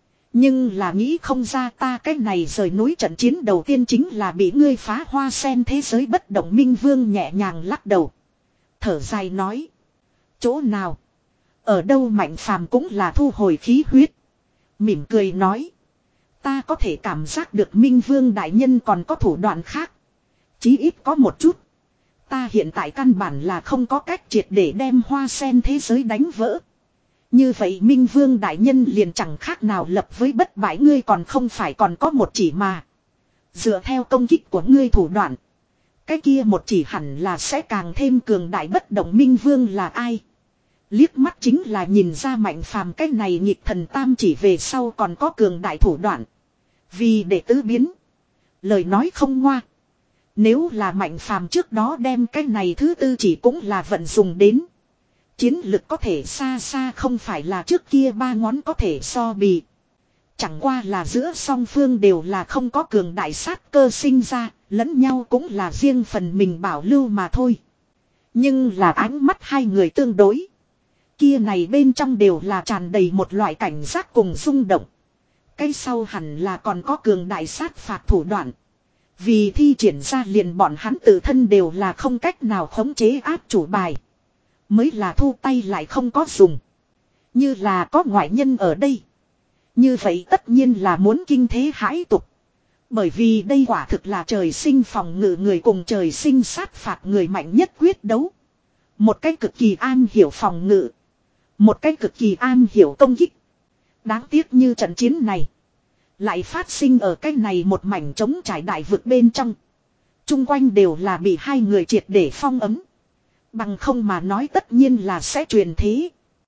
Nhưng là nghĩ không ra ta cái này rời núi trận chiến đầu tiên chính là bị ngươi phá hoa sen thế giới bất động Minh Vương nhẹ nhàng lắc đầu. Thở dài nói. Chỗ nào? Ở đâu Mạnh Phàm cũng là thu hồi khí huyết. Mỉm cười nói. Ta có thể cảm giác được Minh Vương đại nhân còn có thủ đoạn khác. Chí ít có một chút. Ta hiện tại căn bản là không có cách triệt để đem hoa sen thế giới đánh vỡ. Như vậy Minh Vương đại nhân liền chẳng khác nào lập với bất bại, ngươi còn không phải còn có một chỉ mà. Dựa theo công kích của ngươi thủ đoạn, cái kia một chỉ hẳn là sẽ càng thêm cường đại. Bất động Minh Vương là ai? Liếc mắt chính là nhìn ra Mạnh Phàm cái này nghịch thần tam chỉ về sau còn có cường đại thủ đoạn. Vì để tứ biến, lời nói không ngoa. Nếu là Mạnh Phàm trước đó đem cái này thứ tư chỉ cũng là vận dùng đến, chiến lực có thể xa xa không phải là trước kia ba ngón có thể so bì. Chẳng qua là giữa song phương đều là không có cường đại sát cơ sinh ra, lẫn nhau cũng là riêng phần mình bảo lưu mà thôi. Nhưng là ánh mắt hai người tương đối, kia này bên trong đều là tràn đầy một loại cảnh giác cùng rung động. Cái sau hẳn là còn có cường đại sát phạt thủ đoạn. Vì thi triển ra liền bọn hắn tự thân đều là không cách nào khống chế áp chủ bài, mới là thu tay lại không có dùng. Như là có ngoại nhân ở đây, như vậy tất nhiên là muốn kinh thế hãi tục. Bởi vì đây quả thực là trời sinh phòng ngự người cùng trời sinh sát phạt người mạnh nhất quyết đấu. Một cái cực kỳ an hiểu phòng ngự, một cái cực kỳ an hiểu công kích. Đáng tiếc như trận chiến này lại phát sinh ở cái này một mảnh trống trải đại vực bên trong. Trung quanh đều là bị hai người triệt để phong ấm. Bằng không mà nói tất nhiên là sẽ truyền thế.